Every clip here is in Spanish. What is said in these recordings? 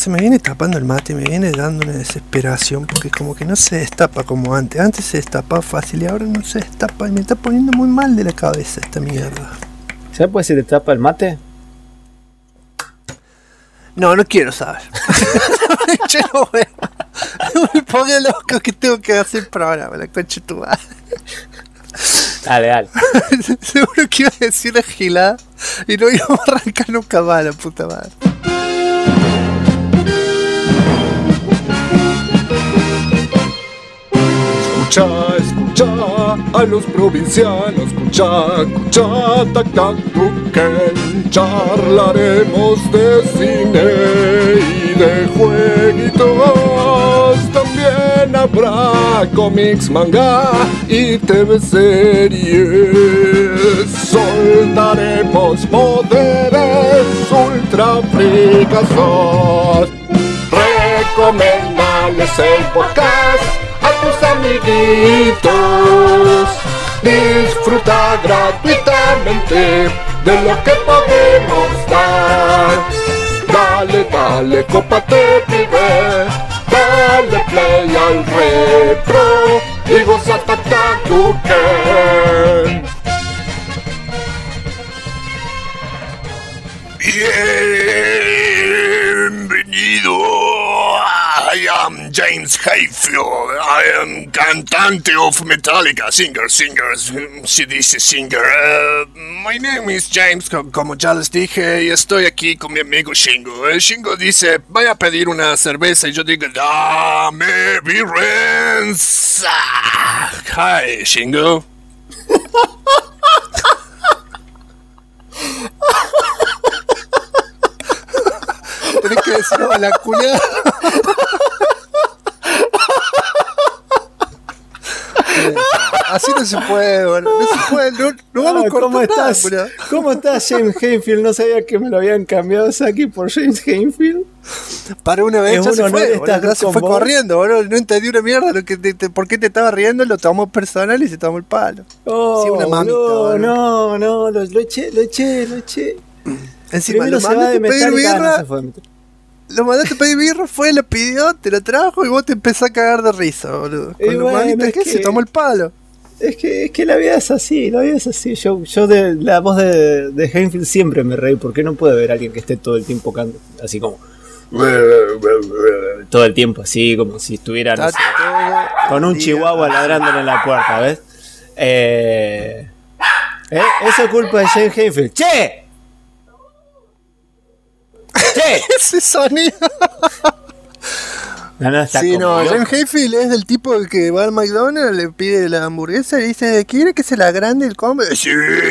se me viene tapando el mate, me viene dando una desesperación porque como que no se destapa como antes. Antes se destapaba fácil y ahora no se destapa y me está poniendo muy mal de la cabeza esta mierda. ¿Sabes pues si te tapa el mate? No quiero saber. Che, no me ponga loco que tengo que hacer programa, la concha de tu madre. Dale. Seguro que iba a decir la gilada y no íbamos a arrancar nunca más, la puta madre. Escucha a los provincianos, escucha, tac, tuquen. Charlaremos de cine y de jueguitos. También habrá cómics, manga y TV series. Soltaremos poderes ultra fricazos. Recomendales el podcast a tus amiguitos. Disfruta gratuitamente de lo que podemos dar. Dale, cópate, pibe. Dale play al retro y goza Tuquen. Bienvenido. I am James Hetfield. I am cantante of Metallica. Singer. Se dice singer. My name is James, como ya les dije, y estoy aquí con mi amigo Shingo. Shingo dice, vaya a pedir una cerveza, y yo digo, dame birrens. Hi, Shingo. Tenés que decirlo a la culiada. Así no se puede, bueno. No se puede, no vamos a cortar. ¿Cómo estás, James Hetfield? No sabía que me lo habían cambiado Saki por James Hetfield. Para una vez ya se fue, se fue corriendo, bro. No entendí una mierda por qué te estaba riendo, lo tomó personal y se tomó el palo. Sí, una mamita, no, lo eché. Encima primero lo mandaste a pedir birra. Lo mandaste a pedir birra, lo pidió, te lo trajo y vos te empezás a cagar de risa, boludo. Con lo manito que se tomó el palo. Es que la vida es así, Yo de la voz de Hetfield siempre me reí, porque no puede ver a alguien que esté todo el tiempo así como todo el tiempo, así como si estuviera no sé, con un chihuahua ladrándole en la puerta, ¿ves? Eso es culpa de James Hetfield. ¡Che! Ese sonido. James Hetfield es del tipo que va al McDonald's, le pide la hamburguesa y dice, ¿quiere que se la agrande el combo? Sí.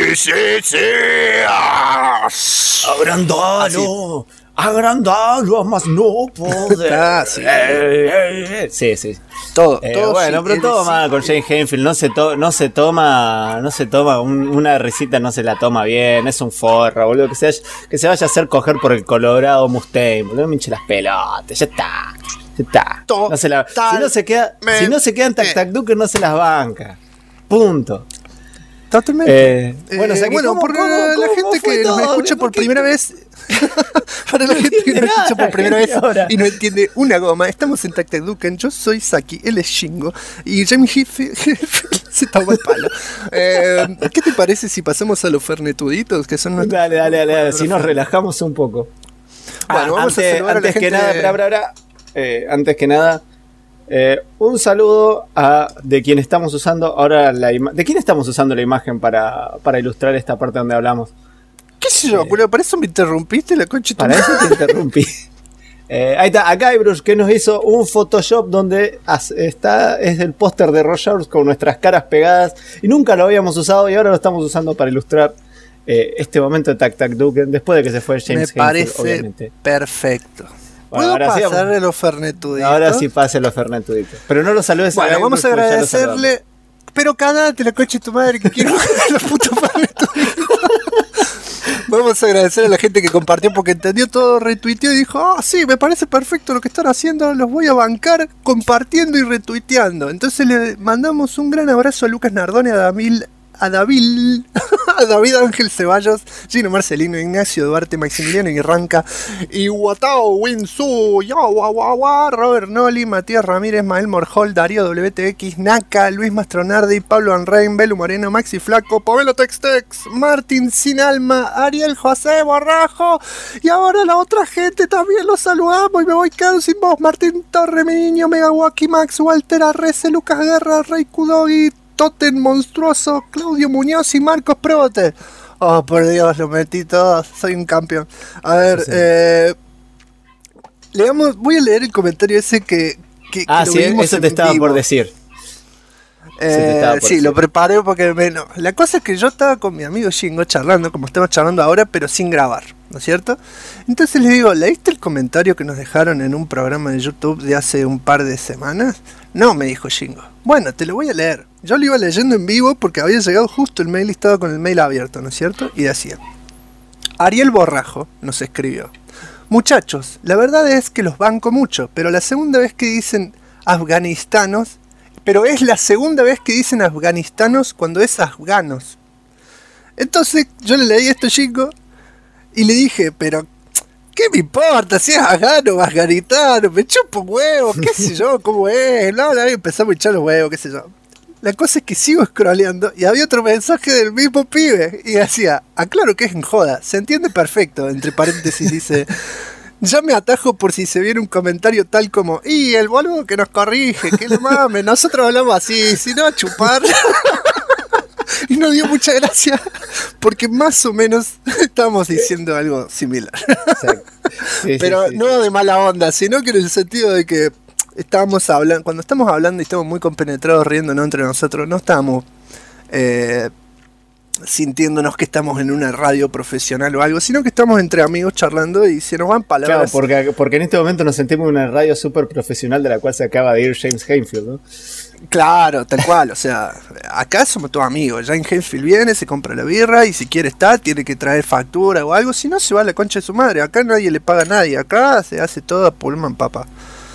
Agrandalo a más no poder. Sí. Todo bueno, pero todo mal con James Hetfield. No se toma una risita, no se la toma bien. Es un forro, boludo. Que se vaya a hacer coger por el Colorado Mustang, boludo. Me hinche las pelotas. Ya está. No se la, si no se quedan tac-tac-duque, no se las banca. Punto. Totalmente. Bueno, por la gente que nos escucha por primera vez. Para la gente que nos escucha por primera vez y no entiende una goma, estamos en Tac-Tac-Duken. Yo soy Saki, él es Shingo y James Hetfield se tomó el palo. ¿Qué te parece si pasamos a los fernetuditos? Que son Dale, si nos relajamos un poco. Bueno, vamos a saludar a la gente. Antes que nada, un saludo de quien estamos usando ahora ¿De quién estamos usando la imagen para ilustrar esta parte donde hablamos? ¿Qué sé yo, boludo? ¿Para eso me interrumpiste la concha? Para eso te interrumpí. Ahí está, acá Guybrush, que nos hizo un Photoshop donde es el póster de Rogers con nuestras caras pegadas y nunca lo habíamos usado y ahora lo estamos usando para ilustrar este momento de Tac-Tac-Duken después de que se fue James Hetfield, parece obviamente. Perfecto. Bueno, ¿Puedo pasarle los fernetuditos? Ahora sí pase los fernetuditos. Pero no los saludes. Bueno, vamos a agradecerle. Pero cállate la coche de tu madre que quiero los putos fernetuditos. Vamos a agradecer a la gente que compartió porque entendió todo, retuiteó y dijo, sí, me parece perfecto lo que están haciendo, los voy a bancar compartiendo y retuiteando. Entonces le mandamos un gran abrazo a Lucas Nardone, a a David, a David Ángel Ceballos, Gino Marcelino, Ignacio Duarte, Maximiliano Irranca, Iwatao Winsu, Robert Noli, Matías Ramírez, Mael Morjol, Darío WTX, Naka, Luis Mastronardi, Pablo Anrein, Belu Moreno, Maxi Flaco, Pomelo Textex, Martín Sin Alma, Ariel José Borrajo, y ahora la otra gente también los saludamos y me voy quedando sin voz. Martín Torre, mi niño, Megawaki Max, Walter Arrece, Lucas Guerra, Rey Kudogi, Totem Monstruoso, Claudio Muñoz y Marcos Probote. Oh, por Dios, lo metí todos. Soy un campeón. A ver, voy a leer el comentario ese que sí, eso te estaba por decir. Sí, lo preparé porque la cosa es que yo estaba con mi amigo Shingo charlando, como estamos charlando ahora, pero sin grabar, ¿no es cierto? Entonces le digo, ¿leíste el comentario que nos dejaron en un programa de YouTube de hace un par de semanas? No, me dijo Shingo. Bueno, te lo voy a leer. Yo lo iba leyendo en vivo porque había llegado justo el mail y estaba con el mail abierto, ¿no es cierto? Y decía, Ariel Borrajo nos escribió: muchachos, la verdad es que los banco mucho, pero la segunda vez que dicen afganistanos, pero es la segunda vez que dicen afganistanos cuando es afganos. Entonces yo le leí esto, chico, y le dije, pero ¿qué me importa si es afgano o afganistano? Me chupo huevos, qué sé yo, cómo es. Y empezamos a echar los huevos, qué sé yo. La cosa es que sigo scrolleando y había otro mensaje del mismo pibe y decía, aclaro que es en joda, se entiende perfecto, entre paréntesis dice, ya me atajo por si se viene un comentario tal como, y el boludo que nos corrige, que le mame, nosotros hablamos así, si no a chupar. Y nos dio mucha gracia porque más o menos estábamos diciendo algo similar. Sí, pero sí, no de mala onda, sino que en el sentido de que estábamos hablando, cuando estamos hablando y estamos muy compenetrados riéndonos entre nosotros, no estamos sintiéndonos que estamos en una radio profesional o algo, sino que estamos entre amigos charlando y se nos van palabras. Claro, porque en este momento nos sentimos en una radio súper profesional de la cual se acaba de ir James Hetfield, ¿no? Claro, tal cual, o sea, acá somos todos amigos. James Hetfield viene, se compra la birra y si quiere estar, tiene que traer factura o algo, si no se va a la concha de su madre. Acá nadie le paga a nadie, acá se hace todo a pulmón papa.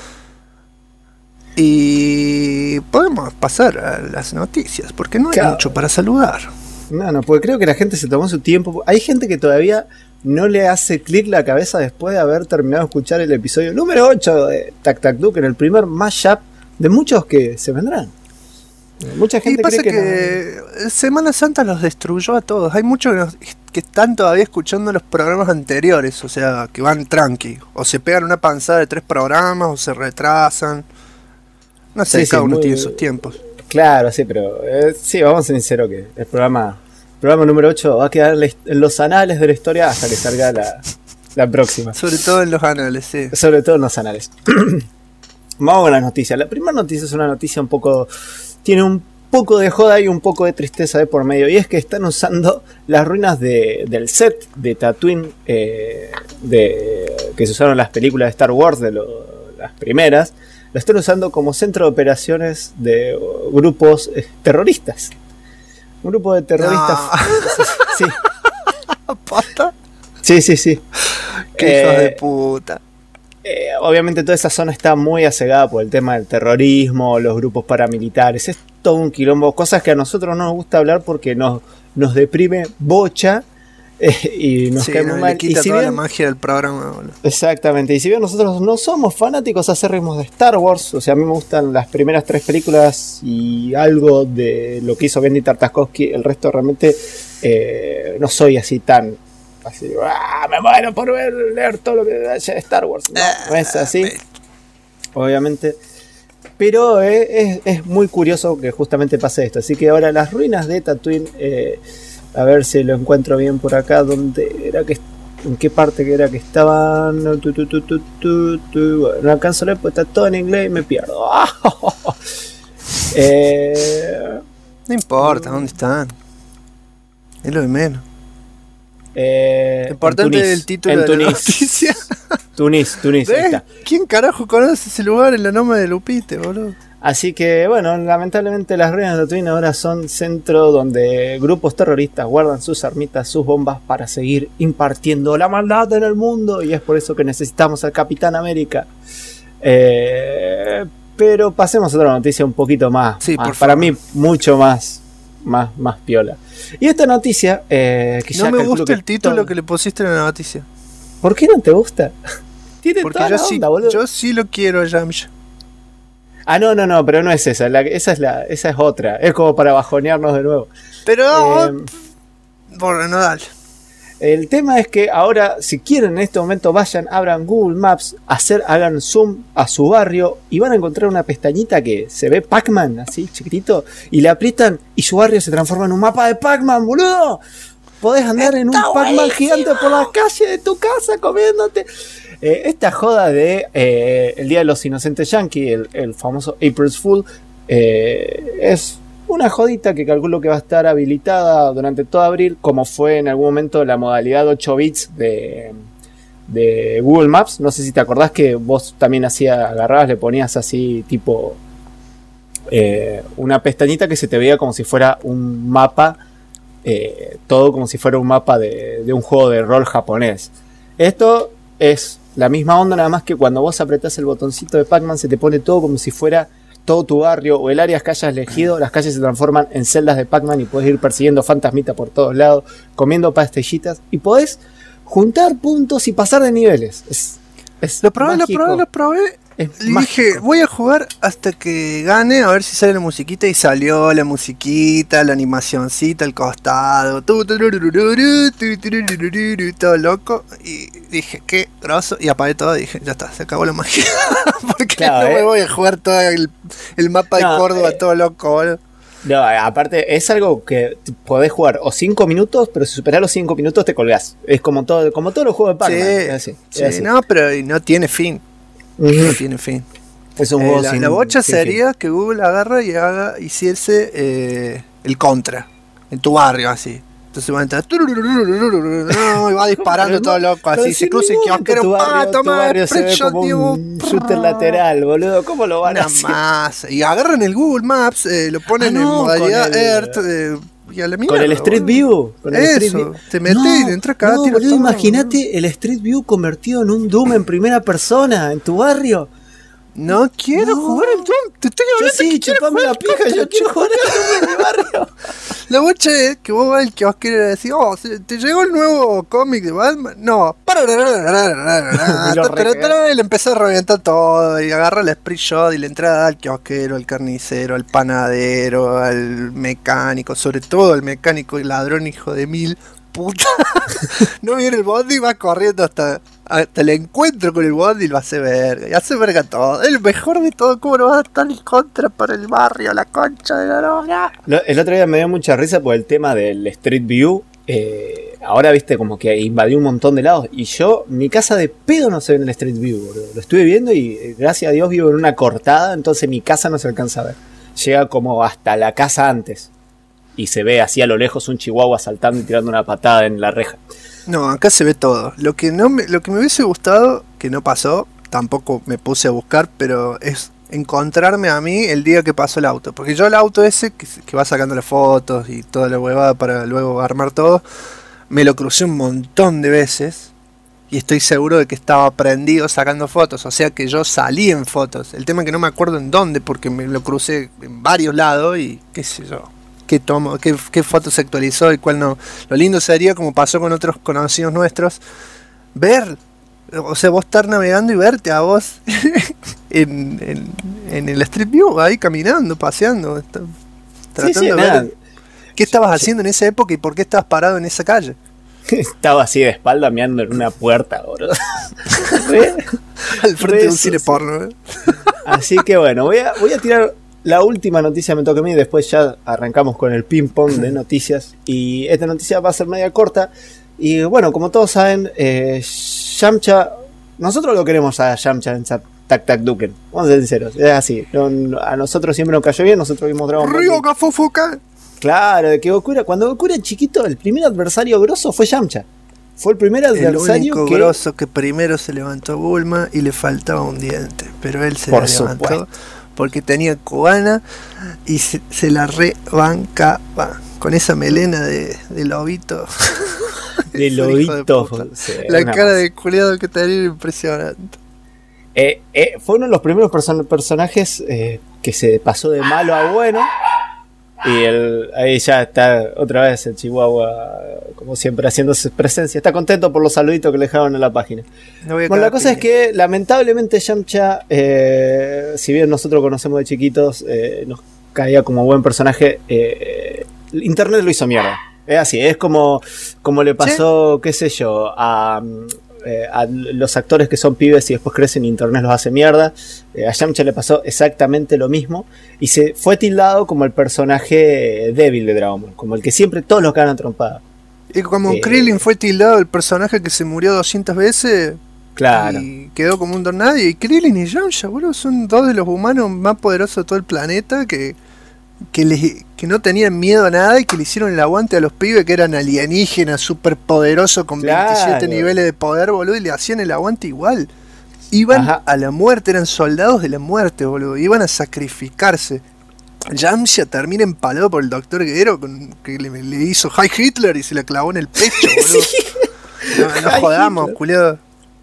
Y podemos pasar a las noticias, porque no hay mucho para saludar. No, porque creo que la gente se tomó su tiempo. Hay gente que todavía no le hace clic la cabeza después de haber terminado de escuchar el episodio número 8 de Tac Tac Duke, en el primer mashup de muchos que se vendrán. Mucha gente cree que Semana Santa los destruyó a todos. Hay muchos que están todavía escuchando los programas anteriores, o sea, que van tranqui. O se pegan una panzada de 3 programas, o se retrasan. No sé, cada uno tiene sus tiempos. Claro, sí, pero sí, vamos a ser sinceros que el programa número 8 va a quedar en los anales de la historia hasta que salga la próxima. Sobre todo en los anales, sí. Sobre todo en los anales. Vamos con las noticias. La primera noticia es una noticia tiene un poco de joda y un poco de tristeza de por medio, y es que están usando las ruinas del set de Tatooine que se usaron en las películas de Star Wars, las primeras. Lo están usando como centro de operaciones de grupos terroristas. Un grupo de terroristas. No. Sí. ¿Posta? Sí. Qué hijos de puta. Obviamente toda esa zona está muy asegada por el tema del terrorismo, los grupos paramilitares. Es todo un quilombo. Cosas que a nosotros no nos gusta hablar porque nos deprime bocha. Y nos cae muy mal. Le quita toda la magia del programa, boludo. Exactamente. Y si bien nosotros no somos fanáticos acérrimos de Star Wars, o sea, a mí me gustan las primeras 3 películas y algo de lo que hizo Genndy Tartakovsky, el resto realmente no soy así tan me muero por leer todo lo que haya de Star Wars. No es así, obviamente. Pero es muy curioso que justamente pase esto. Así que ahora las ruinas de Tatooine, a ver si lo encuentro bien por acá, en qué parte era que estaban. No alcanzo a leer porque está todo en inglés y me pierdo. No importa dónde están, es lo de menos. Importante Túnez, el título de la noticia. Túnez, ahí está. ¿Quién carajo conoce ese lugar en la Noma de Lupite, boludo? Así que, bueno, lamentablemente las ruinas de Tatooine ahora son centro donde grupos terroristas guardan sus armitas, sus bombas para seguir impartiendo la maldad en el mundo, y es por eso que necesitamos al Capitán América. Pero pasemos a otra noticia un poquito más, sí, para mí mucho más más piola. Y esta noticia, que ya no me gusta que el título que le pusiste en la noticia. ¿Por qué no te gusta? Tiene Porque toda la onda, boludo. yo sí lo quiero a Yamcha. Ah, no, pero no es esa. Esa es otra. Es como para bajonearnos de nuevo. Pero bueno, dale. El tema es que ahora, si quieren en este momento, vayan, abran Google Maps, hagan zoom a su barrio y van a encontrar una pestañita que se ve Pac-Man, así chiquitito, y le aprietan y su barrio se transforma en un mapa de Pac-Man, boludo. Podés andar en un Pac-Man gigante por la calle de tu casa comiéndote. Esta joda de el Día de los Inocentes Yankee, el famoso April's Fool, es una jodita que calculo que va a estar habilitada durante todo abril, como fue en algún momento la modalidad 8 bits de Google Maps. No sé si te acordás que vos también agarrabas, le ponías así tipo una pestañita que se te veía como si fuera un mapa, todo como si fuera un mapa de un juego de rol japonés. Esto es la misma onda, nada más que cuando vos apretás el botoncito de Pac-Man se te pone todo como si fuera todo tu barrio o el área que hayas elegido. Las calles se transforman en celdas de Pac-Man y podés ir persiguiendo fantasmitas por todos lados, comiendo pastillitas y podés juntar puntos y pasar de niveles. Lo probé. Y dije, voy a jugar hasta que gane, a ver si sale la musiquita. Y salió la musiquita, la animacioncita al costado, todo loco. Y dije, qué grosso. Y apagué todo y dije, ya está, se acabó la magia. Porque claro, no me voy a jugar todo el mapa de Córdoba todo loco, boludo. No, aparte es algo que podés jugar o 5 minutos, pero si superás los 5 minutos te colgás. Es como todos los juegos de Pac-Man. Sí, no, pero no tiene fin. No tiene fin. Es un juego la bocha sería que Google agarra y hiciese el contra en tu barrio, así. Entonces va a entrar y va disparando todo loco, así se cruza el kiosquero, toma un shooter lateral, boludo. ¿Cómo lo van a hacer? Más. Y agarran el Google Maps, lo ponen en modalidad Earth. Y a la mierda, con el Street View. Te metes y entras cada tiro. Boludo, imagínate el Street View convertido en un Doom en primera persona en tu barrio. No quiero jugar al Doom. Te estoy hablando. Sí, chupame la pija. Yo quiero jugar al Doom en mi barrio. La bocha es que vos vas al kiosquero y decís, ¿te llegó el nuevo cómic de Batman? No. Y le empezó a reventar todo. Y agarra el Sprite Shot y le entra al kiosquero, al carnicero, al panadero, al mecánico, sobre todo al mecánico y ladrón hijo de mil puta. No viene el bondi y va corriendo hasta el encuentro con el bondi y lo hace verga. Y hace verga todo. El mejor de todo, ¿cómo no vas a estar en contra para el barrio? La concha de la lora. El otro día me dio mucha risa por el tema del Street View. Ahora viste como que invadió un montón de lados. Y mi casa de pedo no se ve en el Street View, boludo. Lo estuve viendo y gracias a Dios vivo en una cortada. Entonces mi casa no se alcanza a ver. Llega como hasta la casa antes. Y se ve así a lo lejos un chihuahua saltando y tirando una patada en la reja. No, acá se ve todo. Lo que me hubiese gustado, que no pasó, tampoco me puse a buscar, pero es encontrarme a mí el día que pasó el auto. Porque yo el auto ese, que va sacando las fotos y toda la huevada para luego armar todo, me lo crucé un montón de veces. Y estoy seguro de que estaba prendido sacando fotos. O sea que yo salí en fotos. El tema es que no me acuerdo en dónde, porque me lo crucé en varios lados y qué sé yo. Qué foto se actualizó y cuál no. Lo lindo sería, como pasó con otros conocidos nuestros, ver, o sea, vos estar navegando y verte a vos en el Street View, ahí caminando, paseando, tratando de ver qué estabas haciendo en esa época y por qué estabas parado en esa calle. Estaba así de espalda mirando en una puerta, boludo. Al frente de un cine porno. Así que bueno, voy a tirar la última noticia, me toca a mí, después ya arrancamos con el ping pong de noticias. Y esta noticia va a ser media corta. Y bueno, como todos saben, Yamcha, nosotros lo queremos a Yamcha en Tac Tac Duken. Vamos a ser sinceros, es así. A nosotros siempre nos cayó bien, nosotros vimos Dragon Ball. Ryoga Fufuka. Claro, de que cuando Goku era chiquito, el primer adversario grosso fue Yamcha. Fue el primer adversario el único grosso que primero se levantó Bulma y le faltaba un diente. Pero él se levantó porque tenía cubana y se la rebancaba con esa melena de lobito. De lobito. La cara de culiado que tenía impresionante. Fue uno de los primeros personajes que se pasó de malo a bueno. Y ahí ya está otra vez el Chihuahua, como siempre, haciendo su presencia. Está contento por los saluditos que le dejaron en la página. Bueno, la cosa es que lamentablemente Yamcha, si bien nosotros conocemos de chiquitos, nos caía como buen personaje, Internet lo hizo mierda. Es así, es como le pasó, ¿sí? Qué sé yo, a los actores que son pibes y después crecen y Internet los hace mierda. A Yamcha le pasó exactamente lo mismo y se fue tildado como el personaje débil de Dragon Ball, como el que siempre todos los ganan trompada. Y como Krillin fue tildado el personaje que se murió 200 veces, claro, y quedó como un don nadie. Y Krillin y Yamcha, boludo, son dos de los humanos más poderosos de todo el planeta que no tenían miedo a nada y que le hicieron el aguante a los pibes que eran alienígenas super poderosos con 27 niveles de poder, boludo, y le hacían el aguante igual. Iban a la muerte, eran soldados de la muerte, boludo, iban a sacrificarse. Yamcha termina empalado por el Doctor Guerrero que le hizo Heil Hitler y se la clavó en el pecho, boludo. No jodamos, culiado.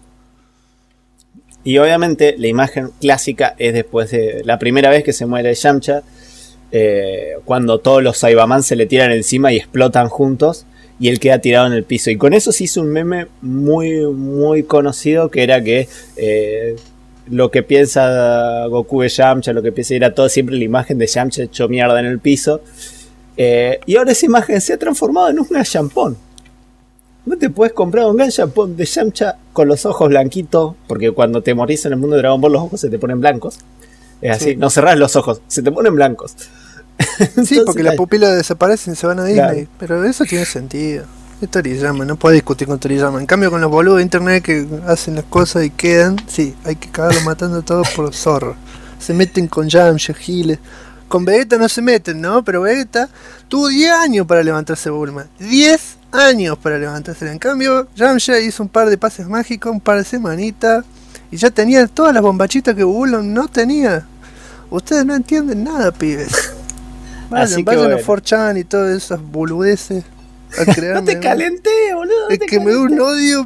Y obviamente la imagen clásica es después de la primera vez que se muere Yamcha, cuando todos los Saibaman se le tiran encima y explotan juntos y él queda tirado en el piso. Y con eso se hizo un meme muy muy conocido, que era que lo que piensa Goku de Yamcha, lo que piensa era todo siempre la imagen de Yamcha hecho mierda en el piso. Y ahora esa imagen se ha transformado en un gachampón. No te puedes comprar un gachampón de Yamcha con los ojos blanquitos, porque cuando te morís en el mundo de Dragon Ball los ojos se te ponen blancos. Es así, sí. No cerrás los ojos, se te ponen blancos. Entonces, sí, porque las pupilas desaparecen y se van a Disney. Claro. Pero eso tiene sentido. Es Toriyama, no puedes discutir con Toriyama. En cambio, con los boludos de internet que hacen las cosas y quedan, sí, hay que cagarlos matando a todos por zorro. Se meten con Yamcha, Giles. Con Vegeta no se meten, ¿no? Pero Vegeta tuvo 10 años para levantarse Bulma. 10 años para levantarse. En cambio, Yamcha hizo un par de pases mágicos, un par de semanitas. Y ya tenía todas las bombachitas que Bulma no tenía. Ustedes no entienden nada, pibes. Vayan a 4chan y todas esas boludeces a crearme. No te calenté, boludo. Es que me da un odio.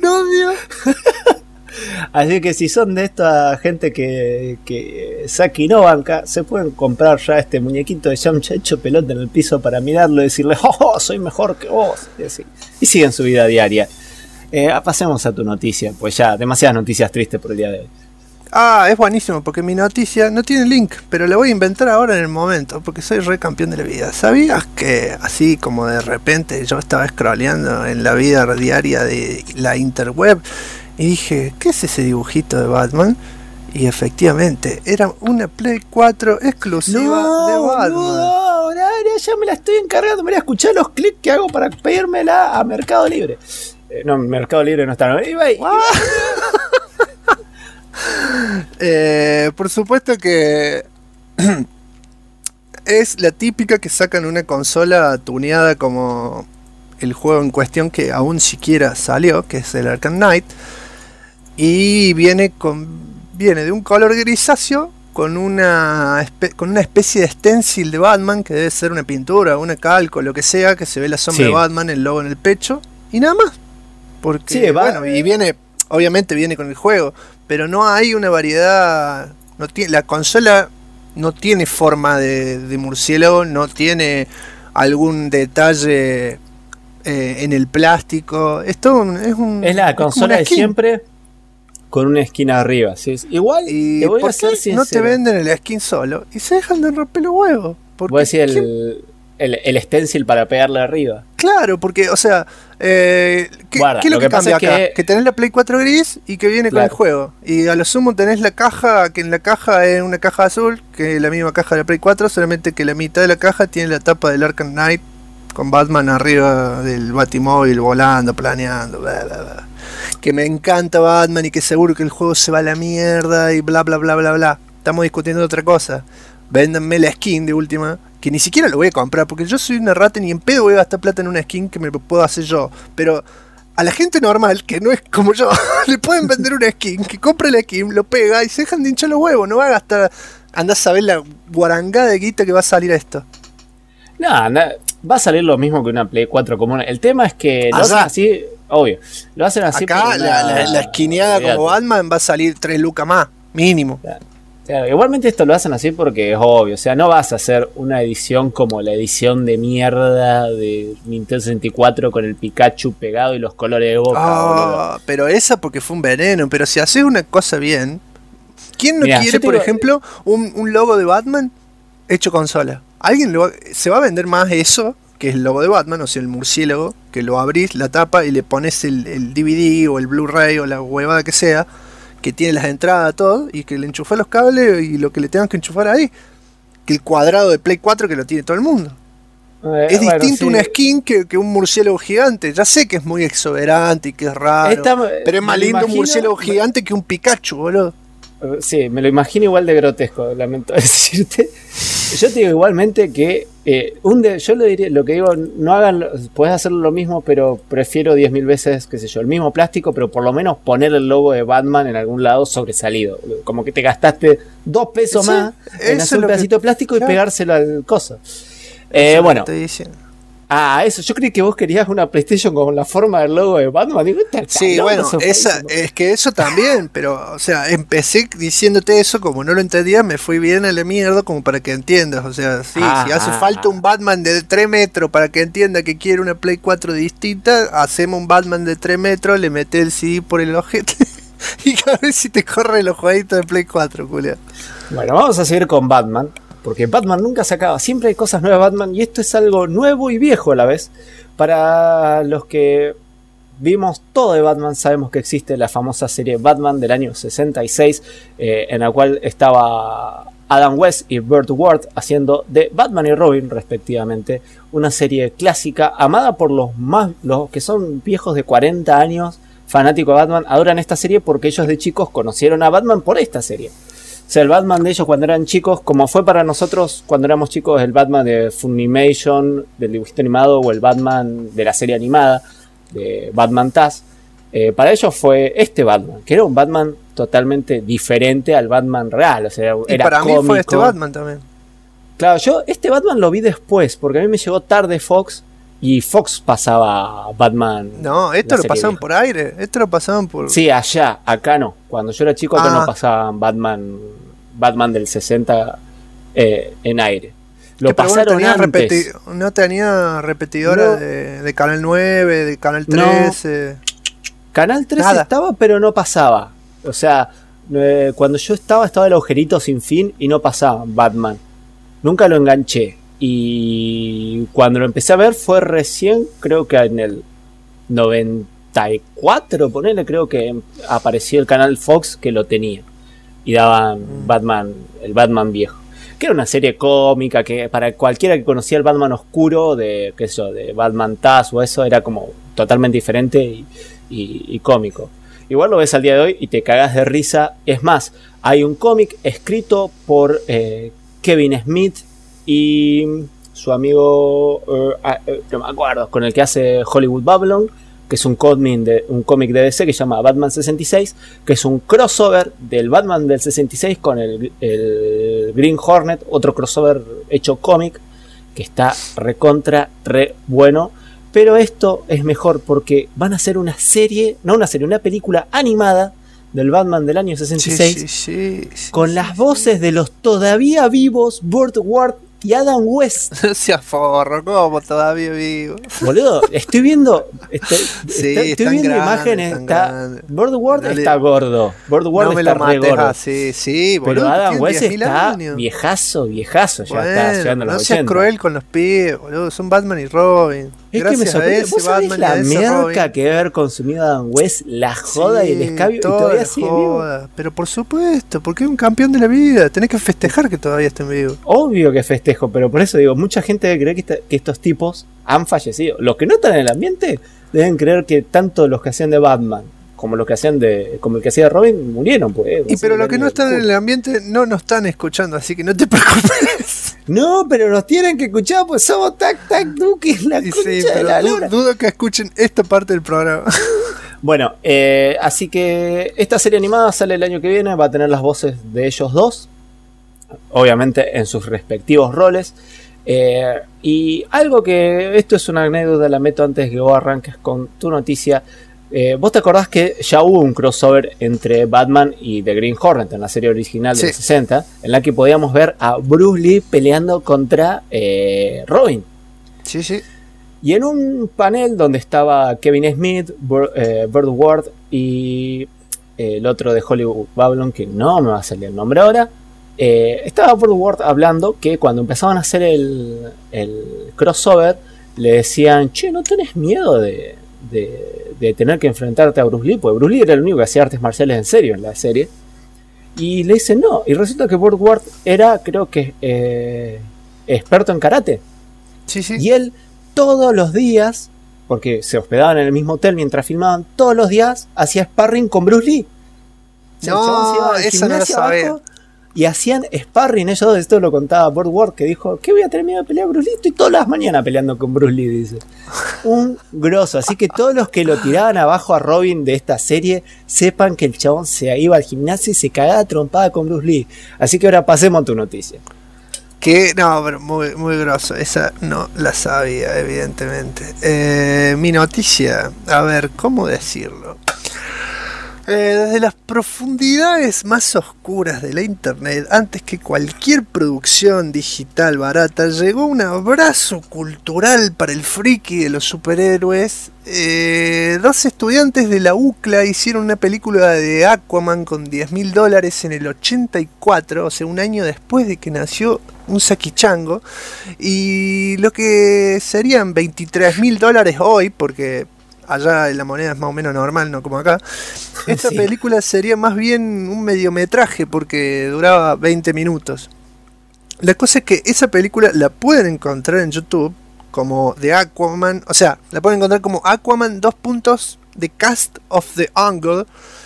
Así que si son de esta gente que Saki no banca, se pueden comprar ya este muñequito de Yamcha hecho pelota en el piso para mirarlo y decirle, oh, soy mejor que vos. Y siguen su vida diaria. Pasemos a tu noticia, pues ya demasiadas noticias tristes por el día de hoy. Es buenísimo, porque mi noticia no tiene link, pero la voy a inventar ahora en el momento, porque soy re campeón de la vida. ¿Sabías que así como de repente yo estaba scrolleando en la vida diaria de la interweb y dije, ¿qué es ese dibujito de Batman? Y efectivamente, era una Play 4 exclusiva de Batman. No, ya me la estoy encargando, me voy a escuchar los clics que hago para pedírmela a Mercado Libre. No, Mercado Libre no está. Por supuesto que es la típica que sacan una consola tuneada como el juego en cuestión que aún siquiera salió, que es el Arkham Knight, y viene de un color grisáceo con una especie de stencil de Batman, que debe ser una pintura, una calco, lo que sea, que se ve la sombra de Batman, el logo en el pecho y nada más. Porque obviamente viene con el juego, pero no hay una variedad, la consola no tiene forma de murciélago, no tiene algún detalle en el plástico. Esto es la consola de siempre con una esquina arriba, ¿sí? Igual, y te voy a ser sincero, no te venden el skin solo y se dejan de romper los huevos. Voy a decir el stencil para pegarle arriba. Claro, porque, o sea, ¿qué es lo que cambia acá? Que tenés la Play 4 gris y que viene con el juego. Y a lo sumo tenés la caja, que en la caja es una caja azul, que es la misma caja de la Play 4, solamente que la mitad de la caja tiene la tapa del Arkham Knight con Batman arriba del Batimóvil volando, planeando, bla, bla, bla. Que me encanta Batman y que seguro que el juego se va a la mierda y bla, bla, bla, bla, bla. Estamos discutiendo otra cosa. Véndanme la skin de última, que ni siquiera lo voy a comprar, porque yo soy una rata y ni en pedo voy a gastar plata en una skin que me puedo hacer yo. Pero a la gente normal, que no es como yo, le pueden vender una skin, que compre la skin, lo pega y se dejan de hinchar los huevos. No va a gastar, andás a saber la guarangada de guita que va a salir a esto. No, va a salir lo mismo que una Play 4 común. El tema es que lo hacen así, obvio. Lo hacen así. Acá la esquineada como Batman va a salir 3 lucas más, mínimo. Claro, igualmente esto lo hacen así porque es obvio, o sea, no vas a hacer una edición como la edición de mierda de Nintendo 64 con el Pikachu pegado y los colores de boca. Pero esa porque fue un veneno, pero si haces una cosa bien, ¿quién no quiere, por ejemplo, un logo de Batman hecho consola? Se va a vender más eso, que es el logo de Batman, o sea, el murciélago, que lo abrís, la tapa y le pones el DVD o el Blu-ray o la huevada que sea, que tiene las entradas, todo, y que le enchufás los cables y lo que le tengan que enchufar ahí, que el cuadrado de Play 4 que lo tiene todo el mundo. Es distinto una skin que un murciélago gigante. Ya sé que es muy exuberante y que es raro, pero es más lindo un murciélago gigante que un Pikachu, boludo. Sí, me lo imagino igual de grotesco, lamento decirte. Yo te digo igualmente que yo lo diría, lo que digo, no hagan, podés hacer lo mismo, pero prefiero 10.000 veces, qué sé yo, el mismo plástico, pero por lo menos poner el logo de Batman en algún lado sobresalido. Como que te gastaste 2 pesos más en hacer un pedacito de plástico y pegárselo al coso. Bueno. Eso, yo creí que vos querías una PlayStation con la forma del logo de Batman. Digo, sí, bueno, es que eso también, pero, o sea, empecé diciéndote eso, como no lo entendía, me fui bien a la mierda como para que entiendas. O sea, sí, si hace falta un Batman de 3 metros para que entienda que quiere una Play 4 distinta, hacemos un Batman de 3 metros, le metés el CD por el ojete y a ver si te corre los jueguitos de Play 4, Julián. Bueno, vamos a seguir con Batman. Porque Batman nunca se acaba, siempre hay cosas nuevas de Batman y esto es algo nuevo y viejo a la vez. Para los que vimos todo de Batman, sabemos que existe la famosa serie Batman del año 66, en la cual estaba Adam West y Burt Ward haciendo de Batman y Robin respectivamente, una serie clásica amada por los que son viejos de 40 años, fanáticos de Batman, adoran esta serie porque ellos de chicos conocieron a Batman por esta serie. O sea, el Batman de ellos cuando eran chicos, como fue para nosotros cuando éramos chicos el Batman de Funimation, del dibujito animado, o el Batman de la serie animada, de Batman Taz, para ellos fue este Batman, que era un Batman totalmente diferente al Batman real. O sea, era para cómico. mí fue este Batman también. Claro, yo este Batman lo vi después, porque a mí me llegó tarde Fox, y Fox pasaba Batman. No, esto lo pasaban por aire. Esto lo pasaban por. Sí, allá, acá no. Cuando yo era chico, acá no pasaban Batman del 60 en aire. Lo pasaron antes. No tenía repetidora de Canal 9, de Canal 13. No. Canal 13 Nada. estaba, pero no pasaba. O sea, cuando yo estaba el agujerito sin fin y no pasaba Batman. Nunca lo enganché. Y cuando lo empecé a ver fue recién, creo que en el 94, ponele, creo que apareció el canal Fox que lo tenía. Y daban el Batman viejo. Que era una serie cómica que para cualquiera que conocía el Batman oscuro, de Batman Taz o eso, era como totalmente diferente y cómico. Igual lo ves al día de hoy y te cagas de risa. Es más, hay un cómic escrito por Kevin Smith y su amigo, no me acuerdo, con el que hace Hollywood Babylon, que es un cómic de DC que se llama Batman 66, que es un crossover del Batman del 66 con el Green Hornet, otro crossover hecho cómic, que está re bueno. Pero esto es mejor porque van a hacer una película animada del Batman del año 66 sí, con las voces de los todavía vivos Burt Ward y Adam West. No se aforro, ¿cómo todavía vivo? Boludo, estoy viendo imágenes. Burt Ward está gordo. Burt Ward está re gordo. Sí, boludo. Pero Adam West está viejazo. Ya está llegando a los 80. No seas cruel con los pibes, boludo. Son Batman y Robin. Es que me sorprende. ¿Vos sabés la merca que debe haber consumido Adam West? La joda y el escabio. Y todavía sigue vivo. Pero por supuesto, porque es un campeón de la vida. Tenés que festejar que todavía estén vivos. Obvio que festejo, pero por eso digo, mucha gente debe creer que estos tipos han fallecido. Los que no están en el ambiente deben creer que tanto los que hacían de Batman como los que hacían como el que hacía de Robin murieron, pues. Pero los que no están en el ambiente no nos están escuchando, así que no te preocupes. No, pero nos tienen que escuchar, pues somos Tac Duque, la concha de la luna. Dudo que escuchen esta parte del programa. Bueno, así que esta serie animada sale el año que viene, va a tener las voces de ellos dos, obviamente en sus respectivos roles. Y algo que, esto es una anécdota, la meto antes que vos arranques con tu noticia. ¿Vos te acordás que ya hubo un crossover entre Batman y The Green Hornet en la serie original de los 60, en la que podíamos ver a Bruce Lee peleando contra Robin? Sí, sí. Y en un panel donde estaba Kevin Smith, Burt Ward y el otro de Hollywood Babylon, que no me va a salir el nombre ahora, estaba Burt Ward hablando que cuando empezaban a hacer el crossover, le decían, che, ¿no tenés miedo de tener que enfrentarte a Bruce Lee? Porque Bruce Lee era el único que hacía artes marciales en serio en la serie. Y le dicen no. Y resulta que Burt Ward era, creo que, experto en karate. Sí, sí. Y él todos los días, porque se hospedaban en el mismo hotel mientras filmaban, todos los días hacía sparring con Bruce Lee. O sea, no, eso no lo sabía. Y hacían sparring ellos dos. Esto lo contaba Burt Ward, que dijo, ¿qué voy a tener miedo de pelear a Bruce Lee? Estoy todas las mañanas peleando con Bruce Lee, dice. Un grosso. Así que todos los que lo tiraban abajo a Robin de esta serie, sepan que el chabón se iba al gimnasio y se cagaba trompada con Bruce Lee. Así que ahora pasemos a tu noticia. Que no, pero muy, muy grosso. Esa no la sabía, evidentemente. Mi noticia, a ver, ¿cómo decirlo? Desde las profundidades más oscuras de la internet, antes que cualquier producción digital barata, llegó un abrazo cultural para el friki de los superhéroes. Dos estudiantes de la UCLA hicieron una película de Aquaman con $10.000 en el 84, o sea, un año después de que nació un Sakichango, y lo que serían $23.000 hoy, porque allá la moneda es más o menos normal, no como acá. Esta película sería más bien un mediometraje porque duraba 20 minutos. La cosa es que esa película la pueden encontrar en YouTube como The Aquaman, o sea, la pueden encontrar como Aquaman The Cast of the Angle.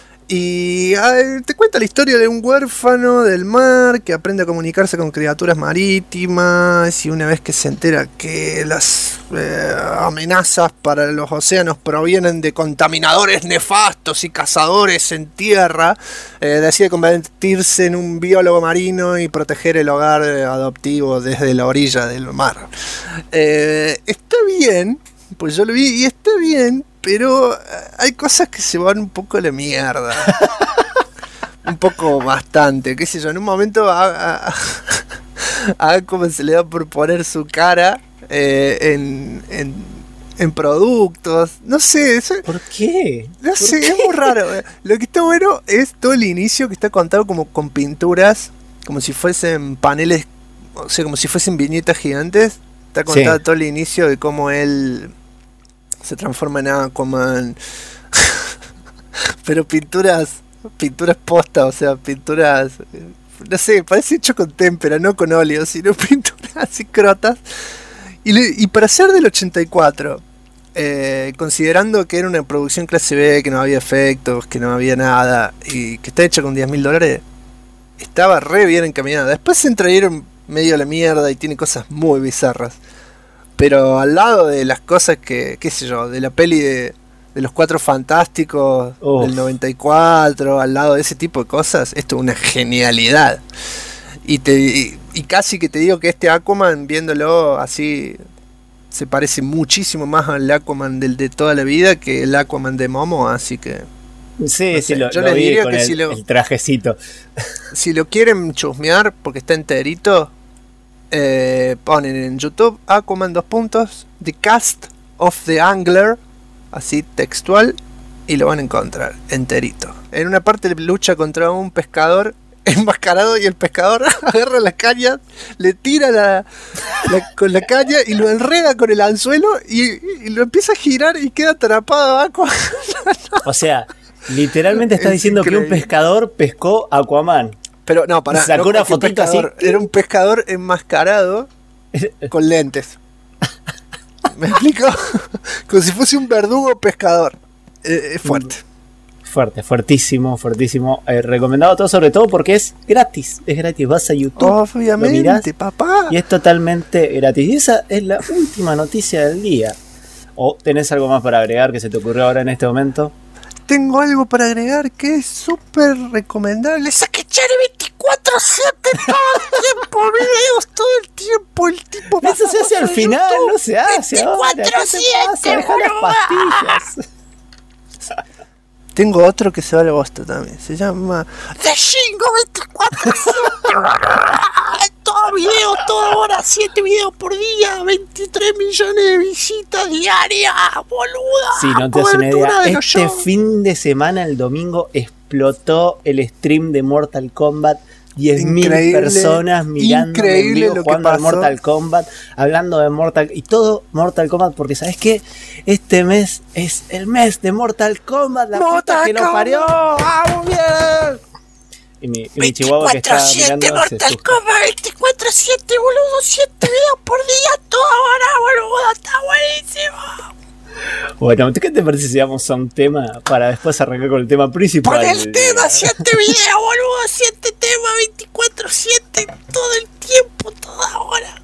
Y te cuenta la historia de un huérfano del mar que aprende a comunicarse con criaturas marítimas, y una vez que se entera que las amenazas para los océanos provienen de contaminadores nefastos y cazadores en tierra, decide convertirse en un biólogo marino y proteger el hogar adoptivo desde la orilla del mar. Está bien, pues yo lo vi y está bien, pero hay cosas que se van un poco a la mierda. Un poco bastante, qué sé yo. En un momento a como se le da por poner su cara en productos. No sé. ¿Por qué? No sé, es muy raro. Lo que está bueno es todo el inicio, que está contado como con pinturas, como si fuesen paneles, o sea, como si fuesen viñetas gigantes. Está contado todo el inicio de cómo él se transforma en Aquaman. Pero pinturas posta, o sea, pinturas, no sé, parece hecho con témpera, no con óleo, sino pinturas así crotas. Y para ser del 84, considerando que era una producción clase B, que no había efectos, que no había nada, y que está hecha con $10.000, estaba re bien encaminada. Después se trajeron medio a la mierda y tiene cosas muy bizarras. Pero al lado de las cosas que, qué sé yo, de la peli de los Cuatro Fantásticos del 94, al lado de ese tipo de cosas, esto es una genialidad. Y casi que te digo que este Aquaman, viéndolo así, se parece muchísimo más al Aquaman del de toda la vida que el Aquaman de Momo, así que... Sí, no sé, sí, yo lo les vi diría con que el trajecito. Si lo quieren chusmear, porque está enterito, ponen en YouTube Aquaman The Cast of the Angler, así textual, y lo van a encontrar enterito. En una parte lucha contra un pescador enmascarado y el pescador agarra la caña, le tira con la caña y lo enreda con el anzuelo y lo empieza a girar y queda atrapado Aquaman. O sea, literalmente estás diciendo increíble que un pescador pescó Aquaman. Pero no, pará, sacó una fotito así. Era un pescador enmascarado con lentes. ¿Me explico? Como si fuese un verdugo pescador. Es fuerte. Fuertísimo. Recomendado a todos, sobre todo porque es gratis. Vas a YouTube. Obviamente, mirás, papá. Y es totalmente gratis. Y esa es la última noticia del día. ¿O tenés algo más para agregar que se te ocurrió ahora en este momento? Tengo algo para agregar que es súper recomendable. Sakichango 24/7 todo el tiempo, videos todo el tiempo. El tipo eso se hace al final, YouTube, no se hace 24/7, deja las pastillas. Tengo otro que se va a la bosta también. Se llama The Shingo 24. Todo video, toda hora, 7 videos por día, 23 millones de visitas diarias, boluda. Sí, no te haces una idea. Este fin de semana, el domingo, explotó el stream de Mortal Kombat. 10.000 personas mirando en vivo, jugando al Mortal Kombat, hablando de Mortal y todo Mortal Kombat, porque ¿sabes qué? Este mes es el mes de Mortal Kombat, la puta que lo parió. ¡Vamos bien! Y mi chihuahua que está mirando Mortal Kombat 24/7, boludo, 7 videos por día, toda hora, boludo, está buenísimo. Bueno, ¿qué te parece si vamos a un tema para después arrancar con el tema principal? Pon el tema, 7 videos, boludo, 7 temas, 24/7, todo el tiempo, toda hora.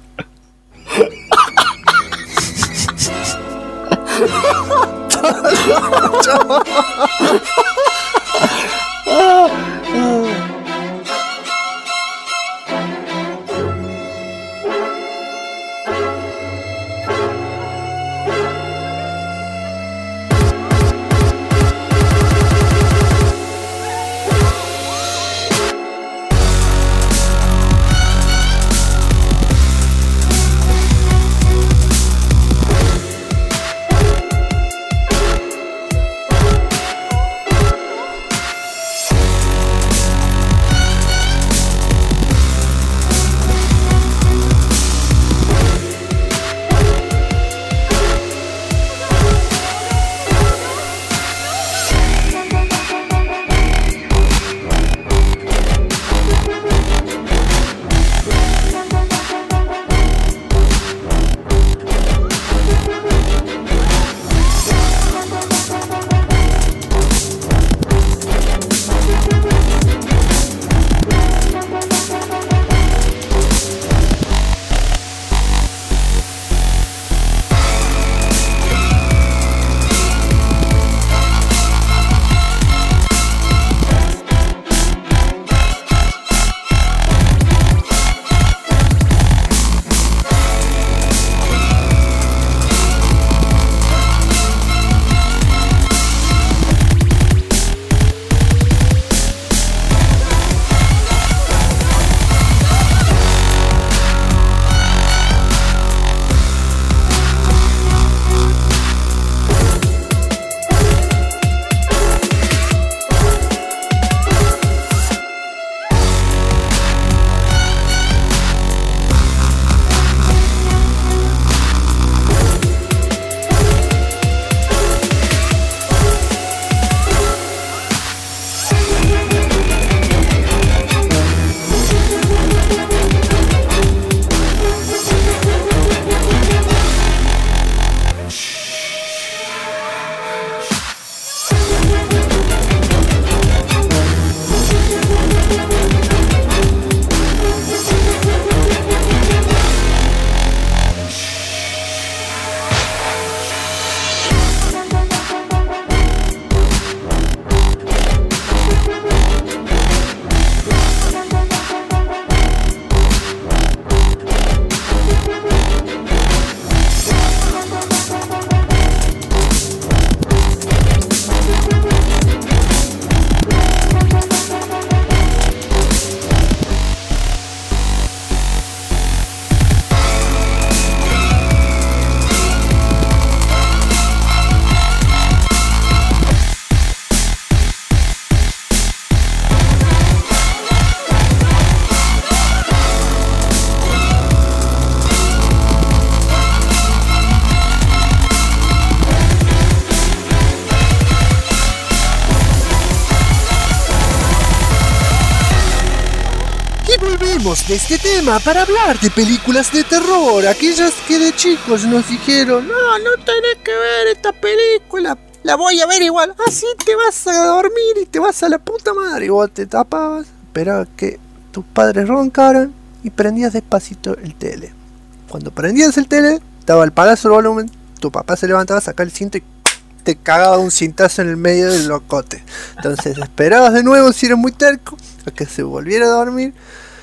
De este tema para hablar de películas de terror, aquellas que de chicos nos dijeron: no tenés que ver esta película, la voy a ver igual, así te vas a dormir y te vas a la puta madre. Y vos te tapabas, esperabas que tus padres roncaran y prendías despacito el tele. Cuando prendías el tele, estaba al palazo el volumen, tu papá se levantaba, sacaba el cinto y te cagaba un cintazo en el medio del locote. Entonces esperabas de nuevo, si eras muy terco, a que se volviera a dormir.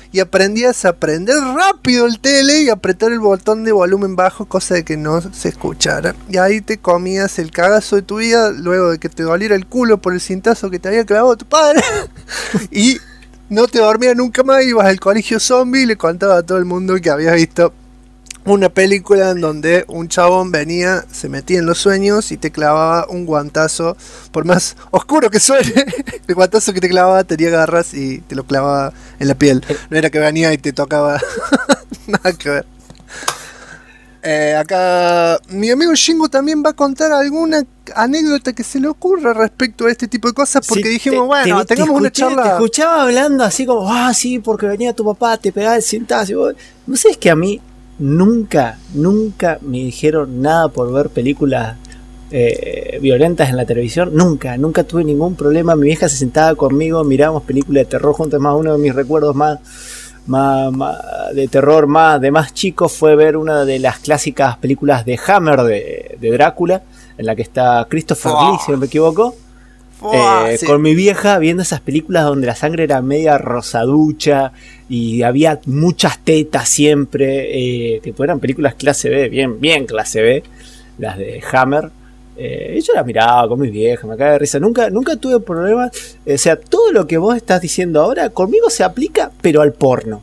y aprendías a prender rápido el tele y apretar el botón de volumen bajo, cosa de que no se escuchara. Y ahí te comías el cagazo de tu vida luego de que te doliera el culo por el cintazo que te había clavado tu padre. Y no te dormías nunca más, ibas al colegio zombie y le contabas a todo el mundo que habías visto una película en donde un chabón venía, se metía en los sueños y te clavaba un guantazo, por más oscuro que suene, el guantazo que te clavaba tenía garras y te lo clavaba en la piel. No era que venía y te tocaba nada que ver. Acá mi amigo Shingo también va a contar alguna anécdota que se le ocurra respecto a este tipo de cosas, porque sí, dijimos, tengamos una charla. Te escuchaba hablando así como, sí, porque venía tu papá, te pegaba el cintazo. Y vos, no sé, es que a mí nunca me dijeron nada por ver películas violentas en la televisión. Nunca tuve ningún problema. Mi vieja se sentaba conmigo, mirábamos películas de terror juntos. Más uno de mis recuerdos más de terror de más chico fue ver una de las clásicas películas de Hammer de Drácula, en la que está Christopher Lee, si no me equivoco. Sí. Con mi vieja viendo esas películas donde la sangre era media rosaducha y había muchas tetas siempre, que eran películas clase B, bien clase B, las de Hammer. Y yo las miraba con mi vieja, me cae de risa. Nunca tuve problemas. O sea, todo lo que vos estás diciendo ahora conmigo se aplica, pero al porno.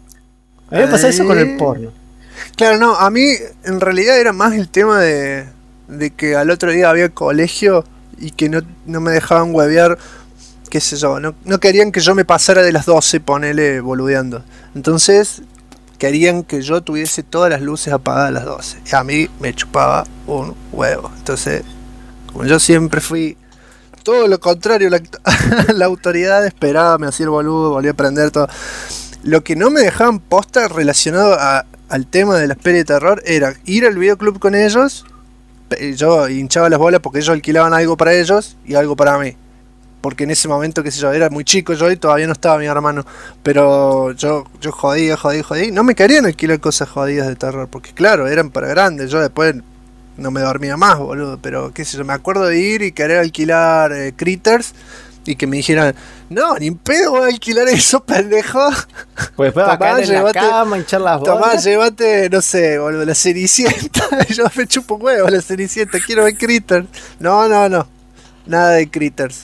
A mí me pasa eso con el porno. Claro, no, a mí en realidad era más el tema de que al otro día había colegio y que no me dejaban huevear, qué sé yo, no querían que yo me pasara de las 12, ponele, boludeando. Entonces querían que yo tuviese todas las luces apagadas a las 12. Y a mí me chupaba un huevo. Entonces, como yo siempre fui todo lo contrario, la autoridad esperaba, me hacía el boludo, volvía a aprender todo. Lo que no me dejaban posta relacionado al tema de las pelis de terror era ir al videoclub con ellos. Yo hinchaba las bolas porque ellos alquilaban algo para ellos y algo para mí. Porque en ese momento, qué sé yo, era muy chico yo y todavía no estaba mi hermano. Pero yo jodía. No me querían alquilar cosas jodidas de terror, porque claro, eran para grandes. Yo después no me dormía más, boludo. Pero qué sé yo, me acuerdo de ir y querer alquilar Critters y que me dijeran, no, ni pedo voy a alquilar eso, pendejo. Pues después acá en la cama, hinchar las bolas. Tomá, llévate, no sé, boludo, la Cenicienta. Yo me chupo huevo la Cenicienta, quiero ver Critters. No, nada de Critters.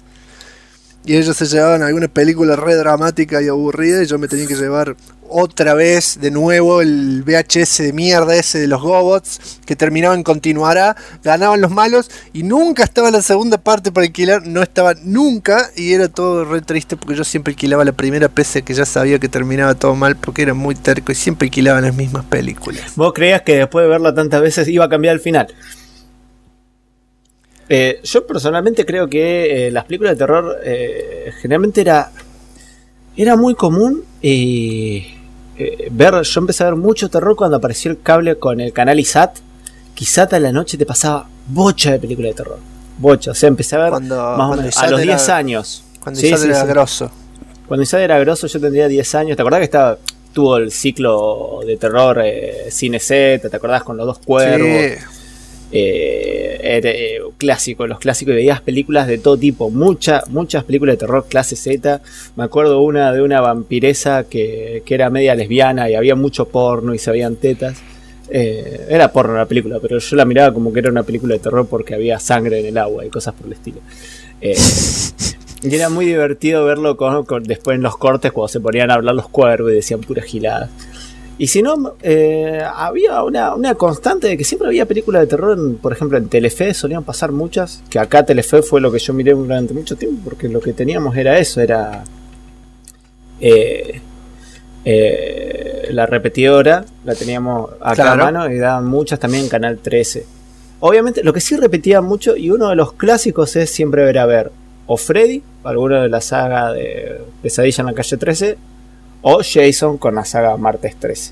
Y ellos se llevaban alguna película re dramática y aburrida y yo me tenía que llevar otra vez de nuevo el VHS de mierda ese de los Gobots que terminaban continuará, ganaban los malos y nunca estaba la segunda parte para alquilar, no estaba nunca y era todo re triste porque yo siempre alquilaba la primera pese que ya sabía que terminaba todo mal porque era muy terco y siempre alquilaba las mismas películas. ¿Vos creías que después de verla tantas veces iba a cambiar el final? Yo personalmente creo que las películas de terror generalmente era muy común ver. Yo empecé a ver mucho terror cuando apareció el cable con el canal ISAT. Que ISAT a la noche te pasaba bocha de películas de terror, bocha, o sea, empecé a ver más o menos a los 10 años. Cuando ISAT era grosso. Cuando ISAT era grosso yo tendría 10 años. ¿Te acordás que tuvo el ciclo de terror Cine Z? ¿Te acordás con los dos cuervos? Sí. Los clásicos, y veías películas de todo tipo, muchas películas de terror clase Z. Me acuerdo una de una vampiresa que era media lesbiana y había mucho porno y se veían tetas. Era porno la película, pero yo la miraba como que era una película de terror porque había sangre en el agua y cosas por el estilo. Y era muy divertido verlo después en los cortes cuando se ponían a hablar los cuervos y decían puras giladas. Y si no, había una constante de que siempre había películas de terror, por ejemplo en Telefe solían pasar muchas, que acá Telefe fue lo que yo miré durante mucho tiempo, porque lo que teníamos era eso, era la repetidora, la teníamos acá a mano y daban muchas también en Canal 13. Obviamente, lo que sí repetía mucho, y uno de los clásicos es siempre ver o Freddy, alguno de la saga de Pesadilla en la calle 13, o Jason con la saga Martes 13.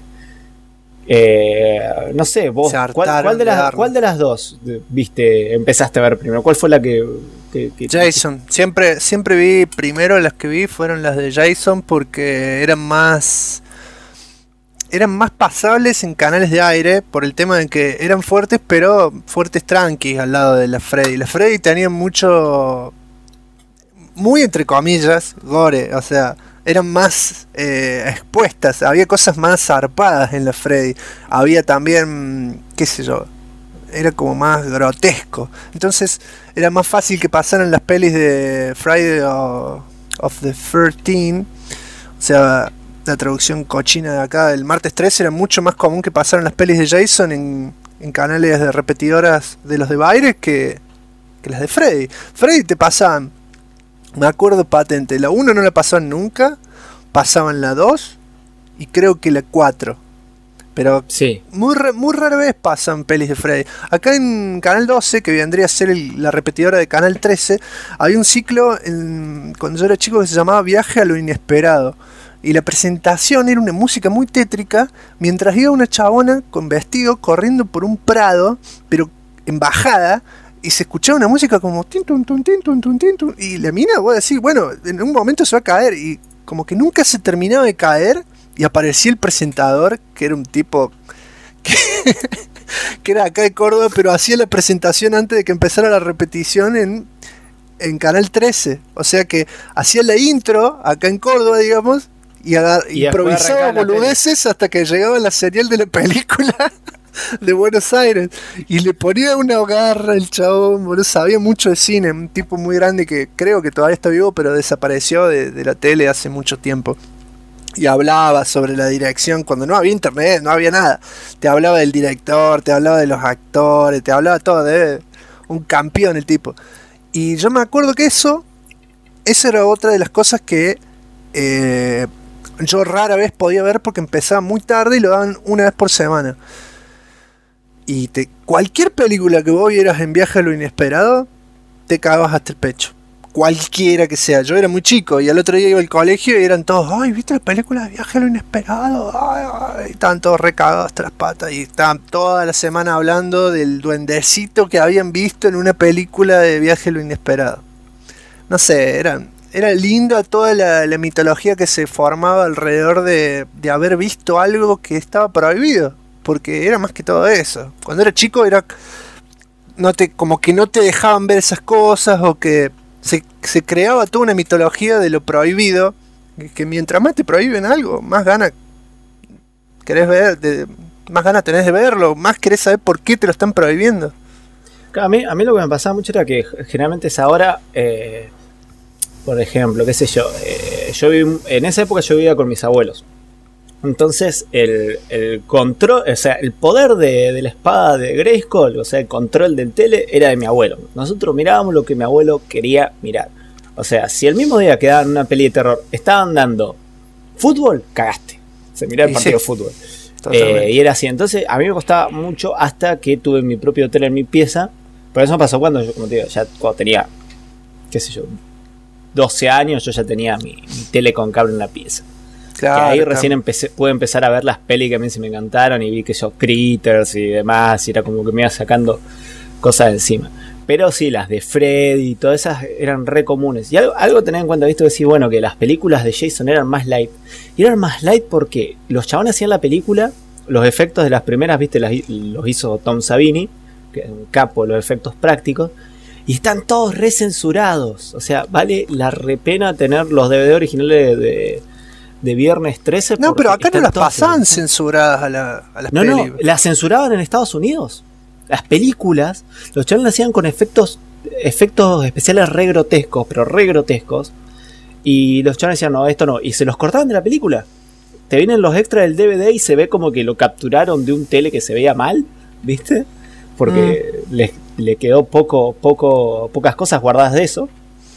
No sé, vos, ¿cuál de las dos empezaste a ver primero? ¿Cuál fue la que Jason. Siempre vi, primero las que vi fueron las de Jason porque eran más pasables en canales de aire por el tema de que eran fuertes, pero fuertes tranquis al lado de la Freddy. La Freddy tenía mucho muy entre comillas, gore, o sea, eran más expuestas, había cosas más zarpadas en la Freddy, había también, qué sé yo, era como más grotesco, entonces era más fácil que pasaran las pelis de Friday of the 13, o sea, la traducción cochina de acá, el martes 13 era mucho más común que pasaran las pelis de Jason en canales de repetidoras de los de Baires que las de Freddy. Freddy te pasaban, me acuerdo patente, la 1 no la pasaban nunca, pasaban la 2 y creo que la 4. Pero sí, muy rara vez pasan pelis de Freddy. Acá en Canal 12, que vendría a ser la repetidora de Canal 13, había un ciclo cuando yo era chico que se llamaba Viaje a lo Inesperado. Y la presentación era una música muy tétrica, mientras iba una chabona con vestido corriendo por un prado, pero en bajada, y se escuchaba una música como tin, tun, tun, tin, tun, tun, tin, tun, y la mina, voy a decir, bueno, en un momento se va a caer, y como que nunca se terminaba de caer, y aparecía el presentador, que era un tipo que era acá de Córdoba, pero hacía la presentación antes de que empezara la repetición en Canal 13. O sea que hacía la intro acá en Córdoba, digamos, y improvisaba boludeces hasta que llegaba la serial de la película de Buenos Aires. Y le ponía una garra el chabón, boludo, sabía mucho de cine, un tipo muy grande que creo que todavía está vivo, pero desapareció de la tele hace mucho tiempo. Y hablaba sobre la dirección cuando no había internet, no había nada. Te hablaba del director, te hablaba de los actores, te hablaba todo de un campeón el tipo. Y yo me acuerdo que esa era otra de las cosas que yo rara vez podía ver porque empezaba muy tarde y lo daban una vez por semana. Y cualquier película que vos vieras en Viaje a lo Inesperado, te cagabas hasta el pecho. Cualquiera que sea. Yo era muy chico y al otro día iba al colegio y eran todos, ay, ¿viste la película de Viaje a lo Inesperado? Ay, ay. Y estaban todos recagados hasta las patas y estaban toda la semana hablando del duendecito que habían visto en una película de Viaje a lo Inesperado. No sé, era linda toda la mitología que se formaba alrededor de haber visto algo que estaba prohibido, porque era más que todo eso. Cuando era chico era como que no te dejaban ver esas cosas, o que se creaba toda una mitología de lo prohibido, que mientras más te prohíben algo, más ganas querés ver, más ganas tenés de verlo, más querés saber por qué te lo están prohibiendo. A mí lo que me pasaba mucho era que generalmente es ahora, por ejemplo, qué sé yo, en esa época yo vivía con mis abuelos. Entonces el control, o sea, el poder de la espada de Grayskull, o sea, el control del tele era de mi abuelo. Nosotros mirábamos lo que mi abuelo quería mirar. O sea, si el mismo día que daban una peli de terror estaban dando fútbol, cagaste. Se miraba el partido de fútbol. Y era así. Entonces a mí me costaba mucho hasta que tuve mi propio tele en mi pieza. Por eso me pasó cuando yo, como te digo, ya cuando tenía, qué sé yo, 12 años, yo ya tenía mi tele con cable en la pieza. Claro, que ahí recién pude empezar a ver las pelis que a mí se me encantaron y vi que yo Critters y demás, y era como que me iba sacando cosas de encima. Pero sí, las de Freddy y todas esas eran re comunes. Y algo tener en cuenta, visto, decir, bueno, que las películas de Jason eran más light. Y eran más light porque los chabones hacían la película, los efectos de las primeras, viste, los hizo Tom Savini, que es un capo de los efectos prácticos, y están todos recensurados. O sea, vale la repena tener los DVD originales de Viernes 13. No, pero acá no las pasaban censuradas a las pelis. No, las censuraban en Estados Unidos. Las películas, los chavales las hacían con efectos especiales re grotescos, pero re grotescos. Y los chavales decían, no, esto no. Y se los cortaban de la película. Te vienen los extras del DVD y se ve como que lo capturaron de un tele que se veía mal, ¿viste? Porque le quedó pocas cosas guardadas de eso.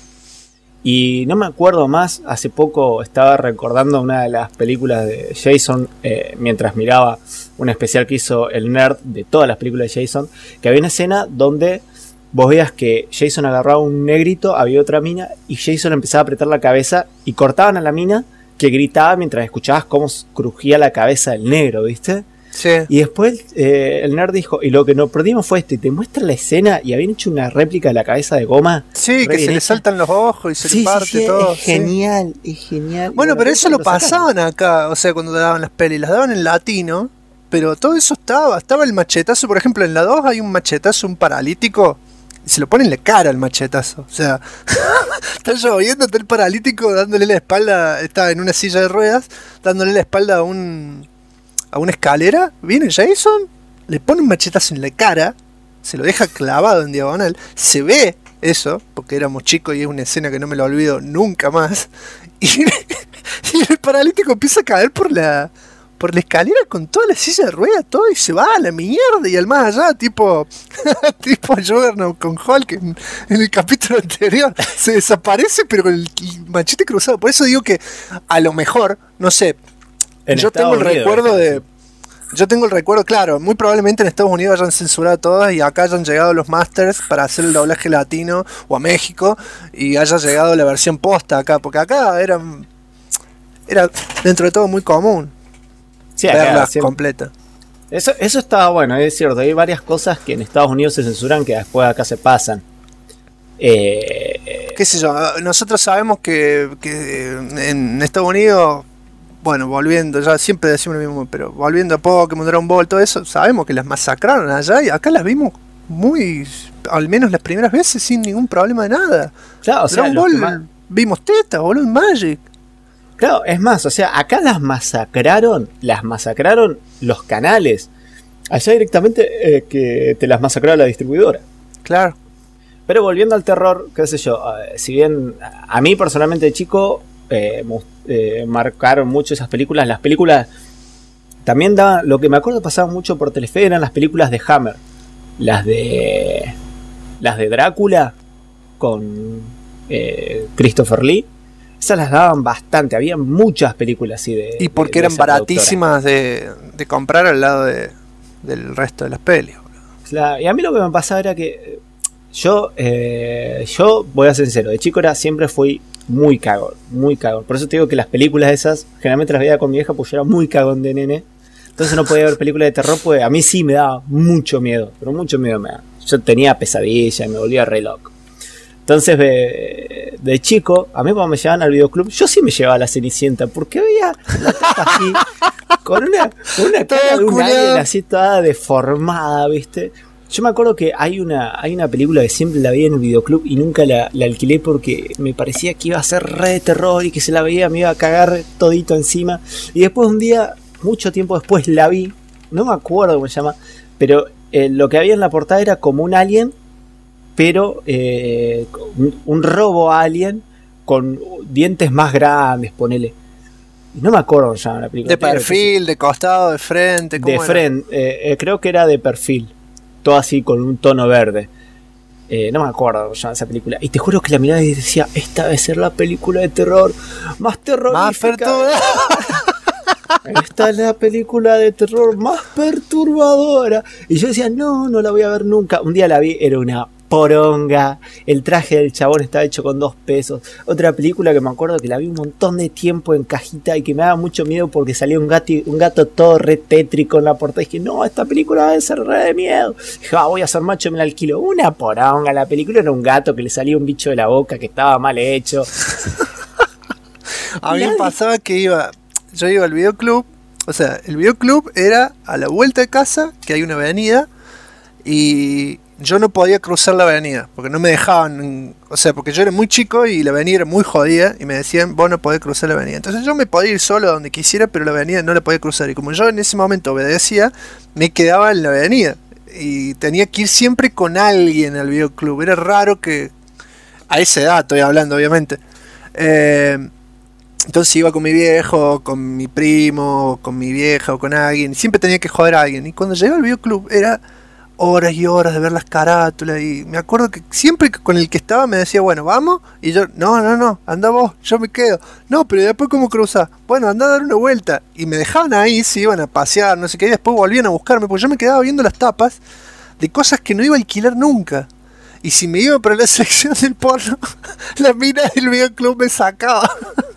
Y no me acuerdo más, hace poco estaba recordando una de las películas de Jason, mientras miraba un especial que hizo el Nerd de todas las películas de Jason, que había una escena donde vos veías que Jason agarraba un negrito, había otra mina, y Jason empezaba a apretar la cabeza y cortaban a la mina que gritaba mientras escuchabas cómo crujía la cabeza del negro, ¿viste? Sí. Y después el Nerd dijo, y lo que nos perdimos fue esto, y te muestra la escena y habían hecho una réplica de la cabeza de goma. Sí, que se le saltan los ojos y se le parte todo. Es genial, es genial. Bueno, pero eso lo pasaban acá, o sea, cuando daban las pelis, las daban en latino, pero todo eso estaba el machetazo, por ejemplo, en la 2 hay un machetazo, un paralítico, y se lo pone en la cara el machetazo. O sea, está lloviendo, está el paralítico dándole la espalda, está en una silla de ruedas, dándole la espalda a una escalera. Viene Jason, le pone un machetazo en la cara, se lo deja clavado en diagonal, se ve eso, porque éramos chicos y es una escena que no me lo olvido nunca más. Y el paralítico empieza a caer por la escalera con toda la silla de ruedas, todo, y se va a la mierda y al más allá, tipo Juggernaut con Hulk en el capítulo anterior. Se desaparece, pero con el machete cruzado. Por eso digo que a lo mejor, no sé, yo tengo el recuerdo, claro, muy probablemente en Estados Unidos hayan censurado todas y acá hayan llegado los masters para hacer el doblaje latino, o a México, y haya llegado la versión posta acá, porque acá era dentro de todo muy común. Sí, verla acá, completa. Eso estaba bueno, es cierto. Hay varias cosas que en Estados Unidos se censuran que después acá se pasan. Qué sé yo, nosotros sabemos que en Estados Unidos, bueno, volviendo, ya siempre decimos lo mismo, pero volviendo a Pokémon, Dragon Ball, todo eso, sabemos que las masacraron allá y acá las vimos al menos las primeras veces, sin ningún problema de nada. Claro, o sea, Dragon Ball, vimos tetas, boludo, en Magic. Claro, es más, o sea, acá las masacraron los canales. Allá directamente que te las masacraba la distribuidora. Claro. Pero volviendo al terror, qué sé yo, si bien a mí personalmente de chico marcaron mucho esas películas, las películas también daban, lo que me acuerdo pasaba mucho por Telefe eran las películas de Hammer, las de Drácula con Christopher Lee. Esas las daban bastante, había muchas películas así de... Y porque eran baratísimas de comprar al lado del resto de las pelis. Claro, y a mí lo que me pasaba era que yo voy a ser sincero, de chico siempre fui muy cagón. Por eso te digo que las películas esas, generalmente las veía con mi vieja, pues yo era muy cagón de nene. Entonces no podía ver películas de terror, pues a mí sí me daba mucho miedo, pero mucho miedo me daba. Yo tenía pesadillas, me volvía re loco. Entonces, de chico, a mí cuando me llevaban al videoclub, yo sí me llevaba a la Cenicienta, porque veía la tapa así, con una cara de un alien así toda deformada, ¿viste? Yo me acuerdo que hay una película que siempre la veía en el videoclub y nunca la alquilé porque me parecía que iba a ser re de terror y que se la veía, me iba a cagar todito encima. Y después un día, mucho tiempo después, la vi, no me acuerdo cómo se llama, pero lo que había en la portada era como un alien, pero un robo alien con dientes más grandes, ponele. No me acuerdo cómo se llama la película. De perfil, de costado, de frente. De frente, creo que era de perfil. Todo así con un tono verde. No me acuerdo cómo se llama esa película. Y te juro que la miraba y decía, esta debe ser la película de terror más terrorífica. Esta es la película de terror más perturbadora. Y yo decía, no la voy a ver nunca. Un día la vi, era una poronga. El traje del chabón estaba hecho con 2 pesos. Otra película que me acuerdo que la vi un montón de tiempo en cajita y que me daba mucho miedo porque salía un gato todo re tétrico en la portada. Y dije, no, esta película debe ser re de miedo. Dije, voy a ser macho y me la alquilo. Una poronga. La película era un gato que le salía un bicho de la boca que estaba mal hecho. A mí me pasaba que yo iba al videoclub. O sea, el videoclub era a la vuelta de casa, que hay una avenida, y yo no podía cruzar la avenida, porque no me dejaban, o sea, porque yo era muy chico y la avenida era muy jodida, y me decían, vos no podés cruzar la avenida. Entonces yo me podía ir solo a donde quisiera, pero la avenida no la podía cruzar, y como yo en ese momento obedecía, me quedaba en la avenida, y tenía que ir siempre con alguien al videoclub. Era raro que, a esa edad estoy hablando obviamente, entonces iba con mi viejo, con mi primo, con mi vieja o con alguien. Y siempre tenía que joder a alguien. Y cuando llegué al videoclub era horas y horas de ver las carátulas. Y me acuerdo que siempre con el que estaba me decía, bueno, vamos. Y yo, no, anda vos, yo me quedo. No, pero después ¿cómo cruzás? Bueno, anda a dar una vuelta. Y me dejaban ahí, se iban a pasear, no sé qué. Y después volvían a buscarme, porque yo me quedaba viendo las tapas de cosas que no iba a alquilar nunca. Y si me iba para la sección del porno, la mina del videoclub me sacaba.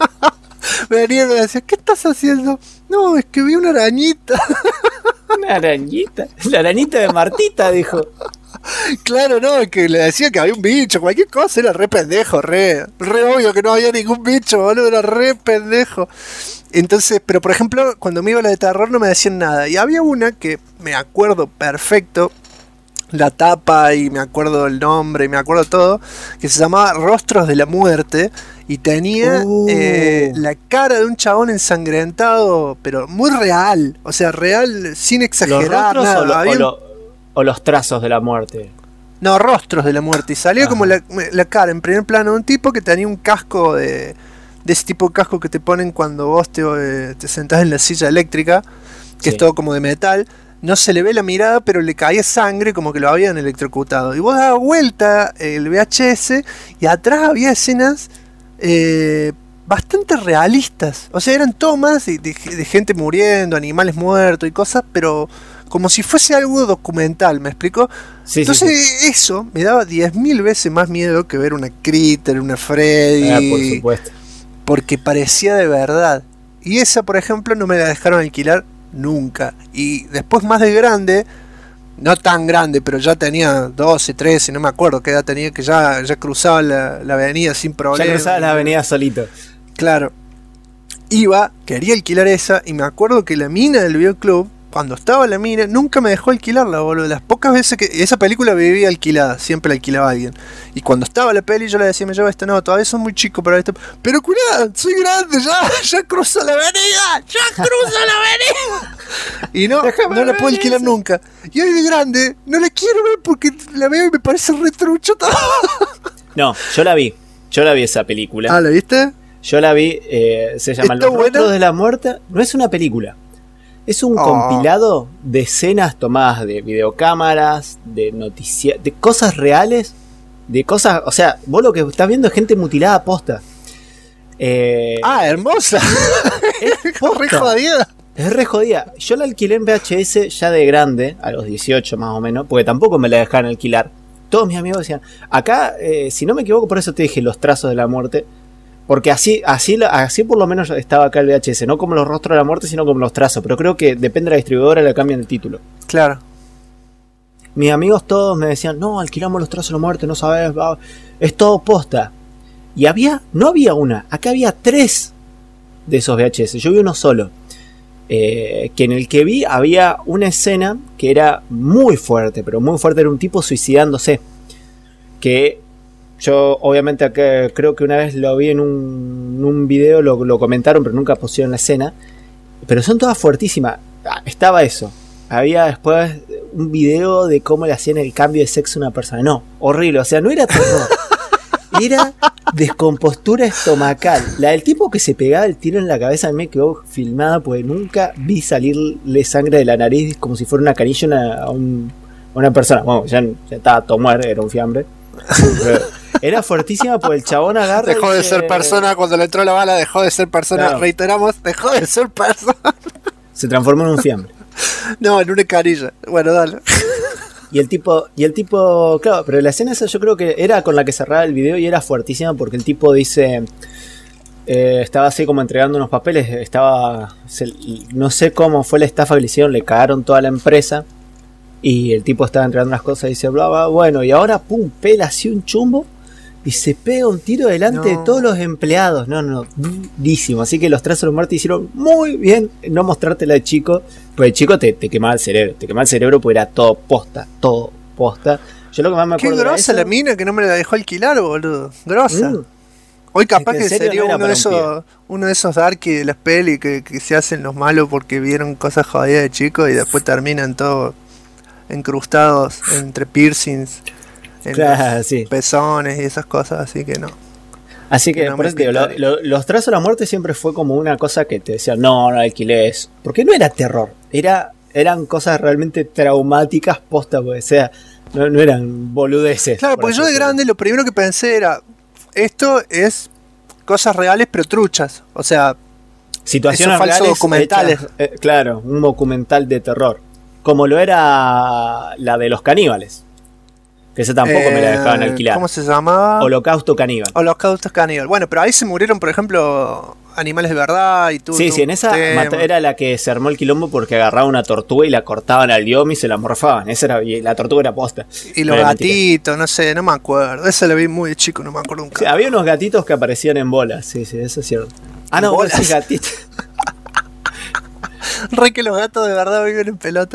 Me venía y me decía, ¿qué estás haciendo? No, es que vi una arañita. ¿Una arañita? La arañita de Martita, dijo. Claro, no, es que le decía que había un bicho, cualquier cosa, era re pendejo, re obvio que no había ningún bicho, boludo, era re pendejo. Entonces, pero por ejemplo, cuando me iba a la de terror no me decían nada. Y había una que me acuerdo perfecto, la tapa y me acuerdo el nombre y me acuerdo todo, que se llamaba Rostros de la Muerte y tenía la cara de un chabón ensangrentado, pero muy real, o sea, real sin exagerar. ¿Los rostros nada. o los trazos de la muerte? No, Rostros de la Muerte, y salía como la cara en primer plano de un tipo que tenía un casco de ese tipo de casco que te ponen cuando vos te sentás en la silla eléctrica, que es todo como de metal. No se le ve la mirada, pero le caía sangre como que lo habían electrocutado. Y vos dabas vuelta el VHS y atrás había escenas bastante realistas. O sea, eran tomas de gente muriendo, animales muertos y cosas, pero como si fuese algo documental, ¿me explico? Sí, entonces eso me daba 10.000 veces más miedo que ver una Critter, una Freddy. Por supuesto. Porque parecía de verdad. Y esa, por ejemplo, no me la dejaron alquilar nunca. Y después más de grande, no tan grande, pero ya tenía 12, 13, no me acuerdo qué edad tenía, que ya cruzaba la avenida sin problema. Ya cruzaba la avenida solito. Claro. Quería alquilar esa, y me acuerdo que la mina del videoclub, cuando estaba la mina, nunca me dejó alquilarla, boludo. Las pocas veces que esa película vivía alquilada, siempre la alquilaba alguien. Y cuando estaba la peli, yo le decía, me lleva esta, no, todavía son muy chicos para esto. Pero curá, soy grande, ya cruzo la avenida, Y no la puedo alquilar nunca. Y hoy de grande, no la quiero ver porque la veo y me parece retrucho todo. No, yo la vi esa película. Ah, ¿la viste? Yo la vi, se llama Los Rostros de la Muerte. No es una película. Es un compilado de escenas tomadas de videocámaras, de noticias, de cosas reales, de cosas, o sea, vos lo que estás viendo es gente mutilada posta. Hermosa. Es re jodida. Es re jodida. Yo la alquilé en VHS ya de grande, a los 18 más o menos, porque tampoco me la dejaron alquilar. Todos mis amigos decían, acá, si no me equivoco, por eso te dije Los Trazos de la Muerte. Porque así por lo menos estaba acá el VHS, no como Los Rostros de la Muerte, sino como Los Trazos. Pero creo que depende de la distribuidora, le cambian el título. Claro. Mis amigos todos me decían, no, alquilamos Los Trazos de la Muerte, no sabes, es todo posta. Y no había una, acá había 3 de esos VHS, yo vi uno solo. Que en el que vi había una escena que era muy fuerte, pero muy fuerte, era un tipo suicidándose. Que yo obviamente acá, creo que una vez lo vi en un video, lo comentaron, pero nunca pusieron la escena. Pero son todas fuertísimas. Estaba eso. Había después un video de cómo le hacían el cambio de sexo a una persona. No, horrible, o sea, no era terror. Era descompostura estomacal. La del tipo que se pegaba el tiro en la cabeza me quedó filmada porque nunca vi salirle sangre de la nariz como si fuera una canilla a una persona. Bueno, ya estaba todo muerto, era un fiambre. Era fuertísima porque el chabón agarra. Dejó de ser persona cuando le entró la bala, dejó de ser persona. Claro. Reiteramos, dejó de ser persona. Se transformó en un fiambre. No, en una canilla. Bueno, dale. Y el tipo, claro, pero la escena esa yo creo que era con la que cerraba el video y era fuertísima porque el tipo dice, estaba así como entregando unos papeles, no sé cómo fue la estafa que le hicieron, le cagaron toda la empresa y el tipo estaba entregando unas cosas y dice, bla, bla, bueno, y ahora pum, pela así un chumbo y se pega un tiro delante de todos los empleados. No, durísimo. Así que Los Trazos de la Muerte hicieron muy bien no mostrártela de chico, pues el chico te quemaba el cerebro, porque era todo posta. Yo lo que más me acuerdo. Qué grosa la mina que no me la dejó alquilar, boludo. Grosa. Hoy capaz que sería uno de esos darky de las pelis que se hacen los malos porque vieron cosas jodidas de chicos y después terminan todos encrustados entre piercings. Claro, sí. Pezones y esas cosas, así que no. Así que, por eso digo, Los Trazos de la Muerte siempre fue como una cosa que te decían, no alquilé eso. Porque no era terror, eran cosas realmente traumáticas posta, porque sea, no eran boludeces. Claro, porque yo de grande lo primero que pensé era, esto es cosas reales pero truchas, o sea, situaciones falsos reales documentales. Hechas, claro, un documental de terror. Como lo era la de los caníbales. Que esa tampoco me la dejaban alquilar. ¿Cómo se llamaba? Holocausto Caníbal. Holocausto Caníbal. Bueno, pero ahí se murieron, por ejemplo, animales de verdad y todo. Sí, en esa era la que se armó el quilombo porque agarraban una tortuga y la cortaban al bioma y se la morfaban. Y la tortuga era posta. Y los gatitos, no sé, no me acuerdo. Esa la vi muy chico, no me acuerdo nunca. Sí, había unos gatitos que aparecían en bolas. Sí, eso es cierto. No, bolas. Sí, gatitos. Re que los gatos de verdad viven en pelota.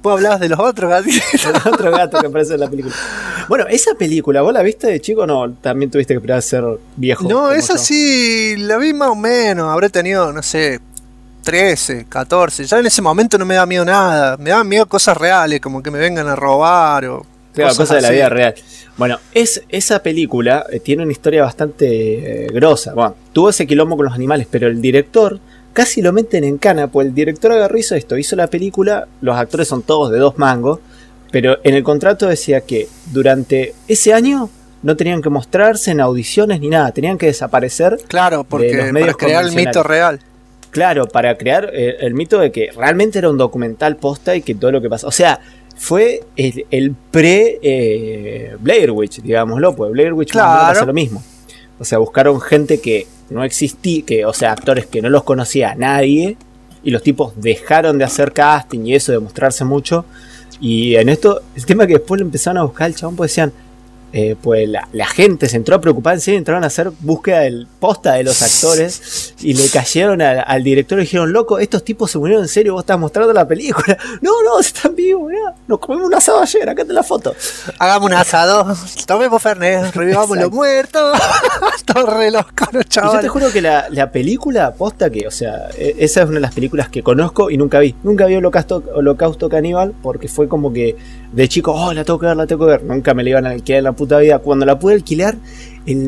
Vos hablabas de los otros gatitos. El otro gato que aparece en la película. Bueno, esa película, ¿vos la viste de chico o no? También tuviste que esperar a ser viejo. No, esa sí, la vi más o menos. Habré tenido, no sé, 13, 14. Ya en ese momento no me da miedo nada. Me da miedo cosas reales, como que me vengan a robar o claro, cosas de la vida real. Bueno, esa película tiene una historia bastante grosa. Bueno, tuvo ese quilombo con los animales, pero el director casi lo meten en cana, pues el director agarró hizo la película, los actores son todos de 2 mangos, pero en el contrato decía que durante ese año no tenían que mostrarse en audiciones ni nada, tenían que desaparecer. Claro, porque de los medios para crear el mito real. Claro, para crear el mito de que realmente era un documental posta y que todo lo que pasó, o sea, fue el pre Blair Witch, digámoslo, pues Blair Witch hace lo mismo. O sea, buscaron gente que no existía, o sea, actores que no los conocía nadie, y los tipos dejaron de hacer casting y eso, de mostrarse mucho. Y en esto, el tema que después lo empezaron a buscar el chabón, pues decían, pues la gente se entró a preocupar en serio, entraron a hacer búsqueda del posta de los actores y le cayeron al director y dijeron, loco, estos tipos se murieron en serio, vos estás mostrando la película. No, están vivos, mirá, nos comimos un asado ayer, acá te la foto. Hagamos un asado, tomemos Fernet, revivamos los muertos. Todo re loco, los chavales. Y yo te juro que la película posta que, o sea, esa es una de las películas que conozco y nunca vi Holocausto Caníbal, porque fue como que de chico, la tengo que ver, nunca me la iban a alquilar en la puta vida. Cuando la pude alquilar, el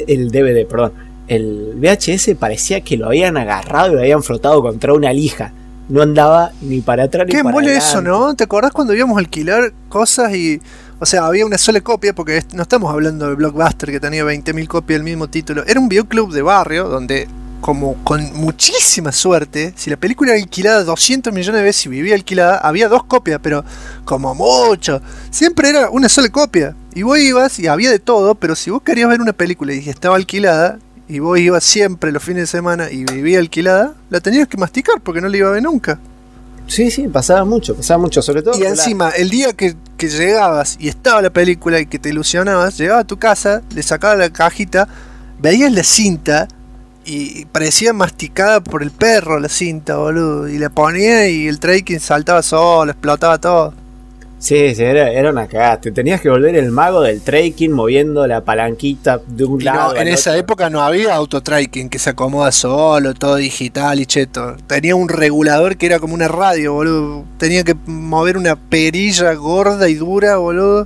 VHS parecía que lo habían agarrado y lo habían frotado contra una lija. No andaba ni para atrás ni para adelante. Qué embole eso, ¿no? ¿Te acordás cuando íbamos a alquilar cosas y... O sea, había una sola copia, porque no estamos hablando de Blockbuster que tenía 20.000 copias del mismo título. Era un videoclub de barrio donde, como con muchísima suerte, si la película era alquilada 200 millones de veces y vivía alquilada, había 2 copias, pero como mucho. Siempre era una sola copia. Y vos ibas y había de todo, pero si vos querías ver una película y estaba alquilada, y vos ibas siempre los fines de semana y vivía alquilada, la tenías que masticar porque no la iba a ver nunca. Sí, pasaba mucho, sobre todo. Y encima, el día que llegabas y estaba la película y que te ilusionabas, llegabas a tu casa, le sacabas la cajita, veías la cinta y parecía masticada por el perro la cinta, boludo. Y la ponía y el tracking saltaba solo, explotaba todo. Sí, era una cagada. Te tenías que volver el mago del tracking moviendo la palanquita de un lado. En esa época no había autotracking que se acomoda solo, todo digital y cheto. Tenía un regulador que era como una radio, boludo. Tenía que mover una perilla gorda y dura, boludo.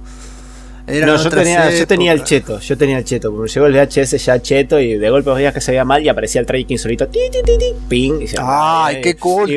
Yo tenía el cheto. Como llegó el VHS ya cheto y de golpe veías que se veía mal y aparecía el tracking solito. Ping. Y ay, qué cool.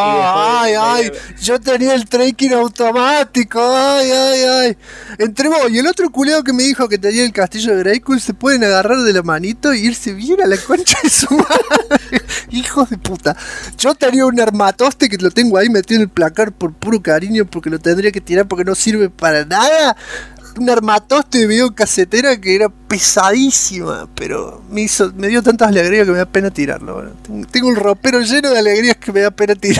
Ay, yo tenía el tracking automático. Ay. Entre vos y el otro culeado que me dijo que tenía el castillo de Grayskull se pueden agarrar de la manito y irse bien a la concha de su madre. Hijos de puta. Yo tenía un armatoste que lo tengo ahí metido en el placar por puro cariño porque lo tendría que tirar porque no sirve para nada. Un armatoste de videocasetera que era pesadísima, pero me dio tantas alegrías que me da pena tirarlo. Bueno, tengo un ropero lleno de alegrías que me da pena tirar.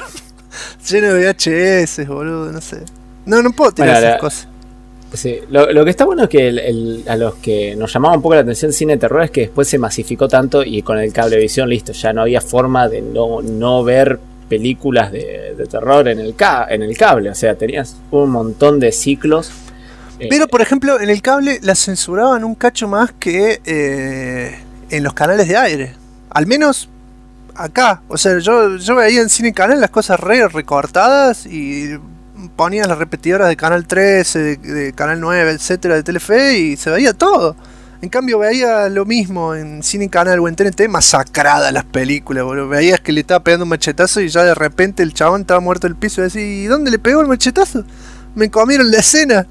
Lleno de VHS, boludo, no sé. No puedo tirar esas cosas. Sí, lo que está bueno es que a los que nos llamaba un poco la atención el cine de terror es que después se masificó tanto y con el cablevisión, listo, ya no había forma de no ver películas de terror en el cable. O sea, tenías un montón de ciclos. Pero, por ejemplo, en el cable la censuraban un cacho más que en los canales de aire. Al menos acá. O sea, yo veía en Cine Canal las cosas recortadas y ponían las repetidoras de Canal 13, de Canal 9, etcétera, de Telefe y se veía todo. En cambio, veía lo mismo en Cine Canal o en TNT, masacradas las películas, boludo. Veías que le estaba pegando un machetazo y ya de repente el chabón estaba muerto en el piso y decía, ¿y dónde le pegó el machetazo? Me comieron la escena.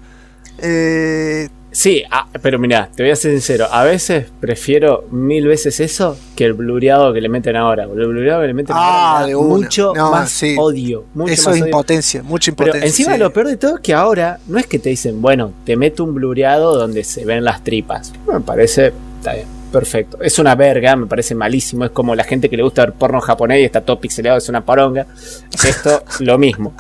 Sí, pero mirá, te voy a ser sincero, a veces prefiero 1000 veces eso que el blureado que le meten ahora. El blureado que le meten ahora de mucho más odio. Eso es impotencia, mucha impotencia. Pero encima lo peor de todo es que ahora no es que te dicen, bueno, te meto un blureado donde se ven las tripas. Me parece, está bien, perfecto. Es una verga, me parece malísimo. Es como la gente que le gusta ver porno japonés y está todo pixelado, es una poronga. Esto, lo mismo.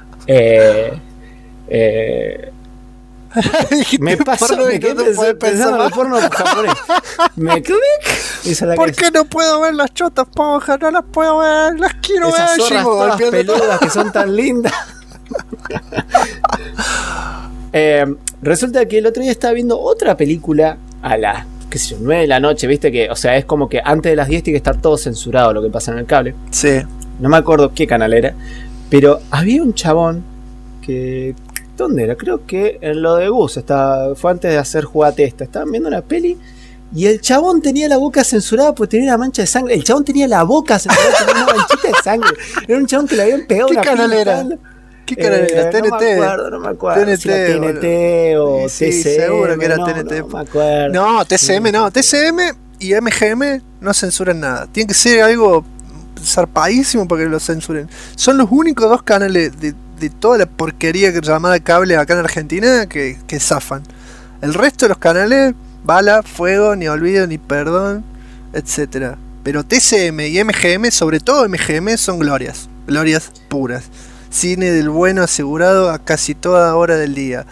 Me pasó, me quedé pensando en el porno japonés. Me clic. ¿Por qué no puedo ver las chotas, ponja? No las puedo ver, las quiero ver. Esas zorras todas peludas que son tan lindas. Resulta que el otro día estaba viendo otra película a las, qué sé yo, 9 de la noche, viste que, o sea, es como que antes de las 10 tiene que estar todo censurado lo que pasa en el cable. Sí. No me acuerdo qué canal era, pero había un chabón que... ¿Dónde era? Creo que en lo de Gus, fue antes de hacer Jugate Esta. Estaban viendo una peli y el chabón tenía la boca censurada porque tenía una mancha de sangre. El chabón tenía la boca censurada porque tenía una manchita de sangre. Era un chabón que le habían pegado una canal era? ¿Qué canal era? ¿TNT? No me acuerdo. TNT, si era TNT o sí, TCM. seguro que era TNT. No me acuerdo. No, TCM no. TCM y MGM no censuran nada. Tiene que ser algo zarpadísimo para que lo censuren. Son los únicos dos canales de toda la porquería que llamada cable acá en Argentina que zafan. El resto de los canales, bala, fuego, ni olvido, ni perdón, etcétera. Pero TCM y MGM, sobre todo MGM, son glorias puras. Cine del bueno asegurado a casi toda hora del día.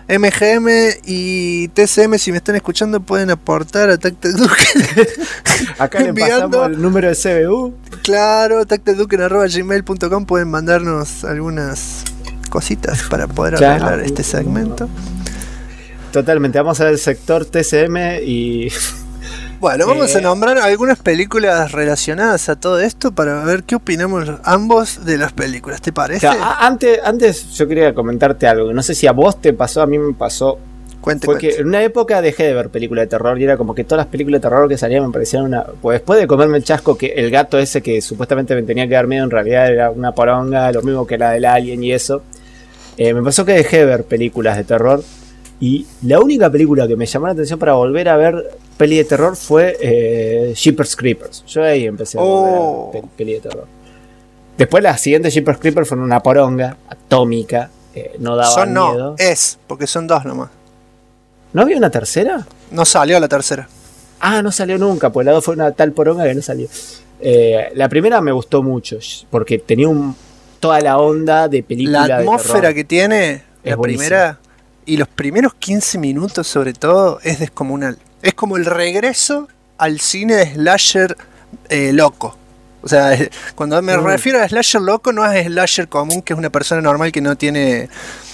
MGM y TCM, si me están escuchando, pueden aportar a TacTedDuken. Acá le pasamos el número de CBU. Claro, tacteduken@gmail.com. Pueden mandarnos algunas cositas para poder arreglar este segmento. Totalmente, vamos a ver el sector TCM y... Bueno, vamos a nombrar algunas películas relacionadas a todo esto para ver qué opinamos ambos de las películas, ¿te parece? O sea, antes yo quería comentarte algo, no sé si a vos te pasó, a mí me pasó. Fue que en una época dejé de ver películas de terror y era como que todas las películas de terror que salían me parecían una... Pues después de comerme el chasco que el gato ese que supuestamente me tenía que dar miedo en realidad era una poronga, lo mismo que la del Alien y eso, me pasó que dejé de ver películas de terror y la única película que me llamó la atención para volver a ver peli de terror fue Jeepers Creepers. Yo ahí empecé a volver a ver peli de terror. Después las siguientes Jeepers Creepers fueron una poronga atómica, no daban miedo. Porque son dos nomás. ¿No había una tercera? No salió la tercera. Ah, no salió nunca, pues la dos fue una tal poronga que no salió. La primera me gustó mucho, porque tenía toda la onda de película. La atmósfera que tiene la buenísima. Primera y los primeros 15 minutos sobre todo es descomunal. Es como el regreso al cine de slasher loco. O sea, cuando me refiero a slasher loco, no es slasher común, que es una persona normal que no tiene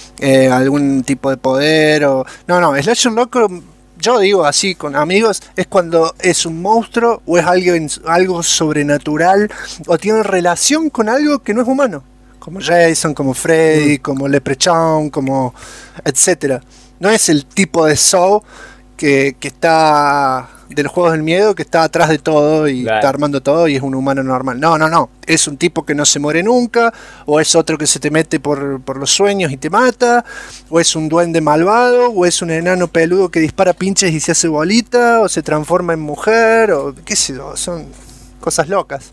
algún tipo de poder. No, slasher loco, yo digo así con amigos, es cuando es un monstruo o es algo sobrenatural o tiene relación con algo que no es humano. Como Jason, como Freddy, como Leprechaun, como etcétera. No es el tipo de Saw que está de los juegos del miedo, que está atrás de todo y está armando todo y es un humano normal. No. Es un tipo que no se muere nunca, o es otro que se te mete por los sueños y te mata, o es un duende malvado, o es un enano peludo que dispara pinches y se hace bolita, o se transforma en mujer, o qué sé yo, son cosas locas.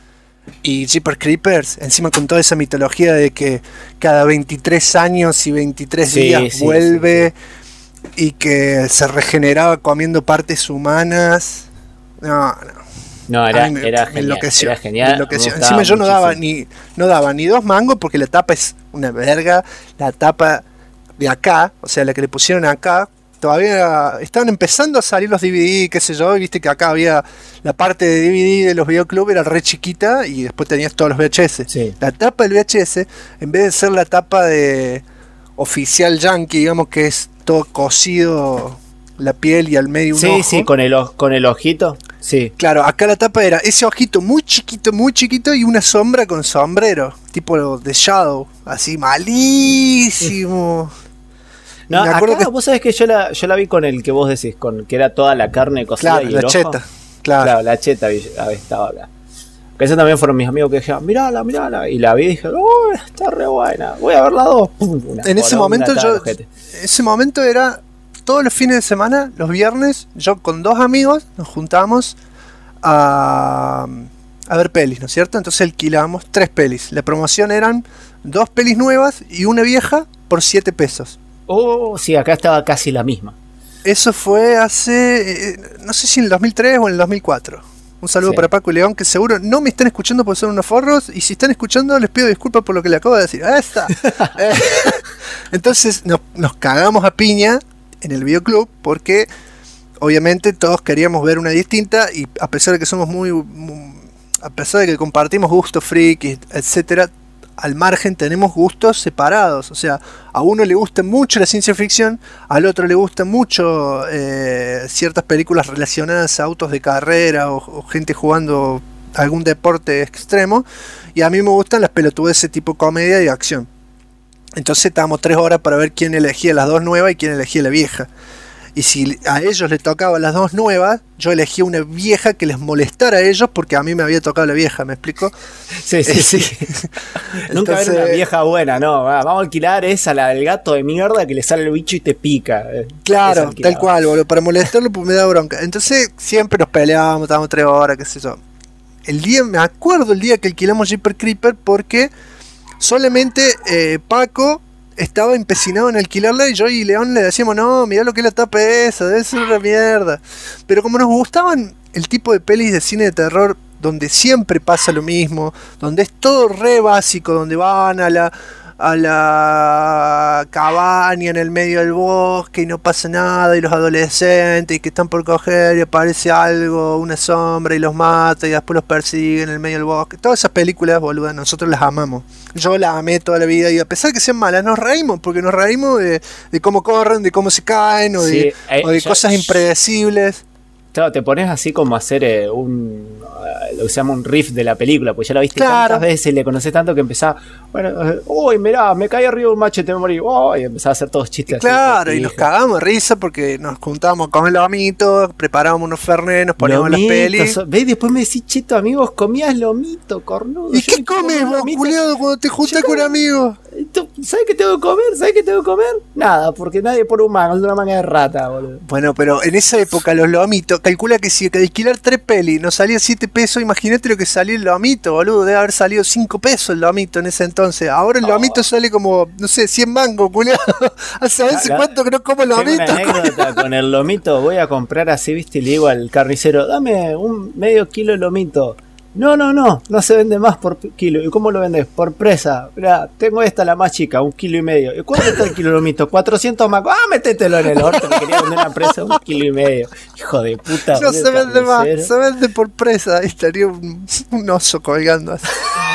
Y Jeepers Creepers, encima con toda esa mitología de que cada 23 años y 23 días vuelve y que se regeneraba comiendo partes humanas. No, era genial. Me enloqueció. Era genial. Encima yo no daba ni 2 mangos porque la tapa es una verga. La tapa de acá, o sea, la que le pusieron acá, todavía estaban empezando a salir los DVD, qué sé yo, y viste que acá había la parte de DVD de los videoclubs, era re chiquita y después tenías todos los VHS. Sí. La tapa del VHS, en vez de ser la tapa de oficial yankee, digamos que es todo cosido, la piel y al medio un ojo. Sí, con el ojito. Sí. Claro, acá la tapa era ese ojito muy chiquito y una sombra con sombrero, tipo de Shadow, así malísimo. No, acá vos sabés que yo la vi con el que vos decís, con que era toda la carne cocida, claro, y la el cheta, ojo. claro, la cheta estaba acá. Que esos también fueron mis amigos que dijeron, mirala, y la vi y dije, oh, está re buena, voy a ver las dos. En ese momento era todos los fines de semana, los viernes, yo con 2 amigos nos juntábamos a ver pelis, ¿no es cierto? Entonces alquilábamos 3 pelis. La promoción eran 2 pelis nuevas y una vieja por 7 pesos. Oh, sí, acá estaba casi la misma. Eso fue hace, no sé si en el 2003 o en el 2004. Un saludo para Paco y León, que seguro no me están escuchando porque son unos forros. Y si están escuchando, les pido disculpas por lo que le acabo de decir. ¡Esta! Entonces nos cagamos a piña en el videoclub porque obviamente todos queríamos ver una distinta. Y a pesar de que somos a pesar de que compartimos gustos frikis, etcétera, al margen tenemos gustos separados. O sea, a uno le gusta mucho la ciencia ficción, al otro le gusta mucho ciertas películas relacionadas a autos de carrera o gente jugando algún deporte extremo, y a mí me gustan las pelotudeces tipo comedia y acción. Entonces estábamos 3 horas para ver quién elegía las 2 nuevas y quién elegía la vieja. Y si a ellos les tocaba las 2 nuevas, yo elegía una vieja que les molestara a ellos porque a mí me había tocado la vieja, ¿me explico? Sí. Nunca ver una vieja buena, no. Vamos a alquilar esa, la del gato de mierda que le sale el bicho y te pica. Claro, tal cual, boludo. Para molestarlo pues me da bronca. Entonces siempre nos peleábamos, estábamos 3 horas, qué sé yo. Me acuerdo el día que alquilamos Jeepers Creepers porque solamente Paco estaba empecinado en alquilarla y yo y León le decíamos, no, mirá lo que es la tapa esa, debe ser una mierda. Pero como nos gustaban el tipo de pelis de cine de terror donde siempre pasa lo mismo, donde es todo re básico, donde van a la cabaña en el medio del bosque y no pasa nada, y los adolescentes y que están por coger y aparece algo, una sombra y los mata y después los persigue en el medio del bosque. Todas esas películas, boludas, nosotros las amamos. Yo las amé toda la vida y a pesar de que sean malas, nos reímos, porque nos reímos de cómo corren, de cómo se caen o de cosas impredecibles. Claro, te pones así como a hacer lo que se llama un riff de la película, pues ya la viste tantas veces y le conocés tanto que empezaba, uy, mirá, me caí arriba de un machete, me morí, y empezaba a hacer todos chistes. Claro, así, y nos cagamos de risa porque nos juntábamos con el lomito, preparábamos unos fernet, nos poníamos las pelis. ¿Ves? Y después me decís, chito, amigos, comías lomito, cornudo. ¿Y qué comes vos, culiado, cuando te juntás con amigos? ¿Sabes qué tengo que comer? Nada, porque nadie pone un mango, es una manga de rata, boludo. Bueno, pero en esa época los lomitos, calcula que si alquilar 3 pelis nos salía 7 pesos, imagínate lo que salió el lomito, boludo, debe haber salido 5 pesos el lomito en ese entonces. Ahora el lomito sale como, no sé, 100 mangos, culiado. Hace veces cuánto que no como lomito. Tengo una anécdota con el lomito, voy a comprar así, viste, y le digo al carnicero, dame un medio kilo de lomito. No se vende más por kilo. ¿Y cómo lo vendes? Por presa. Mirá, tengo esta, la más chica, 1,5 kilos. ¿Y cuánto está el kilo de lomito? 400 más. Métetelo en el orto. Me quería vender una presa, 1,5 kilos. Hijo de puta. No se vende más, se vende por presa. Ahí estaría un oso colgando así.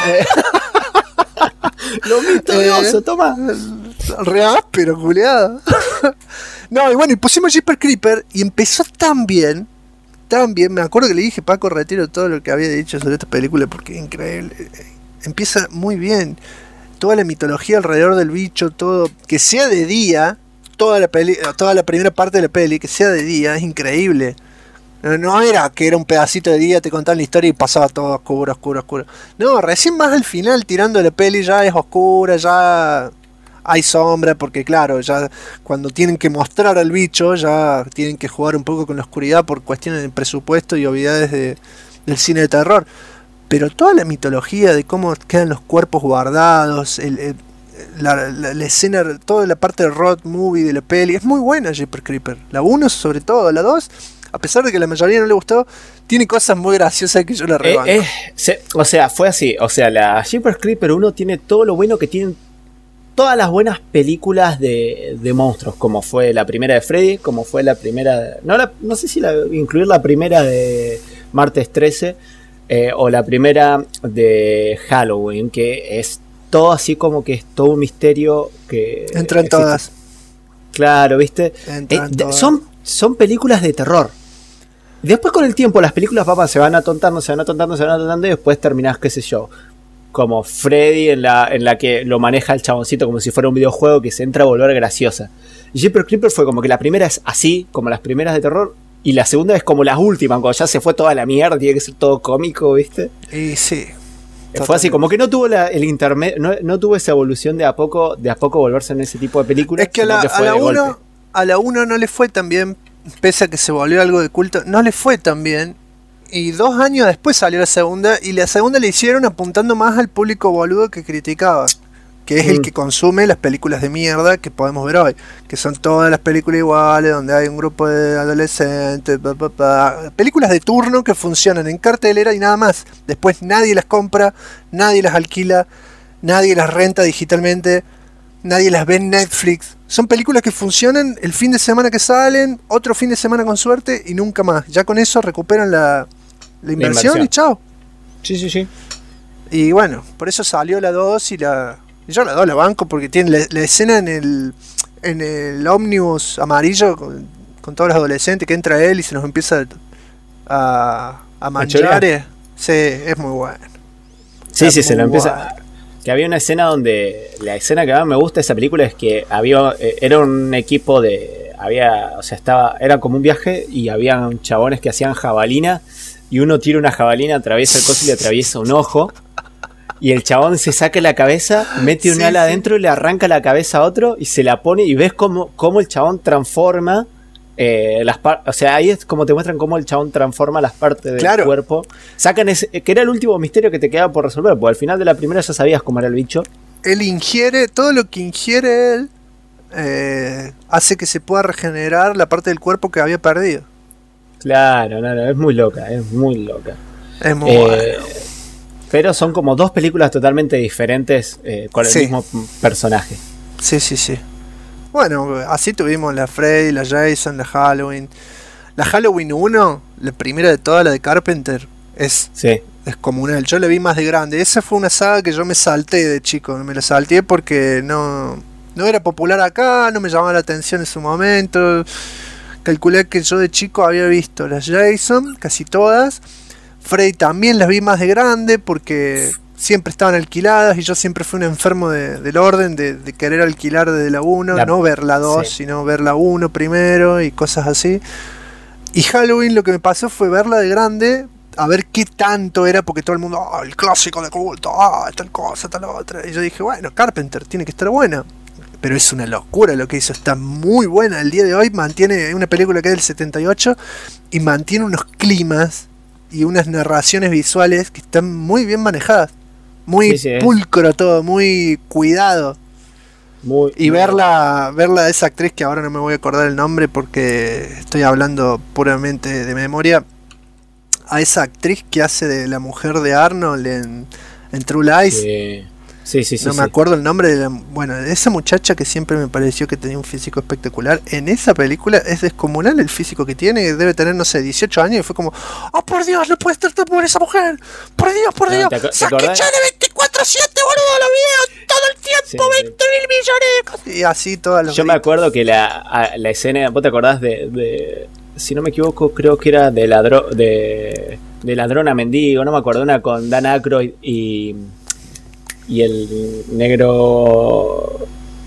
Lomito de oso, toma. Re áspero, culiado. No, y bueno, y pusimos Jeepers Creepers y empezó tan bien, me acuerdo que le dije, Paco, retiro todo lo que había dicho sobre esta película porque es increíble. Empieza muy bien. Toda la mitología alrededor del bicho, todo, que sea de día, toda la primera parte de la peli, que sea de día, es increíble. No era que era un pedacito de día, te contaban la historia y pasaba todo oscuro. No, recién más al final, tirando la peli, ya es oscura, ya hay sombra, porque claro, ya cuando tienen que mostrar al bicho, ya tienen que jugar un poco con la oscuridad por cuestiones de presupuesto y obviedades del cine de terror. Pero toda la mitología de cómo quedan los cuerpos guardados, la escena, toda la parte de road movie de la peli, es muy buena Jeepers Creepers. La 1 sobre todo, la 2, a pesar de que a la mayoría no le gustó, tiene cosas muy graciosas que yo la rebanco. O sea, fue así. O sea, la Jeepers Creepers 1 tiene todo lo bueno que tienen todas las buenas películas de monstruos, como fue la primera de Freddy, como fue la primera... No sé si incluir la primera de Martes 13 o la primera de Halloween, que es todo así como que es todo un misterio que... Entran todas. Claro, ¿viste? Son películas de terror. Después con el tiempo las películas, papá, se van atontando y después terminás, qué sé yo, como Freddy en la que lo maneja el chaboncito como si fuera un videojuego que se entra a volver graciosa. Jeepers Creepers fue como que la primera es así, como las primeras de terror, y la segunda es como las últimas, cuando ya se fue toda la mierda, tiene que ser todo cómico, ¿viste? Y sí. Fue así, como que no tuvo el intermedio, no tuvo esa evolución de a poco volverse en ese tipo de películas. Es que a la 1 no le fue tan bien, pese a que se volvió algo de culto, no le fue tan bien. Y 2 años después salió la segunda, y la segunda le hicieron apuntando más al público boludo que criticaba, que es el que consume las películas de mierda que podemos ver hoy, que son todas las películas iguales, donde hay un grupo de adolescentes, películas de turno que funcionan en cartelera y nada más. Después nadie las compra, nadie las alquila, nadie las renta digitalmente, nadie las ve en Netflix. Son películas que funcionan el fin de semana que salen, otro fin de semana con suerte y nunca más. Ya con eso recuperan la inversión y chao. Sí. Y bueno, por eso salió la 2 y yo la 2 la banco porque tiene la escena en el ómnibus amarillo con todos los adolescentes que entra él y se nos empieza a manchar. Sí, es muy bueno. Sí, se lo empieza. Que había una escena donde la escena que más me gusta de esa película es que era un equipo era como un viaje y había chabones que hacían jabalina y uno tira una jabalina, atraviesa el coso y le atraviesa un ojo. Y el chabón se saca la cabeza, mete un ala adentro y le arranca la cabeza a otro y se la pone y ves cómo el chabón transforma las partes. O sea, ahí es como te muestran cómo el chabón transforma las partes del cuerpo. Sacan que era el último misterio que te quedaba por resolver, porque al final de la primera ya sabías cómo era el bicho. Él ingiere, todo lo que ingiere él hace que se pueda regenerar la parte del cuerpo que había perdido. Claro, es muy loca, es muy loca. Es muy bueno. Pero son como dos películas totalmente diferentes con el mismo personaje. Sí. Bueno, así tuvimos la Freddy, la Jason, la Halloween. La Halloween 1, la primera de todas, la de Carpenter, es descomunal. Yo la vi más de grande. Esa fue una saga que yo me salté de chico. Me la salté porque no era popular acá, no me llamaba la atención en su momento. Calculé que yo de chico había visto las Jason, casi todas. Freddy también las vi más de grande porque siempre estaban alquiladas y yo siempre fui un enfermo del orden de querer alquilar desde la 1, no ver la 2, sino ver la 1 primero y cosas así. Y Halloween lo que me pasó fue verla de grande, a ver qué tanto era, porque todo el mundo, el clásico de culto, tal cosa, tal otra. Y yo dije, bueno, Carpenter tiene que estar buena. Pero es una locura lo que hizo, está muy buena. El día de hoy mantiene una película que es del 78 y mantiene unos climas y unas narraciones visuales que están muy bien manejadas. Muy pulcro todo, muy cuidado. Y verla a esa actriz, que ahora no me voy a acordar el nombre porque estoy hablando puramente de memoria, a esa actriz que hace de la mujer de Arnold en True Lies. No me acuerdo el nombre de esa muchacha que siempre me pareció que tenía un físico espectacular. En esa película es descomunal el físico que tiene, debe tener, no sé, 18 años y fue como, oh por Dios, no puede estar tan buena esa mujer. Por Dios. Saque ya de 24/7, boludo, la veo todo el tiempo, 20.000 millones. Y así todas las. Yo me acuerdo que la escena, ¿vos te acordás de si no me equivoco, creo que era de Ladrona Mendigo, no me acuerdo, una con Dan Aykroyd y el negro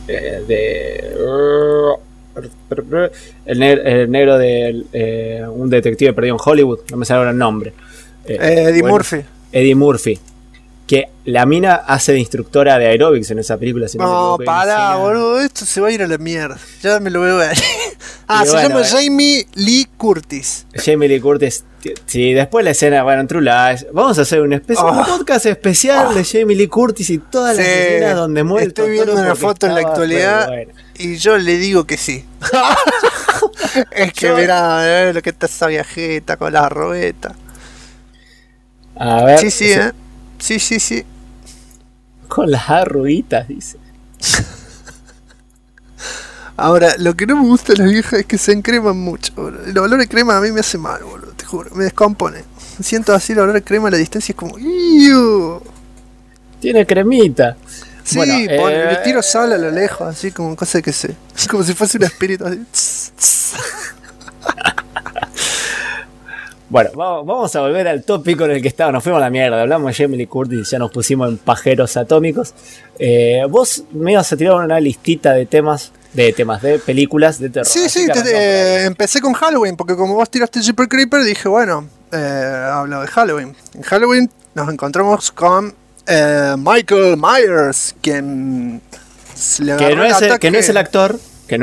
el negro de un detective perdido en Hollywood, no me sale ahora el nombre. Eddie Murphy, que la mina hace de instructora de aeróbics en esa película. Si no, pará, boludo, esto se va a ir a la mierda. Ya me lo veo ver. Se llama Jamie Lee Curtis. Sí, después la escena, bueno, en True Lies. Vamos a hacer un podcast especial de Jamie Lee Curtis y todas las escenas donde muere. Estoy viendo una foto en la actualidad y yo le digo que sí. Es que mirá, lo que está esa viajeta con la robeta. A ver. Sí. Con las arruguitas, dice. Ahora, lo que no me gusta de las viejas es que se encreman mucho, boludo. El olor de crema a mí me hace mal, boludo, te juro, me descompone. Siento así el olor de crema a la distancia, es como ¡iu! Tiene cremita. Sí, bueno, le tiro sal a lo lejos, así como cosa que se. Como si fuese un espíritu así. Bueno, vamos a volver al tópico en el que estaba. Nos fuimos a la mierda. Hablamos de Jamie Lee Curtis y ya nos pusimos en pajeros atómicos. Vos me ibas a tirar una listita de temas de películas de terror. Sí, empecé con Halloween, porque como vos tiraste Jeepers Creeper, dije, bueno, hablo de Halloween. En Halloween nos encontramos con Michael Myers, quien le que no es el actor.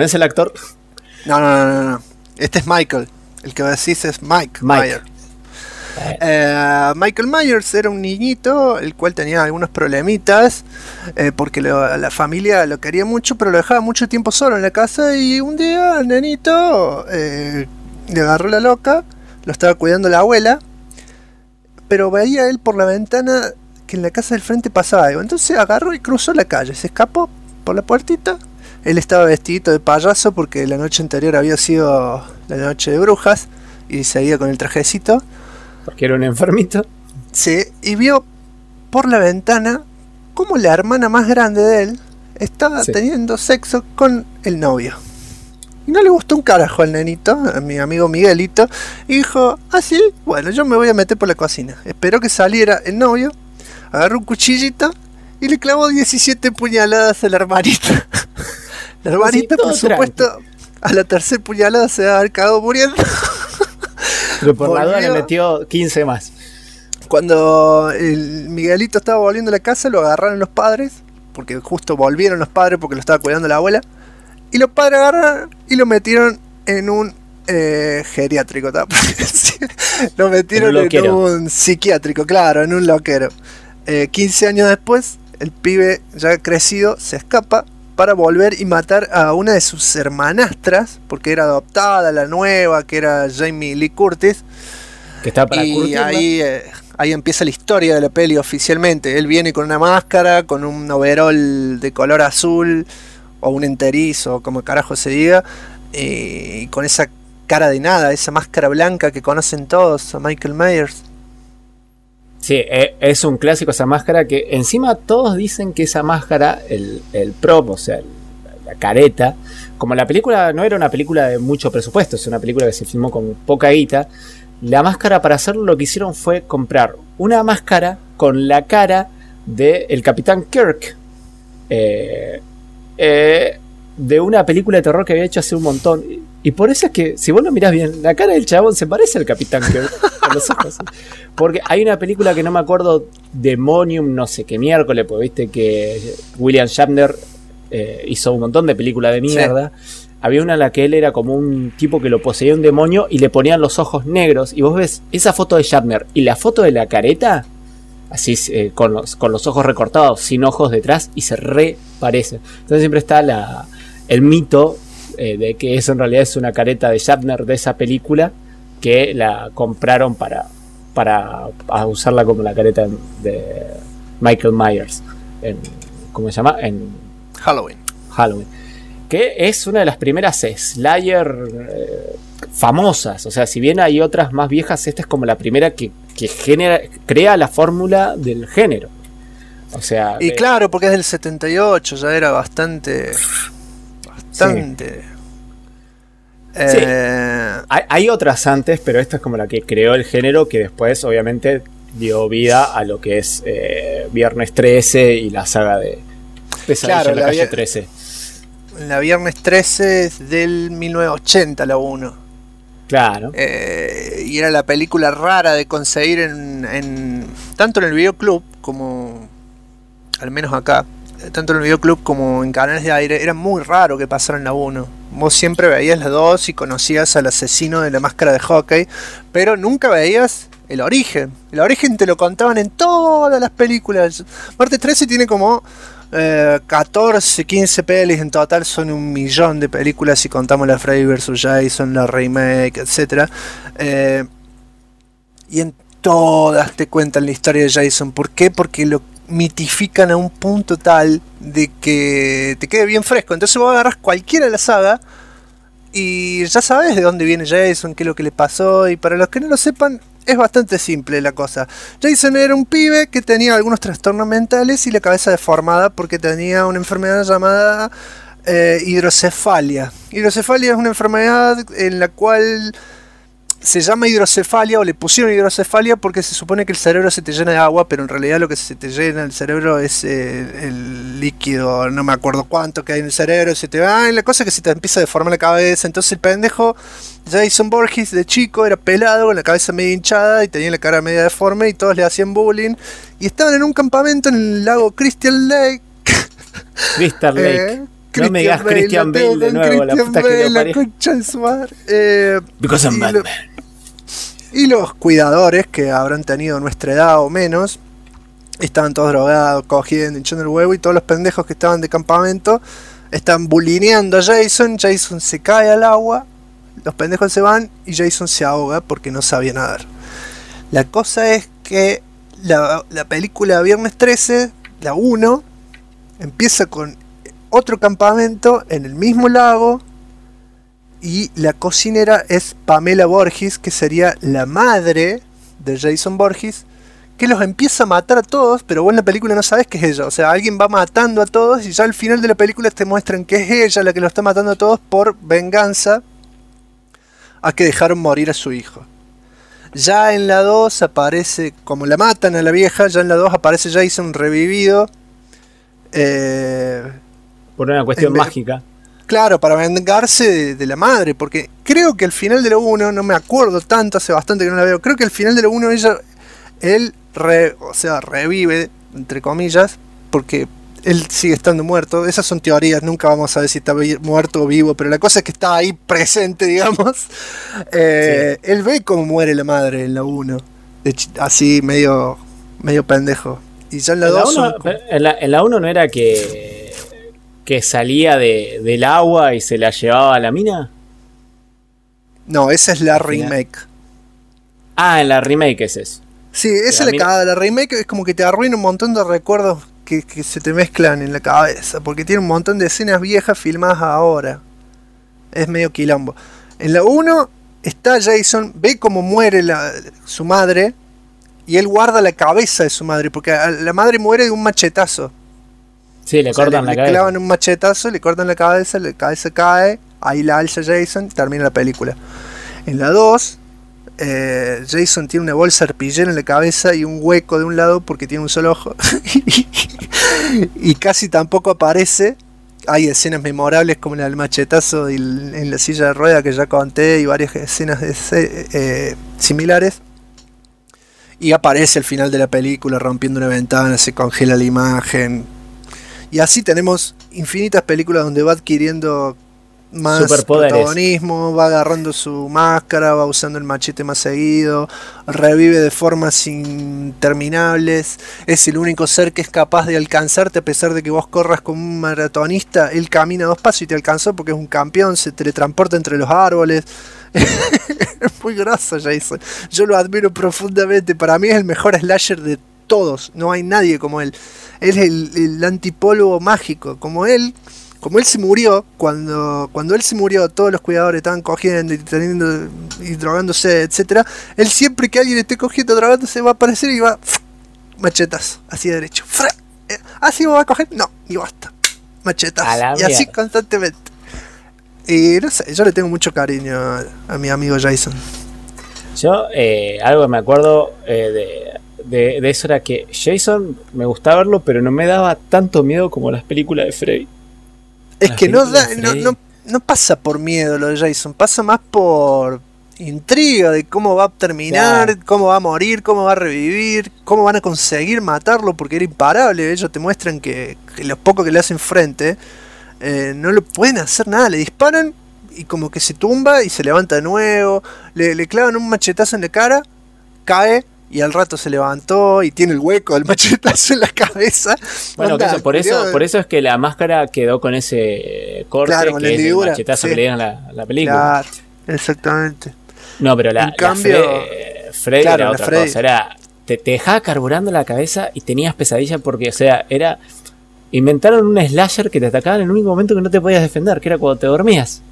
No. Este es Michael. El que decís es Mike Myers. Michael Myers era un niñito el cual tenía algunos problemitas porque la familia lo quería mucho, pero lo dejaba mucho tiempo solo en la casa. Y un día el nenito le agarró la loca, lo estaba cuidando la abuela, pero veía él por la ventana que en la casa del frente pasaba algo. Entonces agarró y cruzó la calle, se escapó por la puertita. Él estaba vestidito de payaso porque la noche anterior había sido la noche de brujas y seguía con el trajecito. Porque era un enfermito. Sí, y vio por la ventana cómo la hermana más grande de él estaba teniendo sexo con el novio. Y no le gustó un carajo al nenito, a mi amigo Miguelito, y dijo, sí, bueno, yo me voy a meter por la cocina. Esperó que saliera el novio, agarró un cuchillito y le clavó 17 puñaladas a la hermanita. La hermanita, por supuesto, a la tercera puñalada se va a haber cagado muriendo. Pero por la duda le metió 15 más. Cuando el Miguelito estaba volviendo a la casa, lo agarraron los padres, porque justo volvieron los padres porque lo estaba cuidando la abuela. Y los padres agarraron y lo metieron en un geriátrico. Lo metieron en un psiquiátrico, claro, en un loquero. 15 años después, el pibe ya crecido se escapa para volver y matar a una de sus hermanastras, porque era adoptada, la nueva, que era Jamie Lee Curtis. Que está para y ahí empieza la historia de la peli oficialmente. Él viene con una máscara, con un overol de color azul, o un enterizo, como carajo se diga, y con esa cara de nada, esa máscara blanca que conocen todos, a Michael Myers. Sí, es un clásico esa máscara, que encima todos dicen que esa máscara, el prop, o sea, la careta, como la película no era una película de mucho presupuesto, es una película que se filmó con poca guita, la máscara, para hacerlo, lo que hicieron fue comprar una máscara con la cara del Capitán Kirk, de una película de terror que había hecho hace un montón. Y por eso es que, si vos lo mirás bien, la cara del chabón se parece al Capitán Kirk con los ojos. Porque hay una película que no me acuerdo, Demonium, no sé qué miércoles, porque viste que William Shatner hizo un montón de películas de mierda. Sí. Había una en la que él era como un tipo que lo poseía un demonio y le ponían los ojos negros. Y vos ves esa foto de Shatner y la foto de la careta, así con los ojos recortados, sin ojos detrás, y se reparece. Entonces siempre está el mito de que eso en realidad es una careta de Shatner de esa película, que la compraron para usarla como la careta de Michael Myers ¿cómo se llama? En Halloween, que es una de las primeras Slayer famosas. O sea, si bien hay otras más viejas, esta es como la primera que crea la fórmula del género. O sea, y claro, porque es del 78, ya era bastante. Sí. Hay otras antes, pero esta es como la que creó el género, que después obviamente dio vida a lo que es Viernes 13 y la saga de Pesadilla en la calle 13. La Viernes 13 es del 1980, la 1. Claro. Y era la película rara de conseguir tanto en el videoclub como, al menos acá, tanto en el videoclub como en canales de aire, era muy raro que pasaran la 1. Vos siempre veías las dos y conocías al asesino de la máscara de hockey, pero nunca veías el origen. El origen te lo contaban en todas las películas. Martes 13 tiene como 14, 15 pelis en total, son 1.000.000 de películas si contamos la Freddy vs. Jason, la remake, etc. Y en todas te cuentan la historia de Jason. ¿Por qué? Porque lo mitifican a un punto tal de que te quede bien fresco. Entonces vos agarras cualquiera de la saga y ya sabes de dónde viene Jason, qué es lo que le pasó. Y para los que no lo sepan, es bastante simple la cosa. Jason era un pibe que tenía algunos trastornos mentales y la cabeza deformada porque tenía una enfermedad llamada hidrocefalia. Hidrocefalia es una enfermedad en la cual se llama hidrocefalia, o le pusieron hidrocefalia porque se supone que el cerebro se te llena de agua, pero en realidad lo que se te llena el cerebro es el líquido, no me acuerdo cuánto que hay en el cerebro, se te va, la cosa es que se te empieza a deformar la cabeza. Entonces el pendejo Jason Voorhees de chico era pelado, con la cabeza medio hinchada y tenía la cara media deforme, y todos le hacían bullying, y estaban en un campamento en el lago Crystal Lake. No me digas Christian Bale de nuevo, la puta que lo parió. Concha de su madre. Because I'm Batman. Y los cuidadores, que habrán tenido nuestra edad o menos, estaban todos drogados, cogiendo, hinchando el huevo, y todos los pendejos que estaban de campamento están bulineando a Jason. Jason se cae al agua, los pendejos se van y Jason se ahoga porque no sabía nadar. La cosa es que la película Viernes 13, la 1, empieza con otro campamento en el mismo lago, y la cocinera es Pamela Voorhees, que sería la madre de Jason Voorhees, que los empieza a matar a todos, pero vos en la película no sabes que es ella. O sea, alguien va matando a todos y ya al final de la película te muestran que es ella la que lo está matando a todos por venganza a que dejaron morir a su hijo. Ya en la 2 aparece, como la matan a la vieja, ya en la 2 aparece Jason revivido. Por una cuestión mágica. Claro, para vengarse de la madre, porque creo que al final de la 1, no me acuerdo tanto, hace bastante que no la veo, creo que al final de la 1 él revive, entre comillas, porque él sigue estando muerto. Esas son teorías, nunca vamos a ver si está muerto o vivo, pero la cosa es que está ahí presente, digamos. Sí. Él ve cómo muere la madre en la 1, así medio pendejo. Y ya en la 2... En la 1 no era que salía del agua y se la llevaba a la mina. No, esa es la remake. Ah, en la remake es eso. Sí, esa es la cagada. La remake es como que te arruina un montón de recuerdos que se te mezclan en la cabeza, porque tiene un montón de escenas viejas filmadas ahora. Es medio quilombo. En la 1 está Jason, ve cómo muere su madre, y él guarda la cabeza de su madre, porque la madre muere de un machetazo. Sí, le cortan la cabeza. Le clavan un machetazo, le cortan la cabeza cae, ahí la alza Jason, termina la película. En la 2, Jason tiene una bolsa arpillera en la cabeza y un hueco de un lado porque tiene un solo ojo. Y casi tampoco aparece. Hay escenas memorables como la del machetazo en la silla de rueda que ya conté, y varias escenas similares. Y aparece al final de la película rompiendo una ventana, se congela la imagen. Y así tenemos infinitas películas donde va adquiriendo más protagonismo, va agarrando su máscara, va usando el machete más seguido, revive de formas interminables, es el único ser que es capaz de alcanzarte a pesar de que vos corras como un maratonista. Él camina 2 pasos y te alcanzó porque es un campeón, se teletransporta entre los árboles. Es muy grosso Jason, yo lo admiro profundamente, para mí es el mejor slasher de todos, no hay nadie como él. Él es el antipólogo mágico. Como él se murió, cuando él se murió, todos los cuidadores estaban cogiendo y drogándose, etcétera. Él siempre que alguien esté cogiendo, drogándose, va a aparecer y va machetazo, así de derecho. Así va a coger, no, y basta. Machetazo. Y así constantemente. Y no sé, yo le tengo mucho cariño a mi amigo Jason. Yo, algo que me acuerdo de eso era que Jason me gustaba verlo, pero no me daba tanto miedo como las películas de Freddy. Es que no pasa por miedo lo de Jason, pasa más por intriga de cómo va a terminar, claro, cómo va a morir, cómo va a revivir, cómo van a conseguir matarlo, porque era imparable. Ellos te muestran que los pocos que le hacen frente no le pueden hacer nada, le disparan y como que se tumba y se levanta de nuevo, le clavan un machetazo en la cara, cae y al rato se levantó y tiene el hueco del machetazo en la cabeza. Bueno, por eso es que la máscara quedó con ese corte, claro, con que es el machetazo, sí, que le dieron la película. Claro, exactamente. No, pero en cambio, Freddy claro, era otra cosa. Era, te dejaba carburando la cabeza y tenías pesadillas porque, o sea, inventaron un slasher que te atacaba en el único momento que no te podías defender, que era cuando te dormías.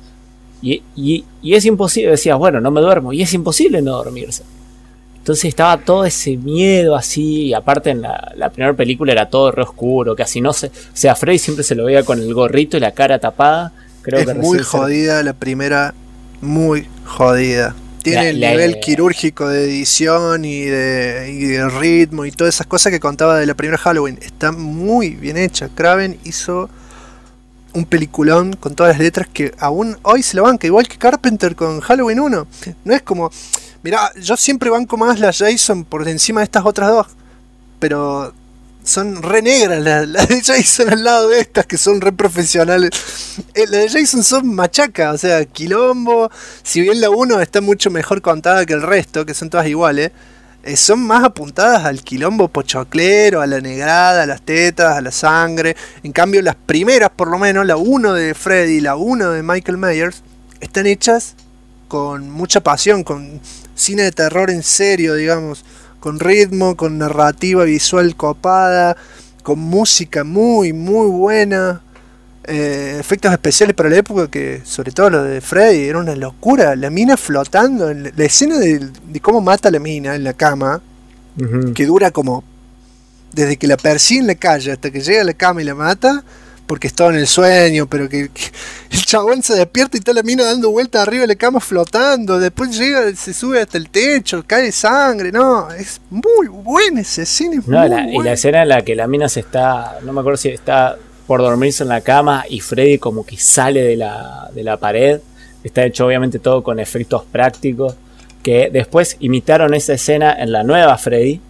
Y es imposible, decías, bueno, no me duermo, y es imposible no dormirse. Entonces estaba todo ese miedo así, y aparte en la primera película era todo re oscuro, casi no se... O sea, Freddy siempre se lo veía con el gorrito y la cara tapada. Creo que muy jodida la primera, muy jodida. Tiene el nivel quirúrgico de edición y de ritmo y todas esas cosas que contaba de la primera Halloween. Está muy bien hecha. Craven hizo un peliculón con todas las letras que aún hoy se la banca, igual que Carpenter con Halloween 1. No es como... Mirá, yo siempre banco más las Jason por encima de estas otras dos, pero son re negras las de Jason al lado de estas que son re profesionales. Las de Jason son machaca, o sea, quilombo. Si bien la 1 está mucho mejor contada que el resto, que son todas iguales, son más apuntadas al quilombo pochoclero, a la negrada, a las tetas, a la sangre. En cambio las primeras, por lo menos, la 1 de Freddy y la 1 de Michael Myers, están hechas con mucha pasión, con cine de terror en serio, digamos, con ritmo, con narrativa visual copada, con música muy muy buena, efectos especiales para la época, que sobre todo lo de Freddy era una locura. La mina flotando, la escena de cómo mata a la mina en la cama, que dura como desde que la persigue en la calle hasta que llega a la cama y la mata, porque estaba en el sueño, pero que el chabón se despierta y está la mina dando vueltas arriba de la cama flotando, después llega, se sube hasta el techo, cae sangre, no, es muy buena esa escena. Y la escena en la que la mina se está, no me acuerdo si está por dormirse en la cama y Freddy como que sale de la pared, está hecho obviamente todo con efectos prácticos, que después imitaron esa escena en la nueva Freddy.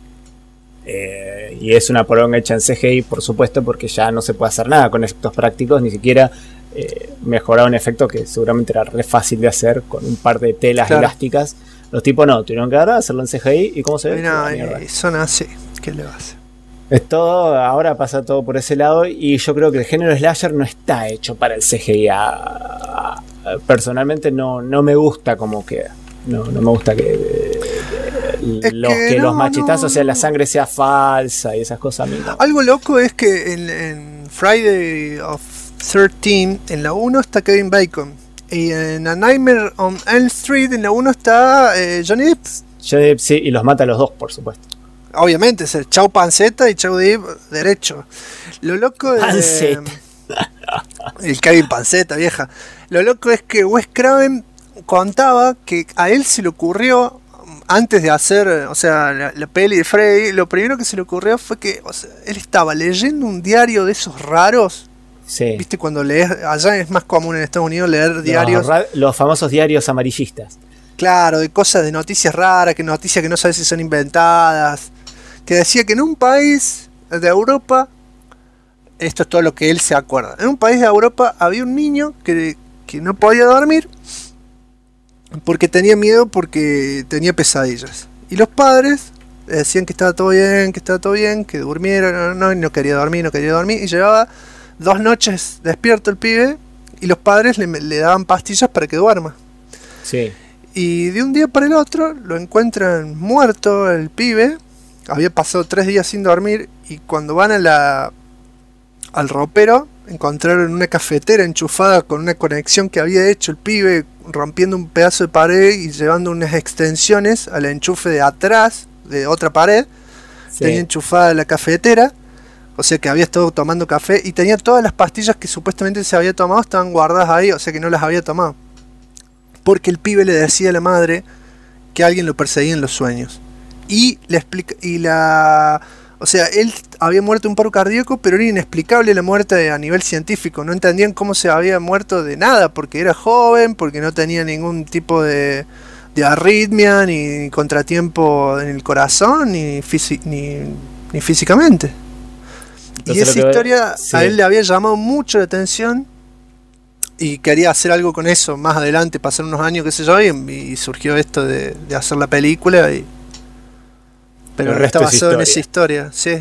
Y es una poronga hecha en CGI, por supuesto, porque ya no se puede hacer nada con efectos prácticos, ni siquiera mejorar un efecto que seguramente era re fácil de hacer con un par de telas elásticas. Los tipos no, tuvieron que agarrar, hacerlo en CGI y cómo se ve. No, son así, ¿qué le va a hacer? Es todo, ahora pasa todo por ese lado y yo creo que el género slasher no está hecho para el CGI. Personalmente no me gusta cómo queda. No me gusta que los machetazos, o sea, la sangre sea falsa y esas cosas. No. Algo loco es que en Friday of 13, en la 1 está Kevin Bacon. Y en A Nightmare on Elm Street, en la 1 está Johnny Depp. Johnny Depp, sí, y los mata a los dos, por supuesto. Obviamente, es el Chau Panceta y Chau Depp derecho. Lo loco de... Panceta. El Kevin Panceta, vieja. Lo loco es que Wes Craven contaba que a él se le ocurrió, antes de hacer, o sea, la peli de Freddy, lo primero que se le ocurrió fue que, o sea, él estaba leyendo un diario de esos raros. Sí. Viste, cuando lees, allá es más común en Estados Unidos leer diarios. Los famosos diarios amarillistas. Claro, de cosas, de noticias raras, que noticias que no sabes si son inventadas. Que decía que en un país de Europa, esto es todo lo que él se acuerda, en un país de Europa había un niño que no podía dormir porque tenía miedo, porque tenía pesadillas. Y los padres decían que estaba todo bien, que durmiera, y no quería dormir, y llevaba 2 noches despierto el pibe, y los padres le daban pastillas para que duerma. Sí. Y de un día para el otro lo encuentran muerto el pibe, había pasado 3 días sin dormir, y cuando van al ropero, encontraron una cafetera enchufada con una conexión que había hecho el pibe, rompiendo un pedazo de pared y llevando unas extensiones al enchufe de atrás de otra pared. Sí. Tenía enchufada la cafetera, o sea que había estado tomando café, y tenía todas las pastillas que supuestamente se había tomado, estaban guardadas ahí, o sea que no las había tomado, porque el pibe le decía a la madre que alguien lo perseguía en los sueños. Y le explica, o sea, él había muerto de un paro cardíaco, pero era inexplicable la muerte a nivel científico. No entendían cómo se había muerto de nada, porque era joven, porque no tenía ningún tipo de arritmia, ni contratiempo en el corazón, ni físicamente. Entonces, y esa historia a él le había llamado mucho la atención y quería hacer algo con eso más adelante, pasar unos años, qué sé yo, y surgió esto de hacer la película. Pero está basado en esa historia, sí.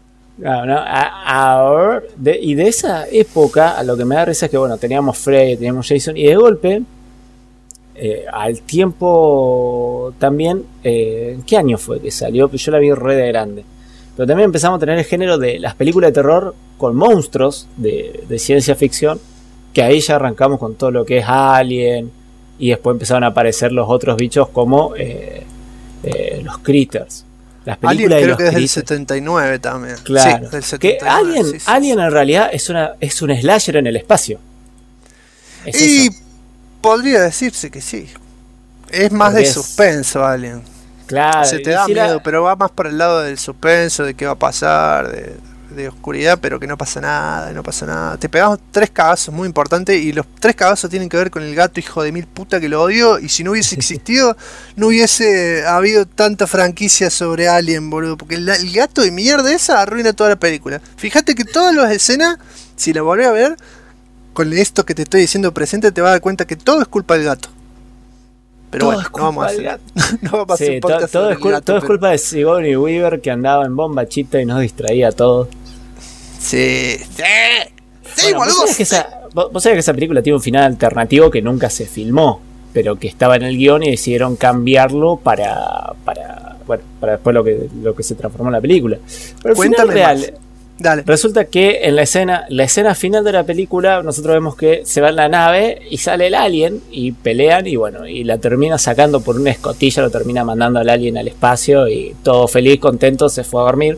Y de esa época, a lo que me da risa es que, bueno, teníamos Freddy, teníamos Jason, y de golpe, al tiempo también, ¿qué año fue que salió? Yo la vi re de grande. Pero también empezamos a tener el género de las películas de terror con monstruos de ciencia ficción, que ahí ya arrancamos con todo lo que es Alien, y después empezaron a aparecer los otros bichos como los Critters. Las películas Alien creo que es del 79 también. Claro. Sí, del 79, que Alien en realidad es un slasher en el espacio. Y eso. Podría decirse que sí. Es más porque de suspenso, Alien. Claro. Se te da miedo, pero va más por el lado del suspenso, de qué va a pasar, de oscuridad, pero que no pasa nada. Te pegamos 3 cagazos muy importantes, y los 3 cagazos tienen que ver con el gato hijo de mil puta que lo odio, y si no hubiese existido, no hubiese habido tanta franquicia sobre Alien, boludo, porque el gato de mierda esa arruina toda la película. Fíjate que todas las escenas, si la volvés a ver, con esto que te estoy diciendo presente, te vas a dar cuenta que todo es culpa del gato. Pero todo bueno, no vamos a hacer, no vamos a hacer un podcast todo es culpa de Sigourney Weaver, que andaba en bombachita y nos distraía a todos. Sí, bueno, boludo. Vos sabés que esa película tiene un final alternativo que nunca se filmó, pero que estaba en el guión y decidieron cambiarlo para después lo que se transformó en la película. Pero el Cuéntame final real, Dale. Resulta que en la escena final de la película, nosotros vemos que se va en la nave y sale el alien y pelean y bueno, y la termina sacando por una escotilla, lo termina mandando al alien al espacio y todo feliz, contento, se fue a dormir.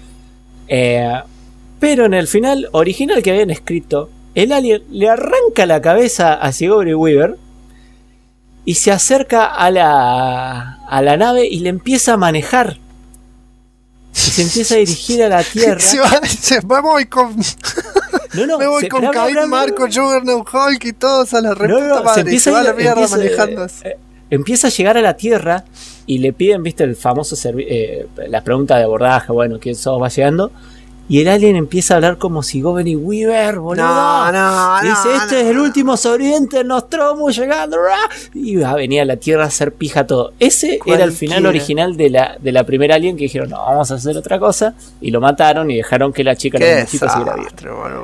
Pero en el final original que habían escrito, el alien le arranca la cabeza a Sigourney Weaver y se acerca a la nave y le empieza a manejar. Y se empieza a dirigir a la Tierra. Me voy con... me voy con Kevin, Marco, Juggernaut, Hulk y todos a la reputa madre. Se va a la mierda manejando. Empieza a llegar a la Tierra y le piden, viste, el famoso las preguntas de abordaje, bueno, ¿quién sos? Va llegando. Y el alien empieza a hablar como Sigourney Weaver, boludo. Dice, este es el último sobreviviente, Nostromo llegando. Y venía a la Tierra a hacer pija todo. Ese era el final original de la primera Alien, que dijeron, no, vamos a hacer otra cosa. Y lo mataron y dejaron que la chica la siguiera viva.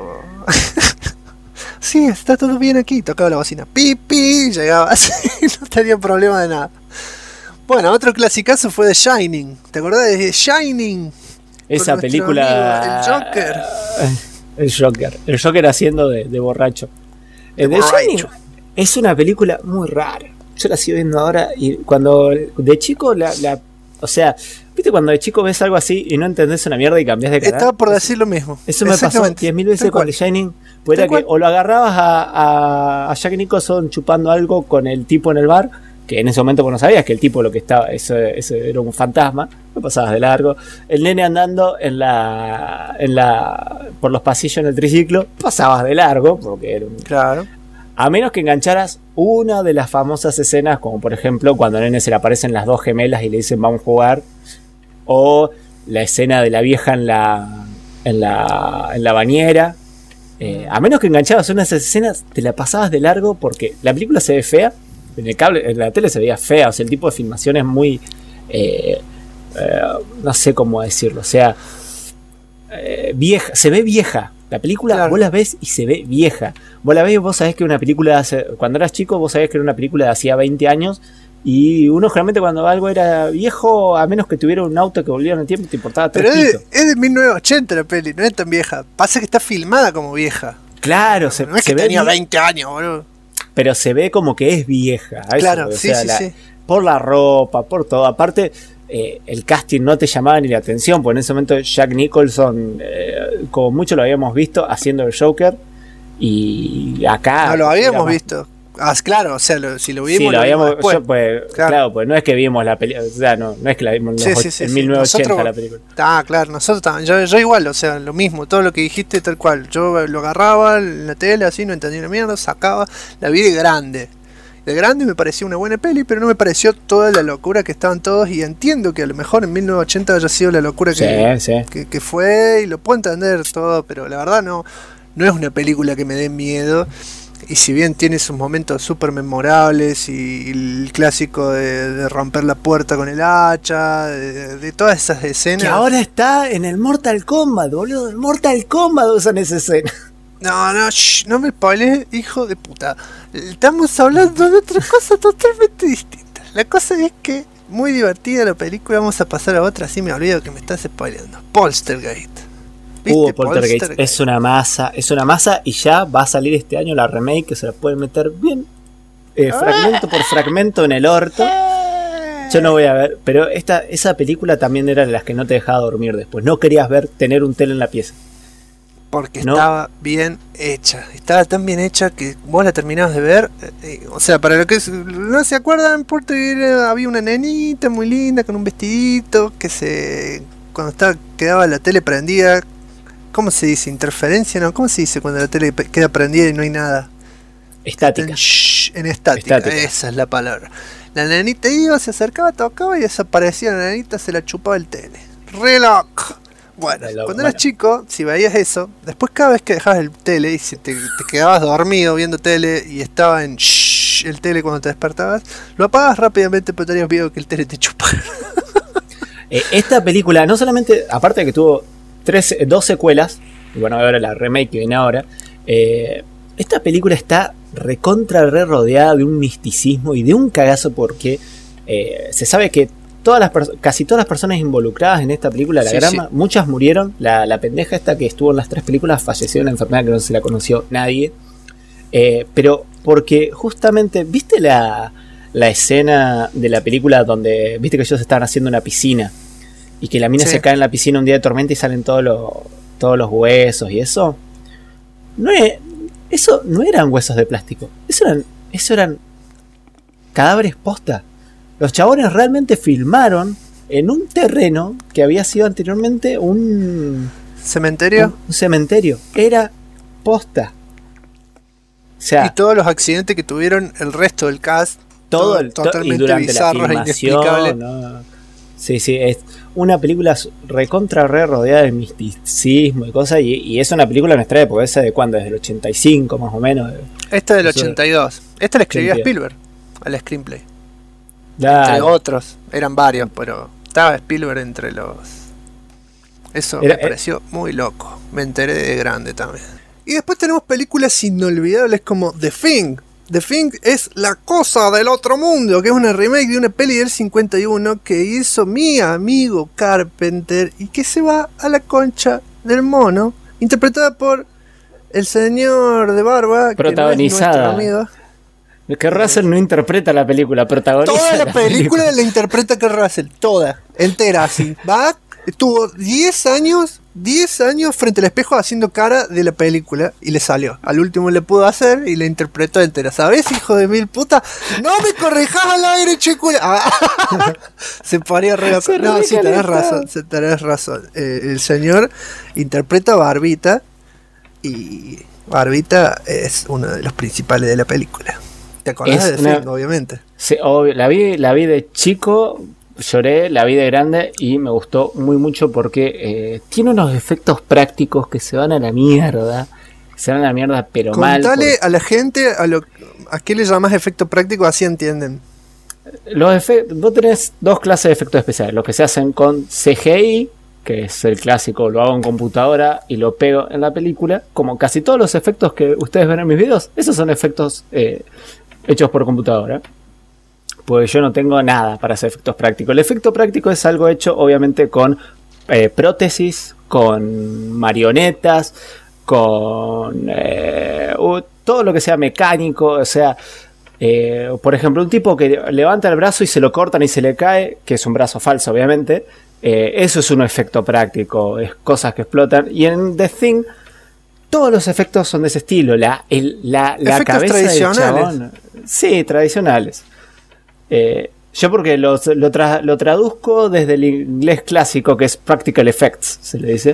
Sí, está todo bien aquí. Tocaba la bocina. Pi, llegaba así. No tenía problema de nada. Bueno, otro clasicazo fue The Shining. ¿Te acordás de The Shining? Esa película. El Joker haciendo de borracho. The Shining es una película muy rara. Yo la sigo viendo ahora y cuando de chico o sea, viste cuando de chico ves algo así y no entendés una mierda y cambiás de canal. Estaba por decir lo mismo. Eso me pasó 10.000 veces con The Shining. Pues era que o lo agarrabas a Jack Nicholson chupando algo con el tipo en el bar, que en ese momento vos no sabías que el tipo lo que estaba, eso era un fantasma, lo pasabas de largo. El nene andando por los pasillos en el triciclo, pasabas de largo, porque era claro. A menos que engancharas una de las famosas escenas, como por ejemplo cuando al nene se le aparecen las dos gemelas y le dicen vamos a jugar, o la escena de la vieja en la bañera. A menos que engancharas una de esas escenas, te la pasabas de largo porque la película se ve fea. En la tele se veía fea, o sea, el tipo de filmación es muy no sé cómo decirlo, o sea, vieja, se ve vieja. La película, claro. Vos la ves y se ve vieja. Vos la ves y vos sabés que una película cuando eras chico, vos sabés que era una película de hacía 20 años. Y uno generalmente cuando algo era viejo, a menos que tuviera un auto que volviera en el tiempo, te importaba tres pitos. Es de 1980 la peli, no es tan vieja. Pasa que está filmada como vieja. Claro, no es que tenía 20 años, boludo. Pero se ve como que es vieja. Claro, eso, sí, sí. Por la ropa, por todo. Aparte, el casting no te llamaba ni la atención, porque en ese momento Jack Nicholson, como mucho lo habíamos visto haciendo el Joker, y acá... No lo habíamos visto. Claro, o sea, si lo vimos... Sí, lo habíamos después. Claro, pues no es que vimos la película, o sea, no es que la vimos en 1980 nosotros, la película. Claro, nosotros yo igual, o sea, lo mismo, todo lo que dijiste tal cual. Yo lo agarraba en la tele, así, no entendía una mierda, sacaba, la vi de grande. De grande me pareció una buena peli, pero no me pareció toda la locura que estaban todos, y entiendo que a lo mejor en 1980 haya sido la locura que fue, y lo puedo entender todo, pero la verdad no es una película que me dé miedo. Y si bien tiene sus momentos súper memorables y el clásico de romper la puerta con el hacha, de todas esas escenas... Que ahora está en el Mortal Kombat, boludo. El Mortal Kombat usan esa escena. No me spoilees, hijo de puta. Estamos hablando de otra cosa totalmente distinta. La cosa es que muy divertida la película. Vamos a pasar a otra, así me olvido que me estás spoileando. Poltergeist. Poltergeist es una masa, y ya va a salir este año la remake que se la pueden meter bien fragmento por fragmento en el orto. Yo no voy a ver, pero esa película también era de las que no te dejaba dormir después. No querías tener un tele en la pieza. Porque estaba bien hecha. Estaba tan bien hecha que vos la terminabas de ver. O sea, para lo que no se acuerdan, había una nenita muy linda con un vestidito que cuando quedaba la tele prendida. ¿Cómo se dice? ¿Interferencia? No, ¿cómo se dice cuando la tele queda prendida y no hay nada? Estática. En estática, esa es la palabra. La nenita iba, se acercaba, tocaba y desaparecía la nenita, se la chupaba el tele. Reloj. Bueno, cuando eras chico, si veías eso, después cada vez que dejabas el tele y si te quedabas dormido viendo tele y estaba en el tele cuando te despertabas, lo apagabas rápidamente, pero tenías miedo que el tele te chupara. Esta película, no solamente, aparte de que tuvo 2 secuelas, y bueno, ahora la remake que viene ahora, esta película está recontra rodeada de un misticismo y de un cagazo porque se sabe que casi todas las personas involucradas en esta película, muchas murieron. La pendeja esta que estuvo en las 3 películas falleció de una enfermedad que no se la conoció nadie. Pero porque justamente, ¿viste la escena de la película donde viste que ellos estaban haciendo una piscina y que la mina se cae en la piscina un día de tormenta y salen todos los huesos y eso? Eso no eran huesos de plástico, eso eran cadáveres posta. Los chabones realmente filmaron en un terreno que había sido anteriormente un ¿cementerio? Un cementerio. Era posta. O sea, y todos los accidentes que tuvieron el resto del cast, totalmente y durante bizarros, la inexplicables. ¿no? Sí, es una película recontra rodeada de misticismo y cosas, y es una película de nuestra época. ¿Esa de cuándo? Desde el 85 más o menos. Esta del 82. Esta la escribía Spielberg al screenplay. Claro. Entre otros, eran varios, pero estaba Spielberg entre los... Eso me pareció muy loco. Me enteré de grande también. Y después tenemos películas inolvidables como The Thing. The Thing es La Cosa del Otro Mundo, que es una remake de una peli del 51 que hizo mi amigo Carpenter y que se va a la concha del mono, interpretada por el señor de barba, protagonizada. Que no es nuestro amigo. Que Russell no interpreta la película, protagoniza toda la película la interpreta que Russell, toda, entera así. Va, estuvo 10 años frente al espejo haciendo cara de la película y le salió. Al último le pudo hacer y la interpretó entera. ¿Sabes, hijo de mil puta? ¡No me corrijas al aire, chicula! Se paría re loco. No, sí, tenés razón. El señor interpreta a Barbita y Barbita es uno de los principales de la película. ¿Te acordás de The Thing, obviamente? Sí, obvio. La vi de chico, lloré, la vi de grande y me gustó mucho porque tiene unos efectos prácticos que se van a la mierda. Se van a la mierda, pero mal. Contale a la gente a qué le llamas efecto práctico, así entienden. Vos tenés 2 clases de efectos especiales. Los que se hacen con CGI, que es el clásico, lo hago en computadora y lo pego en la película. Como casi todos los efectos que ustedes ven en mis videos, esos son efectos hechos por computadora. Pues yo no tengo nada para hacer efectos prácticos. El efecto práctico es algo hecho obviamente con prótesis, con marionetas, con todo lo que sea mecánico. O sea, por ejemplo, un tipo que levanta el brazo y se lo cortan y se le cae, que es un brazo falso obviamente. Eso es un efecto práctico, es cosas que explotan. Y en The Thing todos los efectos son de ese estilo. La cabeza del chabón. Sí, tradicionales. Yo porque lo traduzco desde el inglés clásico, que es practical effects, se le dice.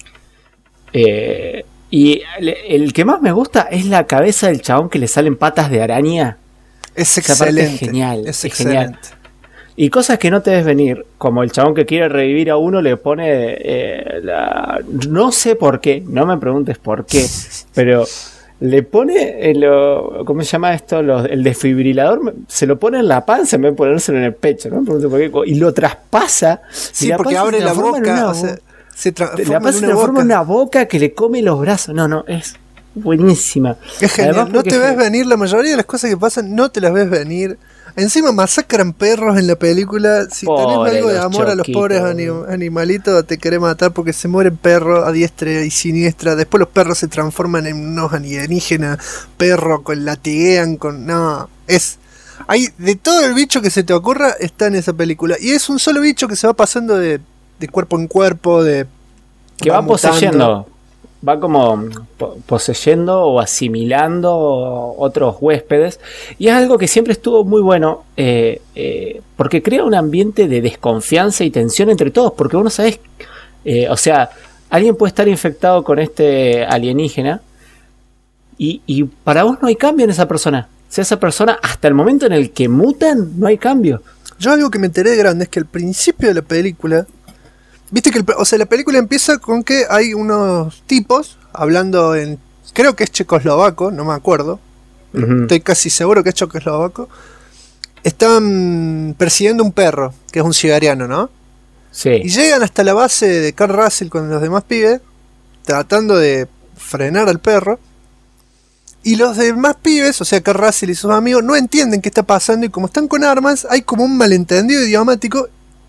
Y el que más me gusta es la cabeza del chabón que le salen patas de araña. Es excelente. Es genial. Es genial. Y cosas que no te ves venir, como el chabón que quiere revivir a uno le pone no sé por qué, no me preguntes por qué, pero le pone ¿cómo se llama esto? El desfibrilador, se lo pone en la panza en vez de ponérselo en el pecho, no me preguntes por qué, y lo traspasa. Sí, porque abre la boca, se transforma en una boca que le come los brazos. No, es buenísima. Es genial. Además, no te ves venir, la mayoría de las cosas que pasan no te las ves venir. Encima masacran perros en la película. Si tenés algo de amor a los pobres animalitos, te querés matar porque se mueren perros a diestra y siniestra. Después los perros se transforman en unos alienígenas, perros con latiguean con... No, hay de todo el bicho que se te ocurra está en esa película. Y es un solo bicho que se va pasando de cuerpo en cuerpo, que va poseyendo. Va como poseyendo o asimilando otros huéspedes. Y es algo que siempre estuvo muy bueno, porque crea un ambiente de desconfianza y tensión entre todos. Porque vos no sabés, o sea, alguien puede estar infectado con este alienígena y para vos no hay cambio en esa persona. O sea, esa persona, hasta el momento en el que mutan, no hay cambio. Yo algo que me enteré de grande es que al principio de la película... Viste que la película empieza con que hay unos tipos hablando en... Creo que es checoslovaco, no me acuerdo. Estoy casi seguro que es checoslovaco. Están persiguiendo un perro, que es un siberiano, ¿no? Sí. Y llegan hasta la base de Carl Russell con los demás pibes, tratando de frenar al perro. Y los demás pibes, o sea, Carl Russell y sus amigos, no entienden qué está pasando. Y como están con armas, hay como un malentendido idiomático.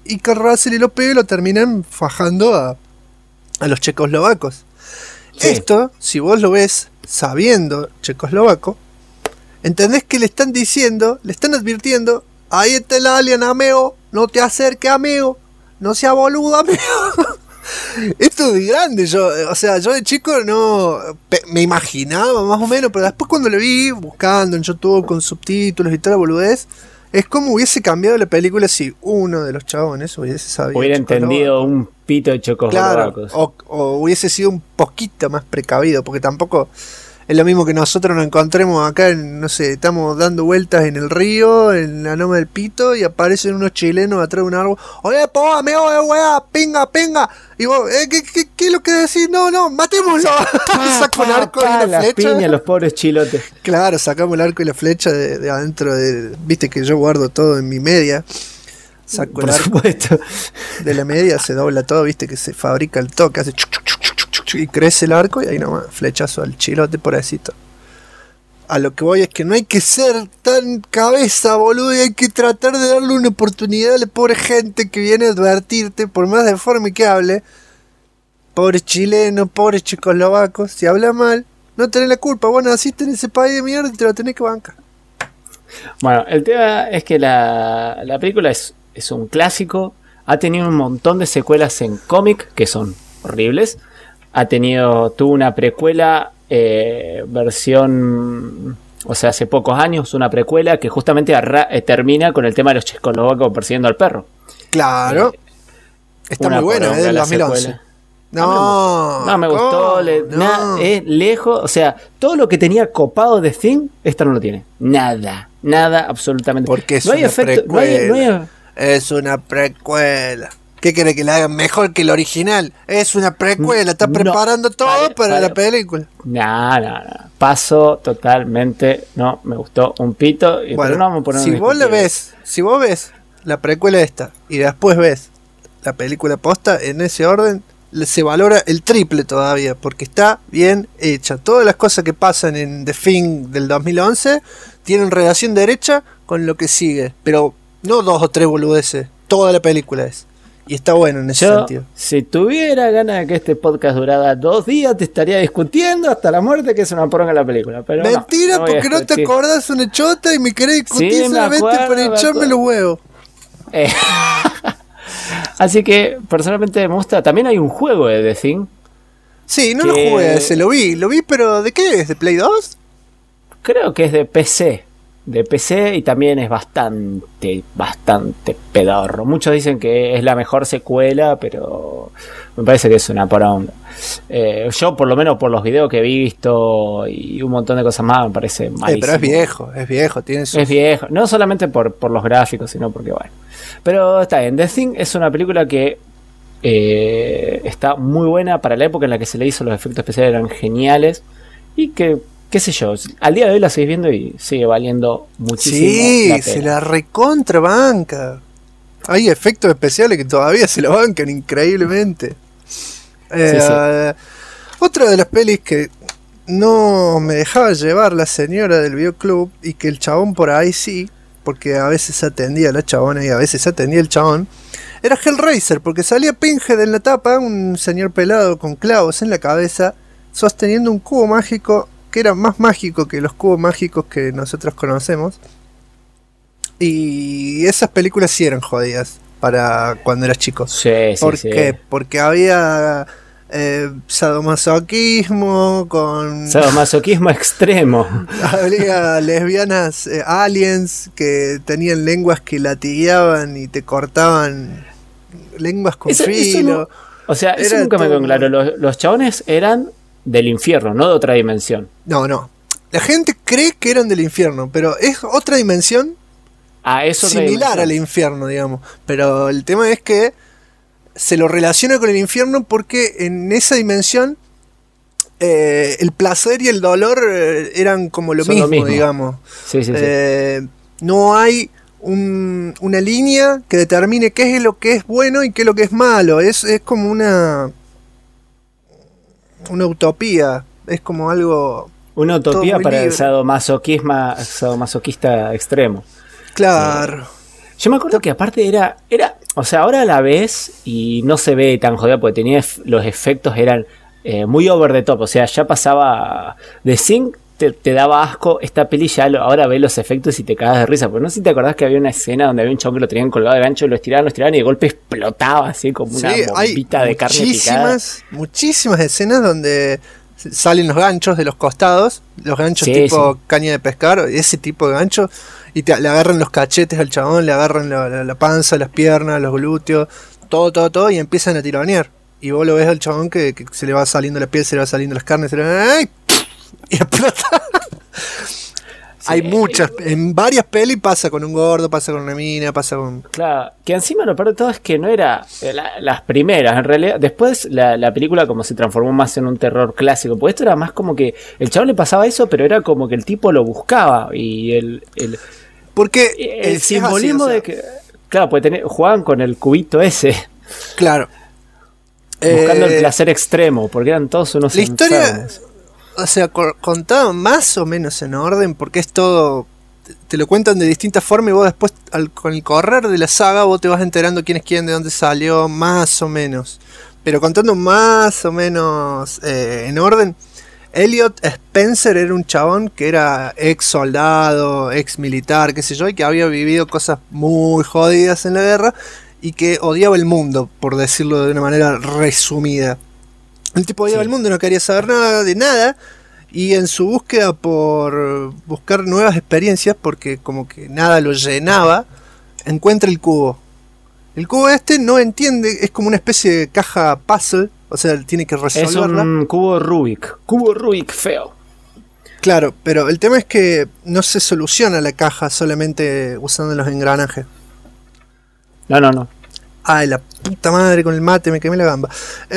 y que Russell y los pibes lo terminan fajando a los checoslovacos. Sí. Esto, si vos lo ves sabiendo checoslovaco, entendés que le están diciendo, le están advirtiendo: ahí está el alien, amigo, no te acerques, amigo, no seas boludo, amigo. Esto es grande, yo de chico no me imaginaba más o menos, pero después cuando lo vi buscando en YouTube con subtítulos y toda la boludez, es como hubiese cambiado la película si uno de los chabones hubiese sabido. Hubiera entendido un pito de checoslovacos. Claro, o hubiese sido un poquito más precavido, porque tampoco es lo mismo que nosotros nos encontremos acá, no sé, estamos dando vueltas en el río, en la Loma del Pito, y aparecen unos chilenos atrás de un árbol. Oye, po, amigo, weá, pinga. Y vos, ¿qué es lo que decís? No, matémoslo. Saco el arco y una flecha. Piña, los pobres chilotes. Claro, sacamos el arco y la flecha de adentro de... Viste que yo guardo todo en mi media. Saco Por el arco supuesto. de la media, se dobla todo, viste que se fabrica el toque, hace y crece el arco y ahí nomás, flechazo al chilote, pobrecito. A lo que voy es que no hay que ser tan cabeza, boludo, y hay que tratar de darle una oportunidad a la pobre gente que viene a advertirte, por más deforme que hable. Pobre chileno, pobre checoslovaco, si habla mal, no tenés la culpa, vos naciste en ese país de mierda y te lo tenés que bancar. Bueno, el tema es que la película es un clásico, ha tenido un montón de secuelas en cómic que son horribles. Tuvo una precuela versión, o sea, hace pocos años, una precuela que justamente termina con el tema de los checoslovacos persiguiendo al perro. Claro. Está muy buena, es del 2011. No me gustó. Es lejos, o sea, todo lo que tenía copado de Thing, esta no lo tiene. Nada, absolutamente. Porque es una precuela. Es una precuela. ¿Qué quiere que la hagan mejor que el original? Es una precuela, está preparando todo para la película. No. Paso totalmente, no me gustó un pito. Bueno, pero no vamos a poner si vos ves la precuela esta y después ves la película posta en ese orden, se valora el triple todavía, porque está bien hecha. Todas las cosas que pasan en The Thing del 2011 tienen relación derecha con lo que sigue, pero no 2 o 3 boludeces, toda la película es. Y está bueno en ese sentido. Si tuviera ganas de que este podcast durara 2 días, te estaría discutiendo hasta la muerte que es una poronga la película. Pero mentira, porque no te acordás una chota y me querés discutir solamente para echarme los huevos. Así que, personalmente me gusta. También hay un juego de The Thing. Sí, no lo jugué ese, lo vi, pero ¿de qué es? ¿De Play 2? Creo que es de PC. De PC y también es bastante pedorro. Muchos dicen que es la mejor secuela, pero me parece que es una poronga. Yo, por lo menos por los videos que he visto y un montón de cosas más, me parece malísimo. Pero es viejo. Es viejo, no solamente por los gráficos, sino porque bueno. Pero está bien, The Thing es una película que está muy buena para la época en la que se le hizo. Los efectos especiales eran geniales y que... qué sé yo, al día de hoy la seguís viendo y sigue valiendo muchísimo. Sí, se la recontra banca. Hay efectos especiales que todavía se lo bancan increíblemente. Otra de las pelis que no me dejaba llevar la señora del videoclub y que el chabón por ahí sí, porque a veces atendía a la chabona y a veces atendía el chabón, era Hellraiser, porque salía Pinhead en la tapa, un señor pelado con clavos en la cabeza, sosteniendo un cubo mágico que era más mágico que los cubos mágicos que nosotros conocemos. Y esas películas sí eran jodidas para cuando eras chico. Sí. ¿Por qué? Porque había sadomasoquismo sadomasoquismo extremo. Había lesbianas aliens que tenían lenguas que latigueaban y te cortaban lenguas con filo. O sea, eso nunca me quedó claro. Los chabones eran del infierno, no de otra dimensión. No. La gente cree que eran del infierno, pero es otra dimensión similar al infierno, digamos. Pero el tema es que se lo relaciona con el infierno porque en esa dimensión el placer y el dolor eran como lo mismo, digamos. Sí. No hay una línea que determine qué es lo que es bueno y qué es lo que es malo. Es como una utopía, es como algo... Una utopía para libre. El sadomasoquista extremo. Claro. Yo me acuerdo que aparte era, o sea, ahora a la vez y no se ve tan jodida porque tenía los efectos eran muy over the top, o sea, ya pasaba de Sing, te daba asco, esta peli ya ahora ves los efectos y te cagas de risa, porque no sé si te acordás que había una escena donde había un chabón que lo tenían colgado de gancho, lo estiraban y de golpe explotaba así como una bombita de carne picada. Muchísimas escenas donde salen los ganchos de los costados, los ganchos tipo caña de pescar, ese tipo de gancho, y le agarran los cachetes al chabón, le agarran la panza, las piernas, los glúteos, todo, y empiezan a tironear. Y vos lo ves al chabón que se le va saliendo la piel, se le va saliendo las carnes, y explota. Sí. Hay muchas, en varias pelis pasa con un gordo, pasa con una mina, pasa con... Claro, que encima lo peor de todo es que no era las primeras, en realidad. Después la película como se transformó más en un terror clásico, porque esto era más como que el chabón le pasaba eso, pero era como que el tipo lo buscaba y porque el simbolismo así, o sea, de que... Claro, pues jugaban con el cubito ese. Claro. Buscando el placer extremo, porque eran todos unos la historia, enfermos. O sea, contado más o menos en orden, porque es todo, te lo cuentan de distintas formas y vos después, con el correr de la saga, vos te vas enterando quién es quién, de dónde salió, más o menos. Pero contando más o menos en orden, Elliot Spencer era un chabón que era ex soldado, ex militar, qué sé yo, y que había vivido cosas muy jodidas en la guerra y que odiaba el mundo, por decirlo de una manera resumida. El tipo odiaba el mundo, no quería saber nada de nada, y en su búsqueda por buscar nuevas experiencias, porque como que nada lo llenaba, encuentra el cubo. El cubo no entiende, es como una especie de caja puzzle, o sea, tiene que resolverla. Es un cubo Rubik feo. Claro, pero el tema es que no se soluciona la caja solamente usando los engranajes. No. Ay, la puta madre, con el mate me quemé la gamba.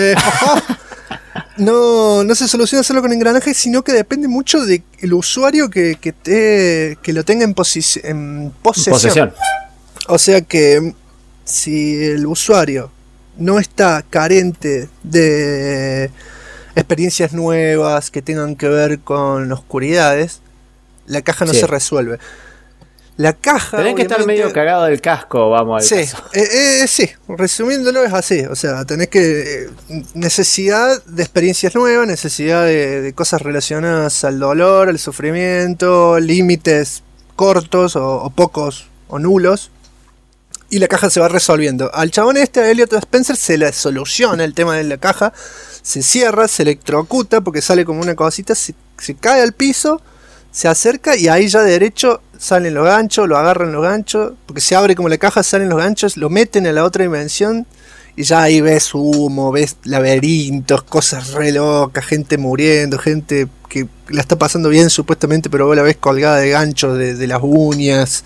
No se soluciona solo con engranajes, sino que depende mucho del usuario que lo tenga en posesión. O sea que si el usuario no está carente de experiencias nuevas que tengan que ver con oscuridades, la caja no se resuelve. La caja... Tenés que estar medio cagado del casco, vamos al caso. Sí, resumiéndolo es así. O sea, tenés que... necesidad de experiencias nuevas, necesidad de cosas relacionadas al dolor, al sufrimiento, límites cortos o pocos o nulos. Y la caja se va resolviendo. Al chabón a Elliot Spencer, se le soluciona el tema de la caja. Se cierra, se electrocuta porque sale como una cosita, se cae al piso, se acerca y ahí ya derecho salen los ganchos, lo agarran los ganchos, porque se abre como la caja, salen los ganchos, lo meten a la otra dimensión y ya ahí ves humo, ves laberintos, cosas re locas, gente muriendo, gente que la está pasando bien supuestamente, pero vos la ves colgada de ganchos de las uñas.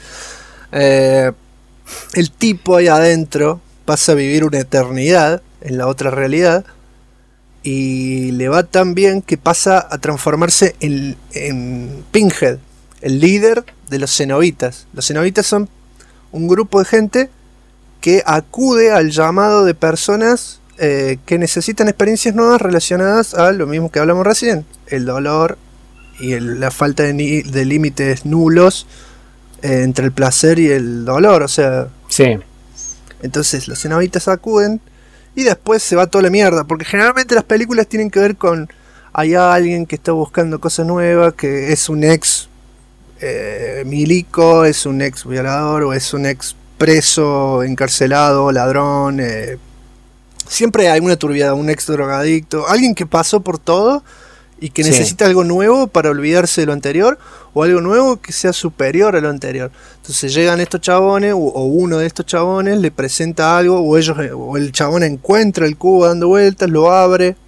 El tipo ahí adentro pasa a vivir una eternidad en la otra realidad y le va tan bien que pasa a transformarse en Pinhead, el líder de los cenobitas. Los cenobitas son un grupo de gente que acude al llamado de personas que necesitan experiencias nuevas relacionadas a lo mismo que hablamos recién, el dolor y la falta de límites nulos entre el placer y el dolor, o sea... Sí. Entonces los cenobitas acuden y después se va toda la mierda, porque generalmente las películas tienen que ver con... hay alguien que está buscando cosas nuevas, que es un ex milico, es un ex violador o es un ex preso, encarcelado, ladrón. Siempre hay una turbiada, un ex drogadicto, alguien que pasó por todo y que necesita algo nuevo para olvidarse de lo anterior, o algo nuevo que sea superior a lo anterior. Entonces llegan estos chabones, o uno de estos chabones le presenta algo, o el chabón encuentra el cubo dando vueltas, lo abre.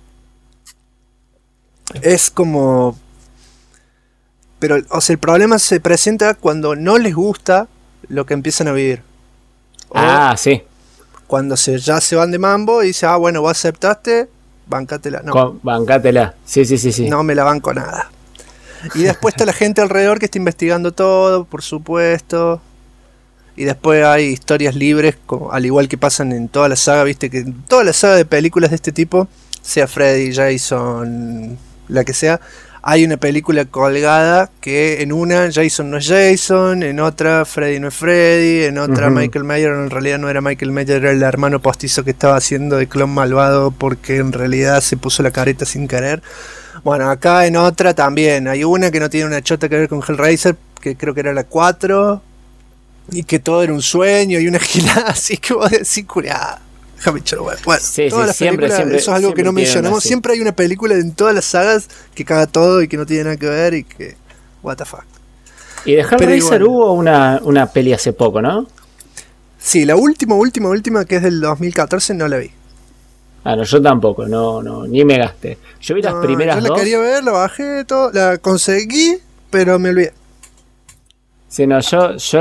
Es como... Pero, o sea, el problema se presenta cuando no les gusta lo que empiezan a vivir. Sí. Cuando ya se van de mambo y dice, bueno, vos aceptaste, bancátela. No. Bancátela. Sí. No me la banco nada. Y después está la gente alrededor que está investigando todo, por supuesto. Y después hay historias libres, al igual que pasan en toda la saga, viste que en toda la saga de películas de este tipo, sea Freddy, Jason, la que sea, hay una película colgada que en una Jason no es Jason, en otra Freddy no es Freddy, en otra Michael Myers en realidad no era Michael Myers, era el hermano postizo que estaba haciendo de clon malvado porque en realidad se puso la careta sin querer. Bueno, acá en otra también hay una que no tiene una chota que ver con Hellraiser, que creo que era la 4, y que todo era un sueño y una gilada así que vos decís, curiada. Déjame echar, bueno, sí, todas las siempre, películas, eso es algo que no mencionamos. Siempre hay una película en todas las sagas que caga todo y que no tiene nada que ver y que. What the fuck. Y de Hellraiser hubo una peli hace poco, ¿no? Sí, la última que es del 2014 no la vi. Ah, no, yo tampoco, no, ni me gasté. Yo vi las primeras dos. Yo la quería ver, la bajé, todo, la conseguí, pero me olvidé. Sí, no, yo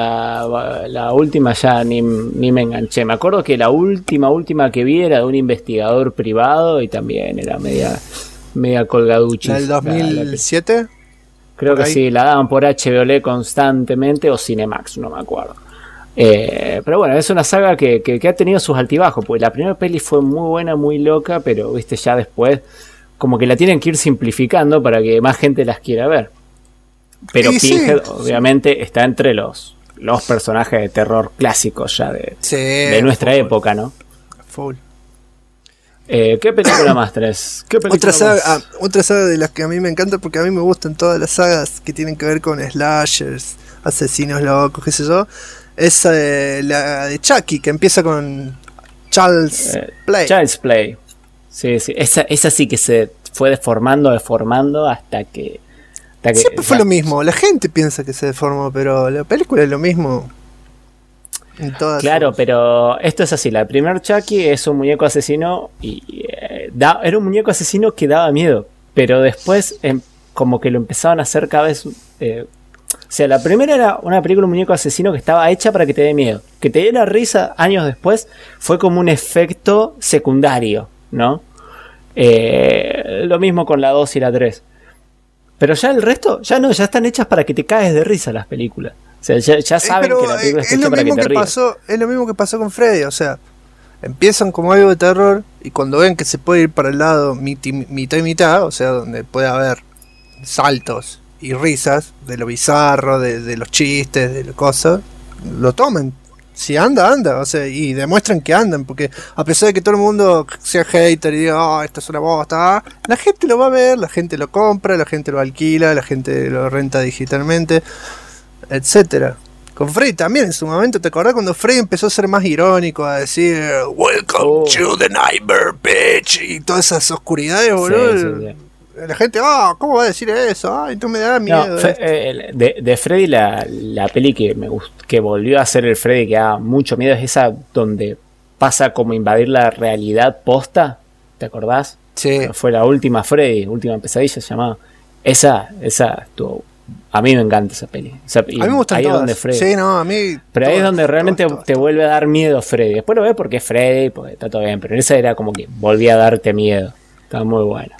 la última ya ni me enganché. Me acuerdo que la última que vi era de un investigador privado y también era media colgaduchis. ¿La del 2007? Creo que sí, la daban por HBO constantemente o Cinemax, no me acuerdo. Pero bueno, es una saga que ha tenido sus altibajos, porque la primera peli fue muy buena, muy loca, pero viste ya después como que la tienen que ir simplificando para que más gente las quiera ver. Pero Pinhead obviamente está entre los personajes de terror clásicos ya de nuestra época, ¿no? Full. ¿Qué película más tenés? Otra saga de las que a mí me encanta, porque a mí me gustan todas las sagas que tienen que ver con slashers, asesinos locos, qué sé yo. Es la de Chucky, que empieza con Child's Play. Child's Play. Sí. Esa sí que se fue deformando hasta que siempre fue lo mismo. La gente piensa que se deformó, pero la película es lo mismo. Claro, pero esto es así. La primer Chucky es un muñeco asesino y era un muñeco asesino que daba miedo, pero después como que lo empezaban a hacer cada vez. O sea, la primera era una película, un muñeco asesino que estaba hecha para que te dé miedo. Que te diera risa años después fue como un efecto secundario, ¿no? Lo mismo con la 2 y la 3. Pero ya el resto, ya están hechas para que te caes de risa las películas. O sea, ya saben que la película está hecha para que te rías. Es lo mismo que pasó con Freddy, o sea, empiezan como algo de terror y cuando ven que se puede ir para el lado mitad y mitad, o sea, donde puede haber saltos y risas de lo bizarro, de los chistes, de las cosas, lo toman. Si anda, o sea, y demuestran que andan, porque a pesar de que todo el mundo sea hater y diga, esto es una bosta, la gente lo va a ver, la gente lo compra, la gente lo alquila, la gente lo renta digitalmente, etcétera. Con Freddy también en su momento, ¿te acordás cuando Freddy empezó a ser más irónico, a decir welcome to the nightmare, bitch, y todas esas oscuridades, boludo? Sí. La gente, ¿cómo va a decir eso? Ay, tú me das miedo. No, de Freddy, la peli que volvió a ser el Freddy que da mucho miedo es esa donde pasa como invadir la realidad posta. ¿Te acordás? Sí. Fue la última Freddy, última pesadilla se llamaba. Esa estuvo. A mí me encanta esa peli. A mí me gustan todas. Donde Freddy, sí, no, a mí. Pero ahí es donde realmente te vuelve a dar miedo Freddy. Después lo ves porque es Freddy, porque está todo bien. Pero esa era como que volvía a darte miedo. Estaba muy buena.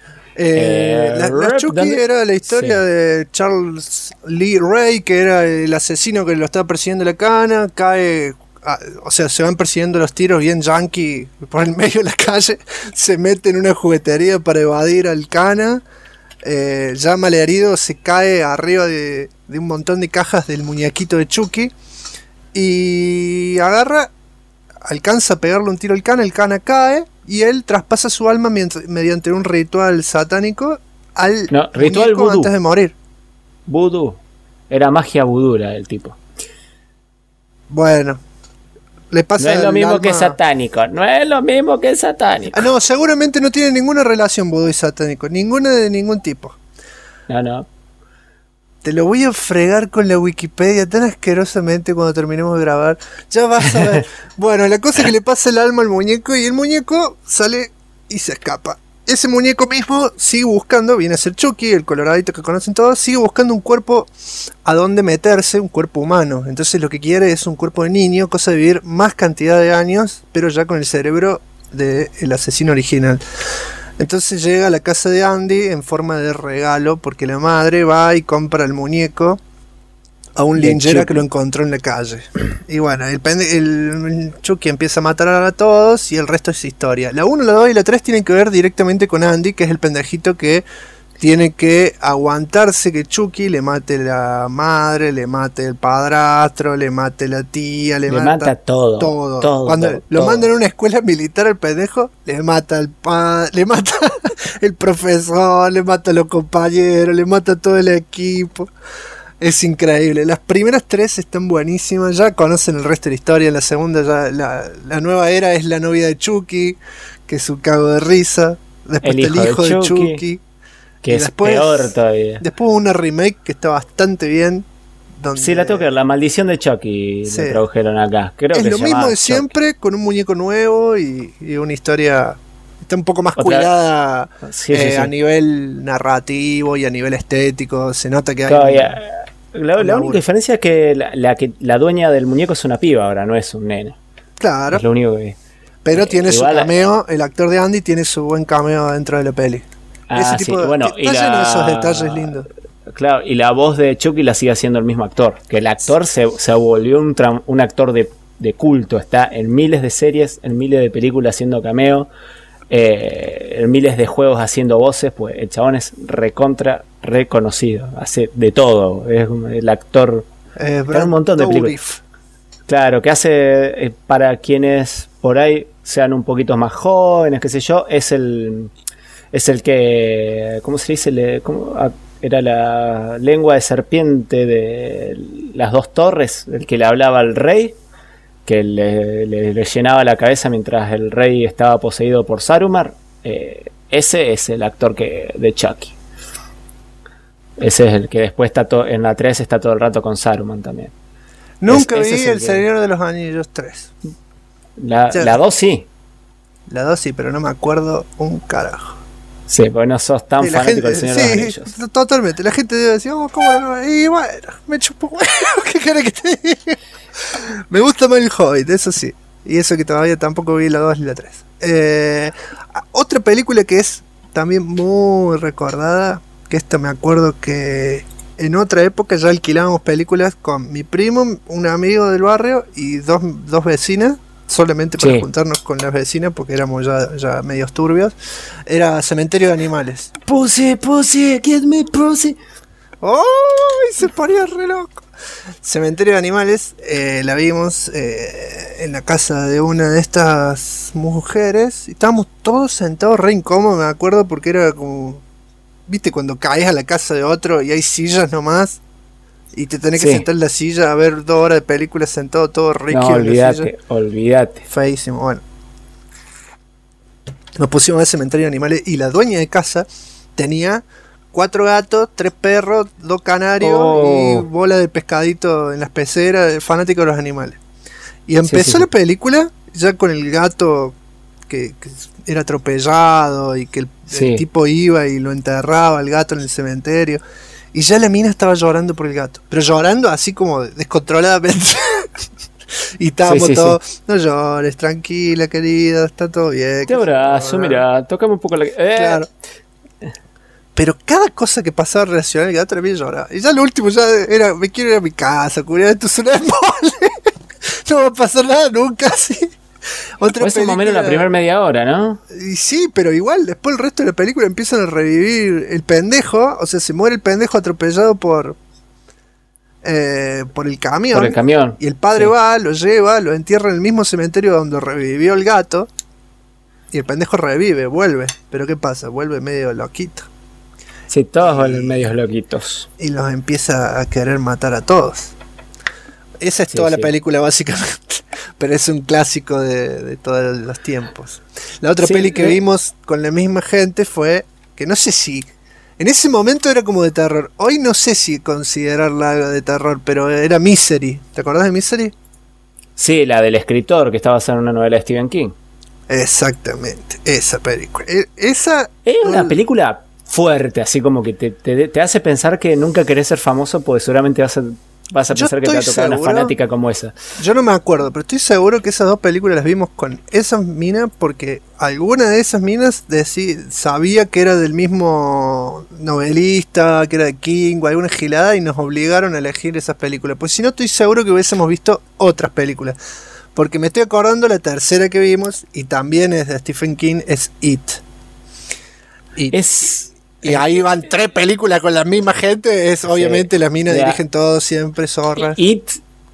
La Chucky era la historia de Charles Lee Ray, que era el asesino que lo estaba persiguiendo la cana, cae, o sea, se van persiguiendo los tiros bien yankee por el medio de la calle, se mete en una juguetería para evadir al cana, ya malherido se cae arriba de un montón de cajas del muñequito de Chucky y alcanza a pegarle un tiro al cana, el cana cae y él traspasa su alma mediante un ritual satánico al ritual muñeco antes de morir. Vudú. Era magia vudú el tipo. Bueno. Le pasa no es lo mismo que satánico. No es lo mismo que satánico. No, seguramente no tiene ninguna relación vudú y satánico. Ninguna de ningún tipo. No. Te lo voy a fregar con la Wikipedia tan asquerosamente cuando terminemos de grabar. Ya vas a ver. Bueno, la cosa es que le pasa el alma al muñeco y el muñeco sale y se escapa. Ese muñeco mismo sigue buscando, viene a ser Chucky, el coloradito que conocen todos, sigue buscando un cuerpo a donde meterse, un cuerpo humano. Entonces lo que quiere es un cuerpo de niño, cosa de vivir más cantidad de años, pero ya con el cerebro del asesino original. Entonces llega a la casa de Andy en forma de regalo porque la madre va y compra el muñeco a un linchera que lo encontró en la calle. Y bueno, el Chucky empieza a matar a todos y el resto es historia. La 1, la 2 y la 3 tienen que ver directamente con Andy, que es el pendejito que tiene que aguantarse que Chucky le mate la madre, le mate el padrastro, le mate la tía, le mata todo. Cuando lo mandan a una escuela militar al pendejo, le mata le mata el profesor, le mata a los compañeros, le mata a todo el equipo. Es increíble. Las primeras 3 están buenísimas. Ya conocen el resto de la historia. En la segunda ya la nueva era es la novia de Chucky, que es un cago de risa. Después el hijo de Chucky. Que es peor todavía. Después hubo una remake que está bastante bien. Sí, la tengo que ver. La maldición de Chucky le tradujeron acá. Creo es que lo mismo de siempre, con un muñeco nuevo y una historia. Está un poco más cuidada a nivel narrativo y a nivel estético. Se nota que hay. La única diferencia es que la dueña del muñeco es una piba ahora, no es un nene. Claro. Es lo único que. Pero tiene su cameo. El actor de Andy tiene su buen cameo dentro de la peli. Está lleno de esos detalles lindos. Claro, y la voz de Chucky la sigue haciendo el mismo actor. Que el actor se volvió un actor de culto. Está en miles de series, en miles de películas haciendo cameo, en miles de juegos haciendo voces. Pues el chabón es reconocido. Hace de todo. Es el actor. Un montón de películas. Claro, que hace para quienes por ahí sean un poquito más jóvenes, qué sé yo, es el que, ¿cómo se dice? Era la lengua de serpiente de las 2 torres, el que le hablaba al rey, que le llenaba la cabeza mientras el rey estaba poseído por Saruman. Ese es el actor de Chucky. Ese es el que después está en la 3 está todo el rato con Saruman también. Nunca vi el Señor de los Anillos 3. La 2 sí. La 2 sí, pero no me acuerdo un carajo. Sí, porque no sos tan fanático del Señor de los Anillos. Sí, totalmente. La gente debe decir, ¿cómo no? Y bueno, me chupo huevo, ¿qué querés que te diga? Me gusta más el Hobbit, eso sí. Y eso que todavía tampoco vi la 2 ni la 3. Otra película que es también muy recordada, que esta me acuerdo que en otra época ya alquilábamos películas con mi primo, un amigo del barrio y dos vecinas. Solamente para juntarnos con las vecinas porque éramos ya medios turbios. Era Cementerio de Animales. Pussy, get me pussy. ¡Oh! Se ponía re loco. Cementerio de Animales, la vimos en la casa de una de estas mujeres. Y estábamos todos sentados re incómodos, me acuerdo, porque era como... ¿Viste cuando caes a la casa de otro y hay sillas nomás? Y te tenés que sentar en la silla a ver 2 horas de película sentado todo rico. No, olvídate. Feísimo, bueno. Nos pusimos a ver Cementerio de Animales y la dueña de casa tenía 4 gatos, 3 perros, 2 canarios y bola de pescadito en las peceras, fanático de los animales. Y empezó la película ya con el gato que era atropellado y que el tipo iba y lo enterraba el gato en el cementerio. Y ya la mina estaba llorando por el gato. Pero llorando así como descontroladamente. Y estábamos todos, no llores, tranquila querida, está todo bien. Te abrazo, mira, tocame un poco la... Claro. Pero cada cosa que pasaba relacionada al gato era bien lloraba. Y ya lo último ya era, me quiero ir a mi casa, cubrir tu zona de mole. No va a pasar nada nunca así. Otra pues más o menos la primera media hora, ¿no? Y sí, pero igual, después el resto de la película empiezan a revivir el pendejo. O sea, se muere el pendejo atropellado por el camión. Por el camión. Y el padre va, lo lleva, lo entierra en el mismo cementerio donde revivió el gato. Y el pendejo revive, vuelve. Pero ¿qué pasa? Vuelve medio loquito. Sí, todos vuelven medios loquitos. Y los empieza a querer matar a todos. Esa es toda la película básicamente. Pero es un clásico de todos los tiempos. La otra peli que vimos con la misma gente fue, que no sé si... En ese momento era como de terror. Hoy no sé si considerarla algo de terror, pero era Misery. ¿Te acordás de Misery? Sí, la del escritor que estaba basada en una novela de Stephen King. Exactamente, esa película. Esa es una película fuerte, así como que te hace pensar que nunca querés ser famoso porque seguramente vas a pensar que te va a tocar una fanática como esa. Yo no me acuerdo, pero estoy seguro que esas 2 películas las vimos con esas minas porque alguna de esas minas sabía que era del mismo novelista, que era de King o alguna gilada y nos obligaron a elegir esas películas. Pues si no, estoy seguro que hubiésemos visto otras películas. Porque me estoy acordando la tercera que vimos y también es de Stephen King, es It. Y ahí van 3 películas con la misma gente. Es obviamente las minas dirigen todo siempre, zorras. It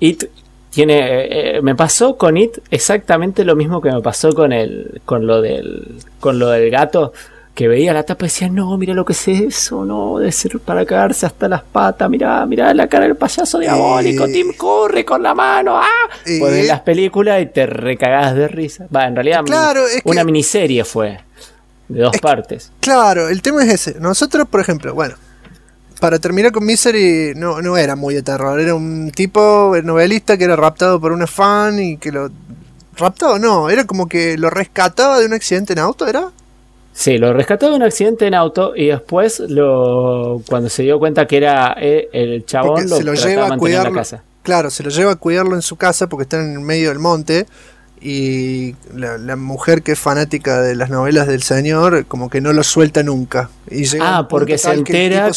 tiene. Me pasó con It exactamente lo mismo que me pasó con lo del gato. Que veía la tapa y decía, no, mira lo que es eso, no, debe ser para cagarse hasta las patas, mira la cara del payaso diabólico, Tim Curry con la mano, pues ves las películas y te recagás de risa. Va, en realidad claro, una miniserie fue, de 2 partes. Claro, el tema es ese. Nosotros, por ejemplo, bueno, para terminar con Misery, no era muy de terror, era un tipo novelista que era raptado por una fan y que lo... ¿Raptado? No, era como que lo rescataba de un accidente en auto, ¿era? Sí, lo rescató de un accidente en auto y después cuando se dio cuenta que era el chabón, se lo lleva a cuidarlo en la casa. Claro, se lo lleva a cuidarlo en su casa porque están en el medio del monte y la mujer que es fanática de las novelas del señor como que no lo suelta nunca. Y porque se entera,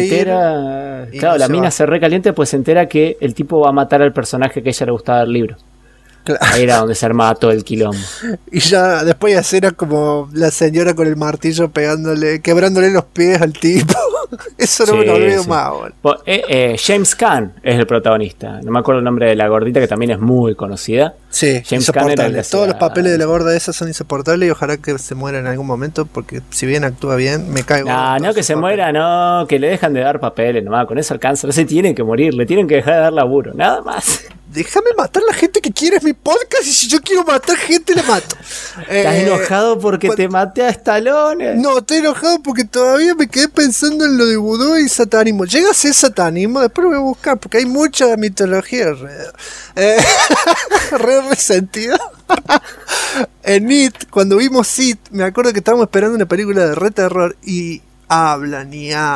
claro, la mina se recaliente pues se entera que el tipo va a matar al personaje que a ella le gustaba el libro. Claro. Ahí era donde se armaba todo el quilombo. Y ya después de hacer como la señora con el martillo quebrándole los pies al tipo. Eso no me lo olvido más. James Caan es el protagonista. No me acuerdo el nombre de la gordita que también es muy conocida. Sí, James Caan era todos los papeles de la gorda esa son insoportables y ojalá que se muera en algún momento porque si bien actúa bien, me cae. No que se muera, no, que le dejan de dar papeles nomás, con eso alcanza. No se tienen que morir, le tienen que dejar de dar laburo, nada más. Déjame matar a la gente que quiere mi podcast y si yo quiero matar gente la mato. ¿Estás enojado porque te maté a Stallone? No, estoy enojado porque todavía me quedé pensando en lo de vudú y satanismo. Llega a ser satanismo, después lo voy a buscar porque hay mucha mitología alrededor. Re resentido. En It, cuando vimos It, me acuerdo que estábamos esperando una película de re terror y hablan.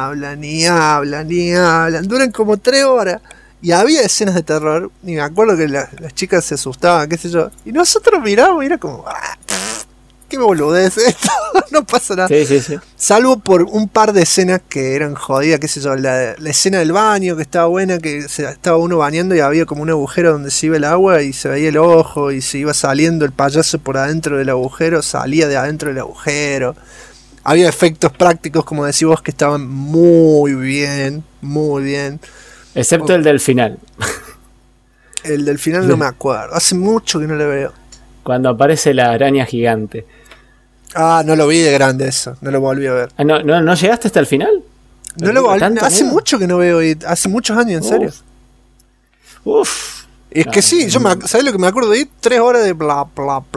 Duran como 3 horas. Y había escenas de terror, y me acuerdo que las chicas se asustaban, qué sé yo. Y nosotros mirábamos y era como, qué boludez esto, no pasa nada. Sí. Salvo por un par de escenas que eran jodidas, qué sé yo. La escena del baño, que estaba buena, que estaba uno bañando y había como un agujero donde se iba el agua y se veía el ojo y se iba saliendo el payaso por adentro del agujero, salía de adentro del agujero. Había efectos prácticos, como decís vos, que estaban muy bien. Excepto el del final. El del final no me acuerdo. Hace mucho que no le veo. Cuando aparece la araña gigante. No lo vi de grande eso. No lo volví a ver. ¿No llegaste hasta el final? No lo volví. Hace mucho que no veo. Hace muchos años, en serio. Uf. Es que sí, ¿sabes lo que me acuerdo de ir? 3 horas de bla.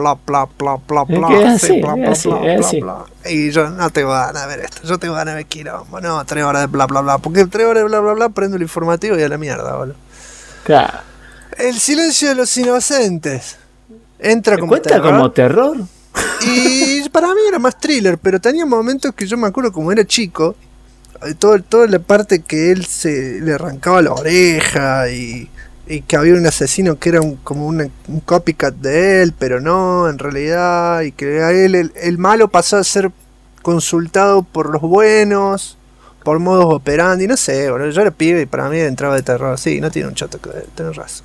Y yo no tengo ganas de ver esto. Yo tengo ganas de ver quilombo. No, 3 horas de bla. Porque 3 horas de bla prendo el informativo y a la mierda, boludo. Claro. El silencio de los inocentes. Entra como ¿Cuenta terror. como terror? Y para mí era más thriller, pero tenía momentos que yo me acuerdo como era chico. Toda la parte que él le arrancaba la oreja y que había un asesino que era como un copycat de él, pero no, en realidad, y que a él el malo pasó a ser consultado por los buenos, por modos operandi, no sé, bueno, yo era pibe y para mí entraba de terror, sí, no tiene un choto que tenés razón.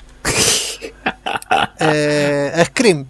Scream.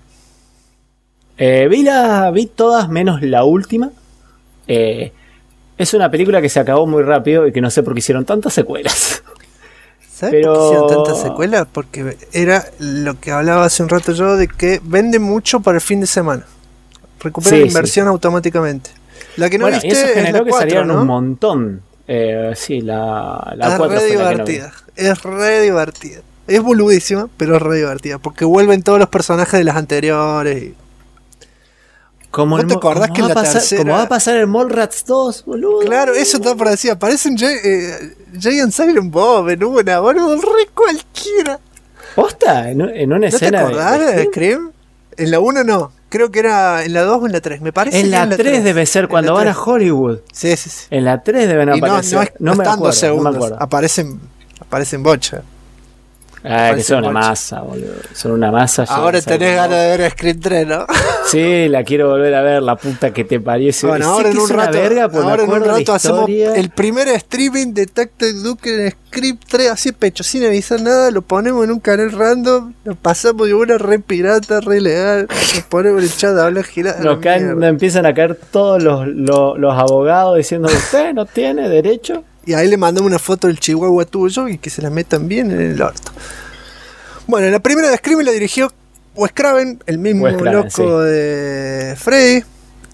Vi todas menos la última. Es una película que se acabó muy rápido y que no sé por qué hicieron tantas secuelas. ¿Sabes por qué hicieron tantas secuelas? Porque era lo que hablaba hace un rato yo de que vende mucho para el fin de semana. Recupera la inversión automáticamente. La que no viste eso generó es la 4, que salieron ¿no? Un montón. Sí, la 4 es re divertida. Es re divertida. Es boludísima, pero es re divertida. Porque vuelven todos los personajes de las anteriores. ¿No te acordás que en la tercera... ¿Cómo va a pasar el Mallrats 2, boludo? Claro, eso está por decir. Aparecen Jay and Silent Bob en una, boludo, re cualquiera. ¿Posta? ¿En una escena ¿No te acordás de Scream? En la 1 no. Creo que era en la 2 o en la 3. Me parece en que la 3 debe ser cuando van a Hollywood. Sí. En la 3 deben aparecer. No me acuerdo, segundos. no me acuerdo. Aparecen bocha. Que son una masa, boludo. Son una masa. Ahora tenés ganas de ver Scream 3, ¿no? Sí, la quiero volver a ver, la puta que te parió. Bueno, ahora en un rato hacemos el primer streaming de Tactic Duke en Scream 3, así pecho, sin avisar nada, lo ponemos en un canal random, lo pasamos de una re pirata, re legal, nos ponemos en el chat a hablar girada. Empiezan a caer todos los abogados diciendo, usted no tiene derecho. Y ahí le mandamos una foto del chihuahua tuyo y que se la metan bien en el orto. Bueno, la primera de Scream la dirigió Wes Craven, el mismo loco de Freddy,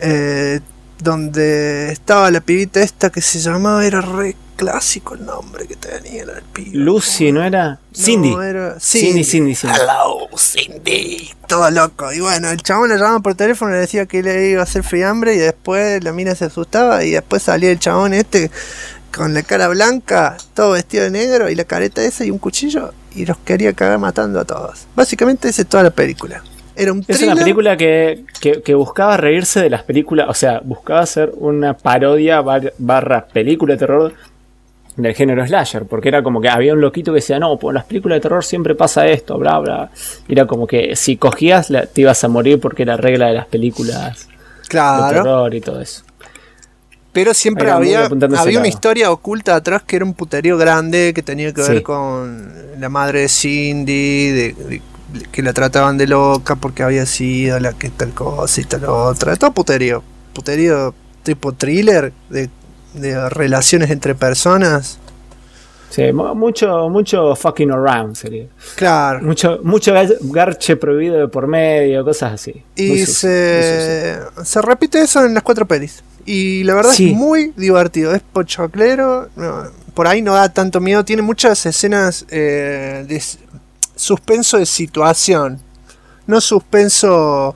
donde estaba la pibita esta que se llamaba, era re clásico el nombre que tenía la piba. Lucy, ¿no era? Cindy. No, era Cindy. Hello, Cindy. Todo loco. Y bueno, el chabón le llamaba por teléfono y le decía que le iba a hacer fiambre y después la mina se asustaba y después salía el chabón este con la cara blanca, todo vestido de negro y la careta esa y un cuchillo y los quería cagar matando a todos. Básicamente esa es toda la película. Era un thriller. Es una película que buscaba reírse de las películas, o sea, buscaba hacer una parodia barra película de terror del género slasher, porque era como que había un loquito que decía, no, pues en las películas de terror siempre pasa esto, bla, bla. Y era como que si cogías te ibas a morir porque era regla de las películas de terror y todo eso. Pero siempre había una historia oculta atrás que era un puterío grande que tenía que ver con la madre de Cindy, que la trataban de loca porque había sido la que tal cosa y tal otra. Todo puterío tipo thriller de relaciones entre personas. Sí, mucho fucking around sería. Claro. Mucho garche prohibido de por medio, cosas así. Y se repite eso en las 4 pelis. Y la verdad es muy divertido. Es pochoclero. Por ahí no da tanto miedo. Tiene muchas escenas de suspenso de situación. No suspenso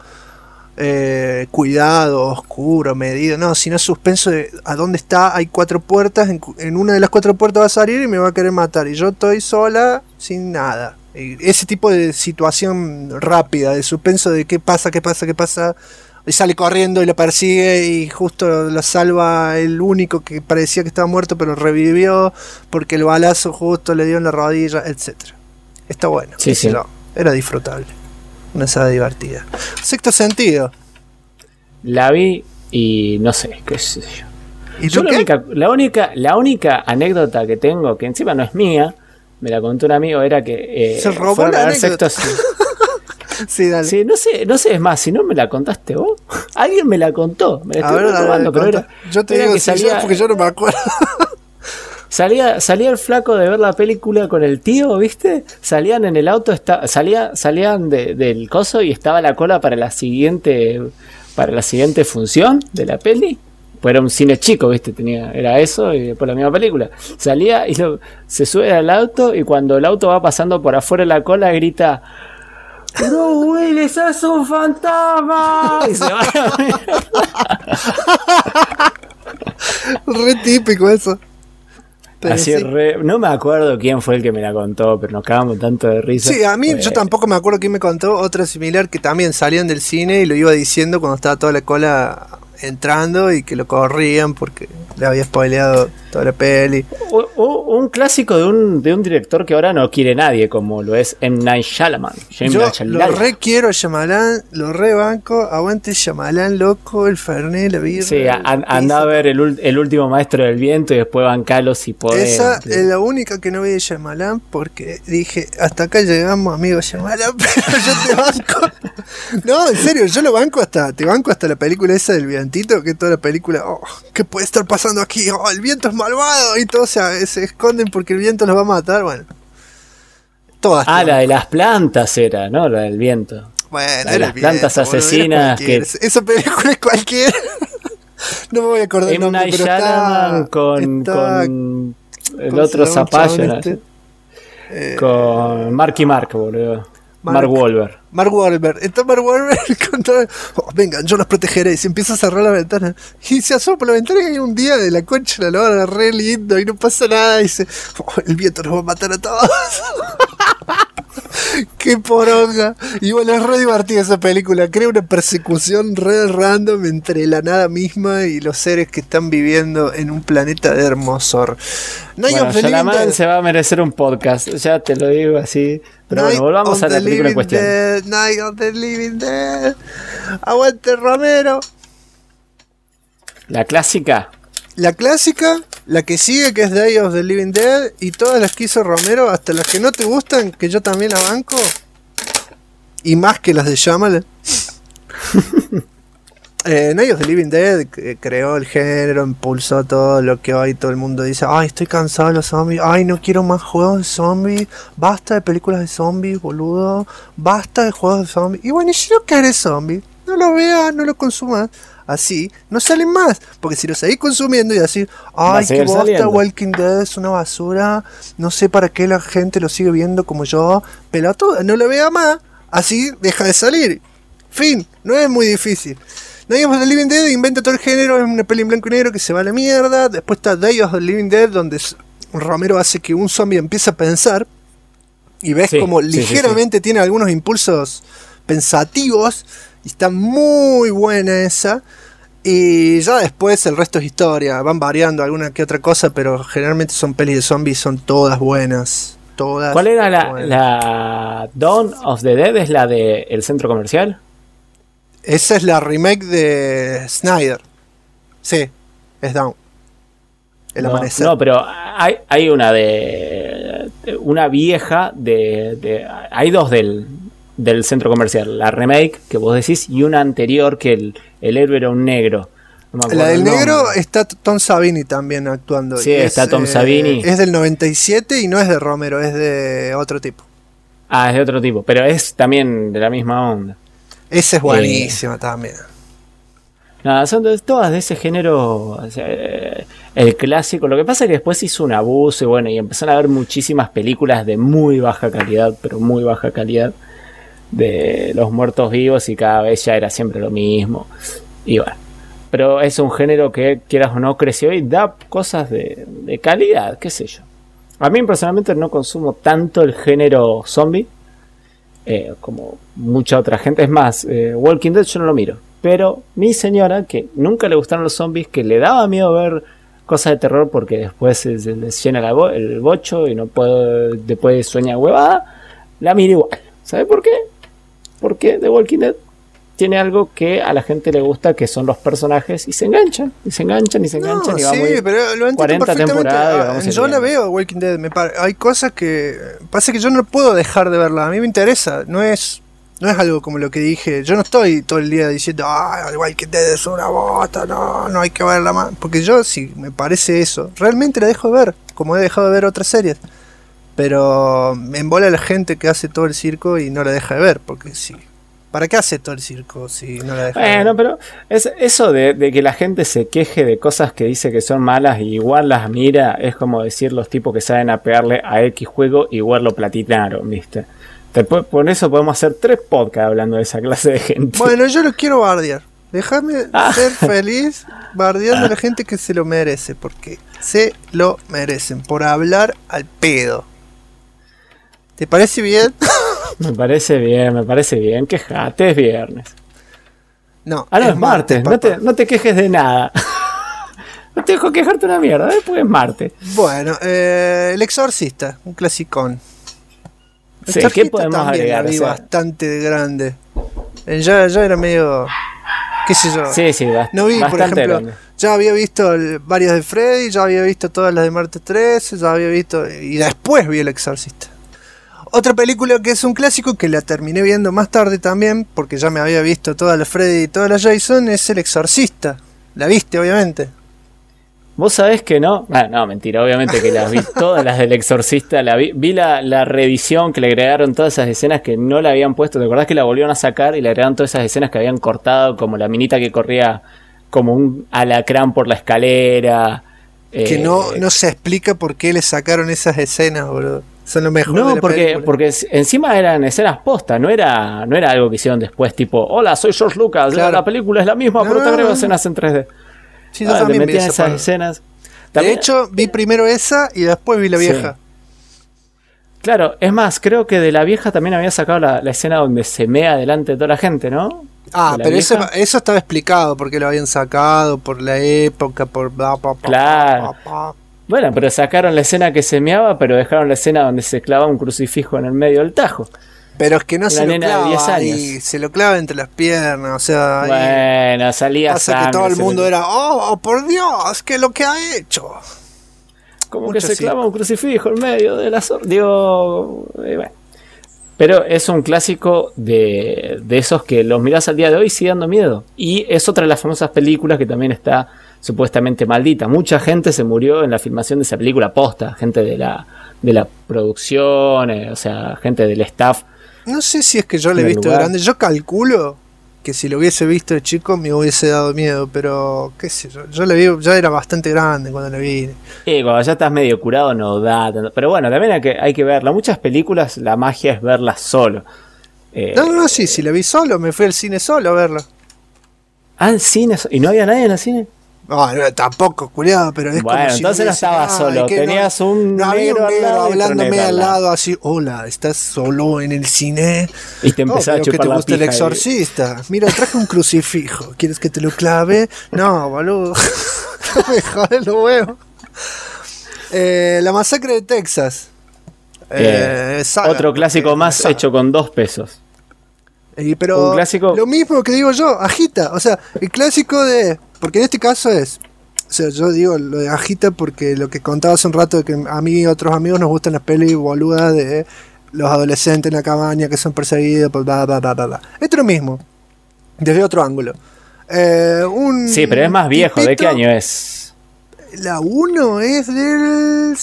cuidado, oscuro, medido. No, sino suspenso de a dónde está. Hay 4 puertas. En una de las 4 puertas va a salir y me va a querer matar. Y yo estoy sola, sin nada. Ese tipo de situación rápida, de suspenso de qué pasa. Y sale corriendo y lo persigue y justo lo salva el único que parecía que estaba muerto pero revivió porque el balazo justo le dio en la rodilla, etcétera. Está bueno. Sí. Era disfrutable. Una saga divertida. Sexto Sentido. La vi y no sé, qué sé yo. ¿Y yo la única anécdota que tengo, que encima no es mía, me la contó un amigo, era que se robó la anécdota. Sí, dale. Sí, no sé, es más, si no me la contaste vos. Alguien me la contó. Me la estoy robando, pero yo te digo que salía, porque yo no me acuerdo. Salía el flaco de ver la película con el tío, ¿viste? Salían en el auto, salían del coso y estaba la cola para la siguiente función de la peli. Pues era un cine chico, ¿viste? Era eso y después la misma película. Salía y se sube al auto y cuando el auto va pasando por afuera de la cola grita: ¡No, Will, sos un fantasma! Y se va re típico eso. Pero así sí. No me acuerdo quién fue el que me la contó, pero nos cagamos tanto de risa. Sí, a mí yo tampoco me acuerdo quién me contó. Otra similar que también salían del cine y lo iba diciendo cuando estaba toda la cola entrando y que lo corrían porque le había spoileado toda la peli. Un clásico de un director que ahora no quiere nadie, como lo es M. Night Shyamalan. Lo re quiero a Shyamalan, lo re banco, aguante Shyamalan, loco, el Fernet, la birra. Sí, anda a ver el último maestro del viento y después bancalo si podés. Esa es la única que no vi de Shyamalan porque dije, hasta acá llegamos, amigo Shyamalan, pero yo te banco. No, en serio, yo te banco hasta la película esa del vientito, que toda la película, ¿qué puede estar pasando aquí? El viento es malvado y todos se esconden porque el viento los va a matar. Bueno, todas. La de las plantas era, ¿no? La del viento. Bueno, la de las plantas asesinas. Esa película es cualquiera. No me voy a acordar el nombre, pero está con el otro zapallo. Con Marky Mark, boludo. Mark Wahlberg. Está Mark Wahlberg con todo. Vengan, yo los protegeré. Y se empieza a cerrar la ventana. Y se asoma por la ventana y hay un día de la concha de la lora re lindo y no pasa nada. Y dice, el viento nos va a matar a todos. ¡Qué poronga! Y bueno, es re divertida esa película. Crea una persecución re random entre la nada misma y los seres que están viviendo en un planeta de hermosor. Bueno, Shyamalan se va a merecer un podcast, ya te lo digo así. Pero bueno, volvamos a la película en cuestión. Night of the Living Dead. Aguante Romero. La clásica. La clásica, la que sigue, que es Day of the Living Dead, y todas las que hizo Romero, hasta las que no te gustan, que yo también la banco, y más que las de Shyamalan. Night of the Living Dead creó el género, impulsó todo lo que hoy todo el mundo dice: ay, estoy cansado de los zombies, ay, no quiero más juegos de zombies, basta de películas de zombies, boludo, basta de juegos de zombies. Y bueno, y si no querés zombies, no lo veas, no lo consumas. Así no salen más, porque si lo seguís consumiendo y decís: ay, qué bosta, saliendo. Walking Dead es una basura, no sé para qué la gente lo sigue viendo como yo, pelotudo, no lo vea más, así deja de salir. Fin, no es muy difícil. Night of the Living Dead inventa todo el género, es una peli en blanco y negro que se va a la mierda. Después está Day of the Living Dead, donde Romero hace que un zombie empiece a pensar y ves como ligeramente tiene algunos impulsos pensativos. Y está muy buena esa. Y ya después el resto es historia. Van variando alguna que otra cosa, pero generalmente son pelis de zombies, son todas buenas. Todas. ¿Cuál era la Dawn of the Dead? ¿Es la de el centro comercial? Esa es la remake de Snyder. Sí, es Dawn. El amanecer. No, pero hay una de una vieja hay dos del centro comercial, la remake que vos decís, y una anterior que el héroe era un negro. No la del negro está Tom Savini también actuando. Sí, está Tom Savini. Es del 97 y no es de Romero, es de otro tipo. Ah, es de otro tipo, pero es también de la misma onda. Esa es buenísima también. No, son todas de ese género, o sea, el clásico. Lo que pasa es que después hizo un abuso y bueno, y empezaron a haber muchísimas películas de muy baja calidad, pero muy baja calidad, de los muertos vivos, y cada vez ya era siempre lo mismo. Y bueno, pero es un género que, quieras o no, creció y da cosas de calidad, qué sé yo. A mí personalmente no consumo tanto el género zombie como mucha otra gente. Es más, Walking Dead yo no lo miro, pero mi señora, que nunca le gustaron los zombies, que le daba miedo ver cosas de terror porque después se les llena el bocho y no puedo, después sueña huevada, la mira igual. ¿Sabe por qué? Porque The Walking Dead tiene algo que a la gente le gusta, que son los personajes, y se enganchan, y se enganchan, y se enganchan, y vamos pero lo 40 temporadas. Yo la veo, Walking Dead, hay cosas que pasa que yo no puedo dejar de verla, a mí me interesa, no es algo como lo que dije, yo no estoy todo el día diciendo: Walking Dead es una bota, no hay que verla más, porque yo, si me parece eso, realmente la dejo de ver, como he dejado de ver otras series. Pero me embola la gente que hace todo el circo y no la deja de ver, porque sí. ¿Para qué hace todo el circo si no la deja de ver? Bueno, pero eso de que la gente se queje de cosas que dice que son malas y igual las mira, es como decir los tipos que saben apegarle a X juego igual lo platinaron, ¿viste? Por eso podemos hacer 3 podcasts hablando de esa clase de gente. Bueno, yo lo quiero bardear. Déjame ser feliz bardeando a la gente que se lo merece, porque se lo merecen por hablar al pedo. ¿Te parece bien? Me parece bien. Quejate, es viernes. No, no, es martes. No te quejes de nada. No te dejo quejarte una mierda, después es martes. Bueno, El Exorcista, un clasicón. Sí, ¿qué podemos agregar? La vi bastante grande. Ya era medio... qué sé yo. Sí, no vi, por ejemplo, grande. Ya había visto varias de Freddy, ya había visto todas las de Martes 13, ya había visto... y después vi El Exorcista. Otra película que es un clásico, que la terminé viendo más tarde también, porque ya me había visto todas las Freddy y todas las Jason, es El Exorcista. ¿La viste, obviamente? Vos sabés que no. No, mentira, obviamente que las vi todas las del Exorcista. Vi la reedición que le agregaron todas esas escenas que no la habían puesto. ¿Te acordás que la volvieron a sacar y le agregaron todas esas escenas que habían cortado? Como la minita que corría como un alacrán por la escalera. Que no se explica por qué le sacaron esas escenas, boludo. Son lo mejor. No, de la porque encima eran escenas posta, no era algo que hicieron después, tipo, hola, soy George Lucas, claro. La película es la misma, pero te agrego escenas en 3D. Sí, yo también vi esas escenas. De hecho, vi primero esa y después vi la vieja. Claro, es más, creo que de la vieja también había sacado la escena donde se mea delante de toda la gente, ¿no? Ah, pero eso estaba explicado, porque lo habían sacado, por la época, por bla, bla, bla. Claro. Bueno, pero sacaron la escena que se meaba, pero dejaron la escena donde se clava un crucifijo en el medio del tajo. Pero es que no se lo clava 10 años. ahí, se lo clava entre las piernas, o sea... Bueno, salía pasa sangre. Que todo el mundo era, oh, por Dios, ¿qué es lo que ha hecho? Como Mucho que se sí. clava un crucifijo en medio de la Digo, bueno. Pero es un clásico de esos que los mirás al día de hoy y sigue dando miedo. Y es otra de las famosas películas que también está supuestamente maldita. Mucha gente se murió en la filmación de esa película posta. Gente de la producción, o sea, gente del staff. No sé si es que yo lo he visto de grande. Yo calculo que si lo hubiese visto de chico me hubiese dado miedo. Pero, qué sé yo. Yo le vi, ya era bastante grande cuando la vi. Cuando ya estás medio curado no da tanto. Pero bueno, también hay que verla. Muchas películas la magia es verlas solo. No, sí, si la vi solo. Me fui al cine solo a verla. Ah, ¿en cine? ¿Y no había nadie en el cine? No, tampoco, culiado, pero es bueno, como si entonces no estabas solo, tenías un negro al lado hablándome al lado así, hola, ¿estás solo en el cine? Y te empezaba a chupar que te la gusta el pija exorcista. Mira, traje un crucifijo, ¿quieres que te lo clave? No, boludo, no me jodes los huevos. La masacre de Texas. Otro clásico más saga. Hecho con 2 pesos. Pero un clásico... lo mismo que digo yo, agita, o sea, el clásico de... Porque en este caso es, o sea, yo digo lo de agita porque lo que contaba hace un rato de que a mí y otros amigos nos gustan las pelis boludas de los adolescentes en la cabaña que son perseguidos, bla, bla, bla, bla, bla. Esto es lo mismo, desde otro ángulo. Sí, pero es más viejo, tipito, ¿de qué año es? La 1 es del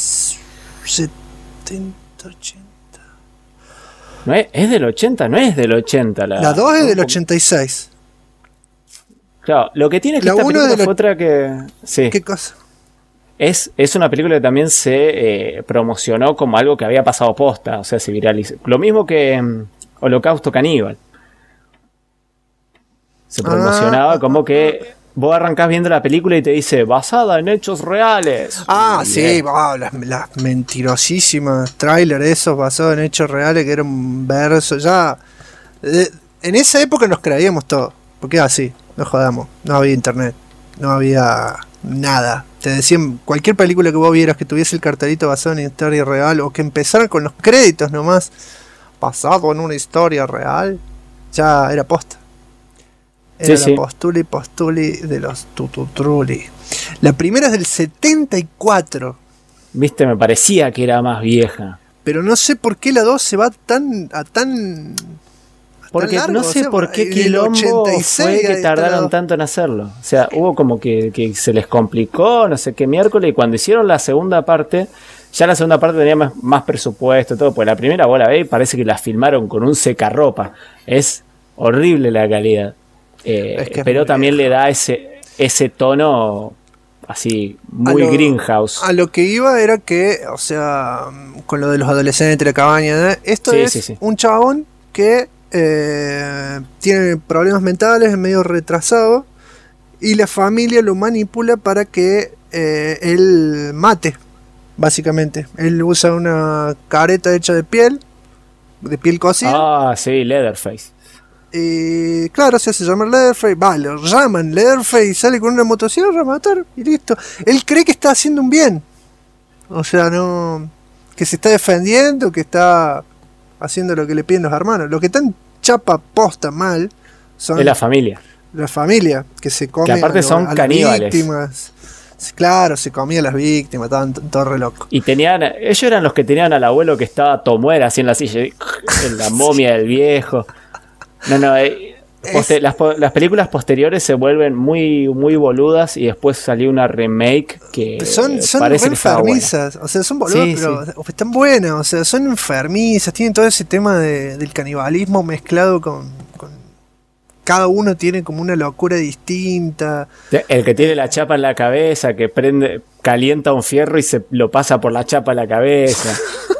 70, 80. No es del 80, no es del 80. La 2 es del 86. Claro, lo que tiene que esta película fue otra que... Sí. ¿Qué cosa? Es una película que también se promocionó como algo que había pasado posta, o sea, se viralizó. Lo mismo que Holocausto Caníbal. Se promocionaba como que vos arrancás viendo la película y te dice, basada en hechos reales. Ah, sí, wow, las mentirosísimas trailers esos basados en hechos reales que era un verso. Ya, en esa época nos creíamos todo, porque era así. No jodamos, no había internet, no había nada. Te decían, cualquier película que vos vieras que tuviese el cartelito basado en historia real o que empezara con los créditos nomás, basado en una historia real, ya era posta. Era la postuli de los tututruli. La primera es del 74. Viste, me parecía que era más vieja. Pero no sé por qué la 2 se va tan porque largo, no sé por qué quilombo fue que tardaron tanto en hacerlo. O sea, hubo como que se les complicó, no sé qué miércoles, y cuando hicieron la segunda parte, ya la segunda parte tenía más presupuesto y todo, pues la primera vos la ves y parece que la filmaron con un secarropa. Es horrible la calidad. Pero también le da ese tono así, muy Greenhouse. A lo que iba era que, o sea, con lo de los adolescentes, la cabaña, esto es un chabón que tiene problemas mentales, es medio retrasado, y la familia lo manipula para que él mate, básicamente. Él usa una careta hecha de piel cocida. Ah, sí, Leatherface. Y claro, se hace llamar Leatherface. Lo llaman Leatherface y sale con una motosierra a matar y listo. Él cree que está haciendo un bien. O sea, no. Que se está defendiendo, que está haciendo lo que le piden los hermanos. Lo que están chapa posta mal son. Es la familia. La familia, que se come. Que aparte son caníbales. Víctimas. Claro, se comía a las víctimas, estaban todo re loco. Y ellos eran los que tenían al abuelo que estaba Tomuera así en la silla, en la momia del viejo. No, las películas posteriores se vuelven muy, muy boludas y después salió una remake que son parece que enfermizas, o sea, son boludas, pero están buenas, o sea, son enfermizas, tienen todo ese tema del canibalismo mezclado con cada uno tiene como una locura distinta. El que tiene la chapa en la cabeza, que calienta un fierro y se lo pasa por la chapa en la cabeza.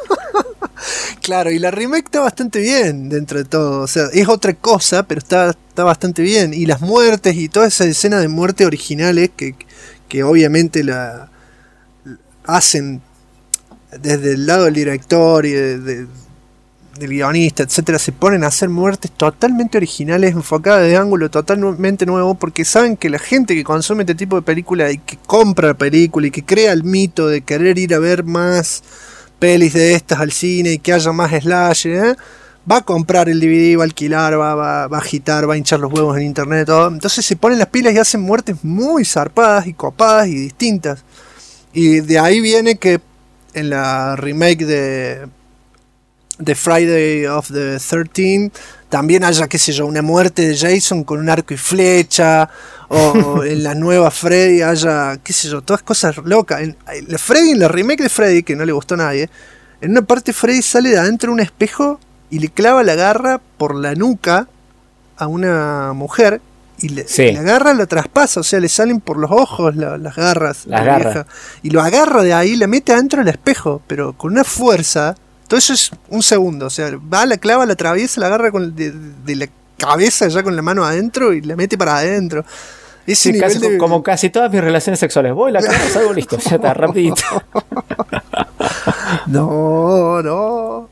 Claro, y la remake está bastante bien dentro de todo, o sea, es otra cosa, pero está bastante bien. Y las muertes y toda esa escena de muerte originales que obviamente la hacen desde el lado del director y del guionista, etcétera, se ponen a hacer muertes totalmente originales, enfocadas de ángulo totalmente nuevo, porque saben que la gente que consume este tipo de película y que compra la película y que crea el mito de querer ir a ver más pelis de estas al cine y que haya más slasher, va a comprar el DVD, va a alquilar, va a agitar, va a hinchar los huevos en internet, todo. Entonces se ponen las pilas y hacen muertes muy zarpadas y copadas y distintas. Y de ahí viene que en la remake de Friday of the 13 también haya, qué sé yo, una muerte de Jason con un arco y flecha, o en la nueva Freddy haya, qué sé yo, todas cosas locas. En la remake de Freddy, que no le gustó a nadie, en una parte Freddy sale de adentro de un espejo y le clava la garra por la nuca a una mujer y la garra lo traspasa, o sea, le salen por los ojos las garras. Vieja, y lo agarra de ahí y la mete adentro del espejo, pero con una fuerza. Todo eso es un segundo, o sea, va, la clava, la atraviesa, la agarra de la cabeza ya con la mano adentro y la mete para adentro. Sí, como casi todas mis relaciones sexuales. Voy, la clavo, salgo, listo, ya está, rapidito. No.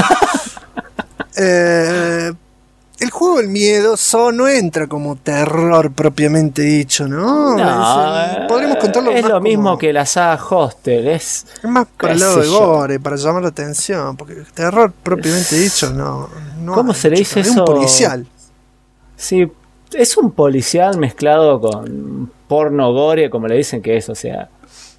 El juego del miedo no entra como terror propiamente dicho, ¿no? Podríamos contarlo es más lo mismo que la saga Hostel, es más para el lado de gore, para llamar la atención, porque terror propiamente dicho no ¿cómo se le dice eso? Es un policial. Sí, es un policial mezclado con porno gore, como le dicen que es, o sea,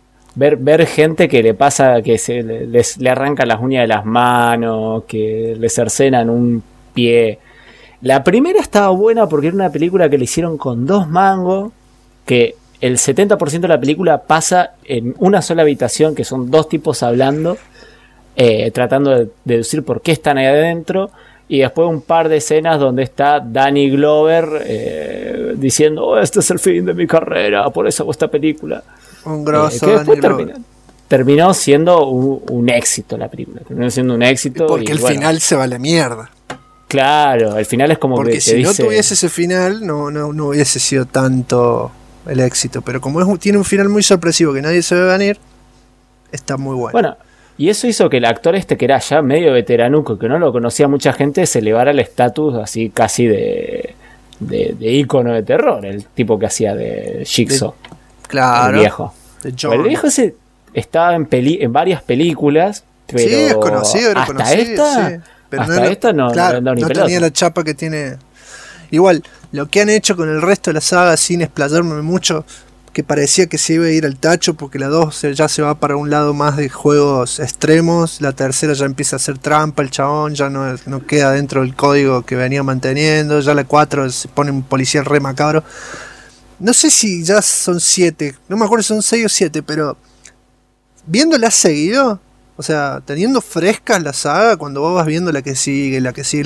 ver gente que le pasa, que le arrancan las uñas de las manos, que le cercenan un pie. La primera estaba buena porque era una película que le hicieron con 2 mangos, que el 70% de la película pasa en una sola habitación, que son 2 tipos hablando, tratando de deducir por qué están ahí adentro, y después un par de escenas donde está Danny Glover diciendo, este es el fin de mi carrera, por eso hago esta película. Un grosso que después terminó siendo un éxito la película, terminó siendo un éxito. Porque el final se va a la mierda. Claro, el final es como porque que si no tuviese ese final no hubiese sido tanto el éxito, pero como tiene un final muy sorpresivo que nadie se ve venir, está muy bueno. Bueno, y eso hizo que el actor que era ya medio veteranuco, que no lo conocía mucha gente, se elevara el estatus así casi de ícono de terror, el tipo que hacía de Jigsaw. Claro. El viejo. El viejo ese estaba en varias películas, pero sí, es conocido, era hasta conocido, esta... sí. Pero hasta no tenía la chapa que tiene. Igual, lo que han hecho con el resto de la saga, sin explayarme mucho, que parecía que se iba a ir al tacho, porque la 2 ya se va para un lado más de juegos extremos, la tercera ya empieza a hacer trampa, el chabón ya no queda dentro del código que venía manteniendo, ya la 4 se pone un policía re macabro. No sé si ya son 7, no me acuerdo si son 6 o 7, pero viéndola seguido, o sea, teniendo fresca la saga, cuando vos vas viendo la que sigue,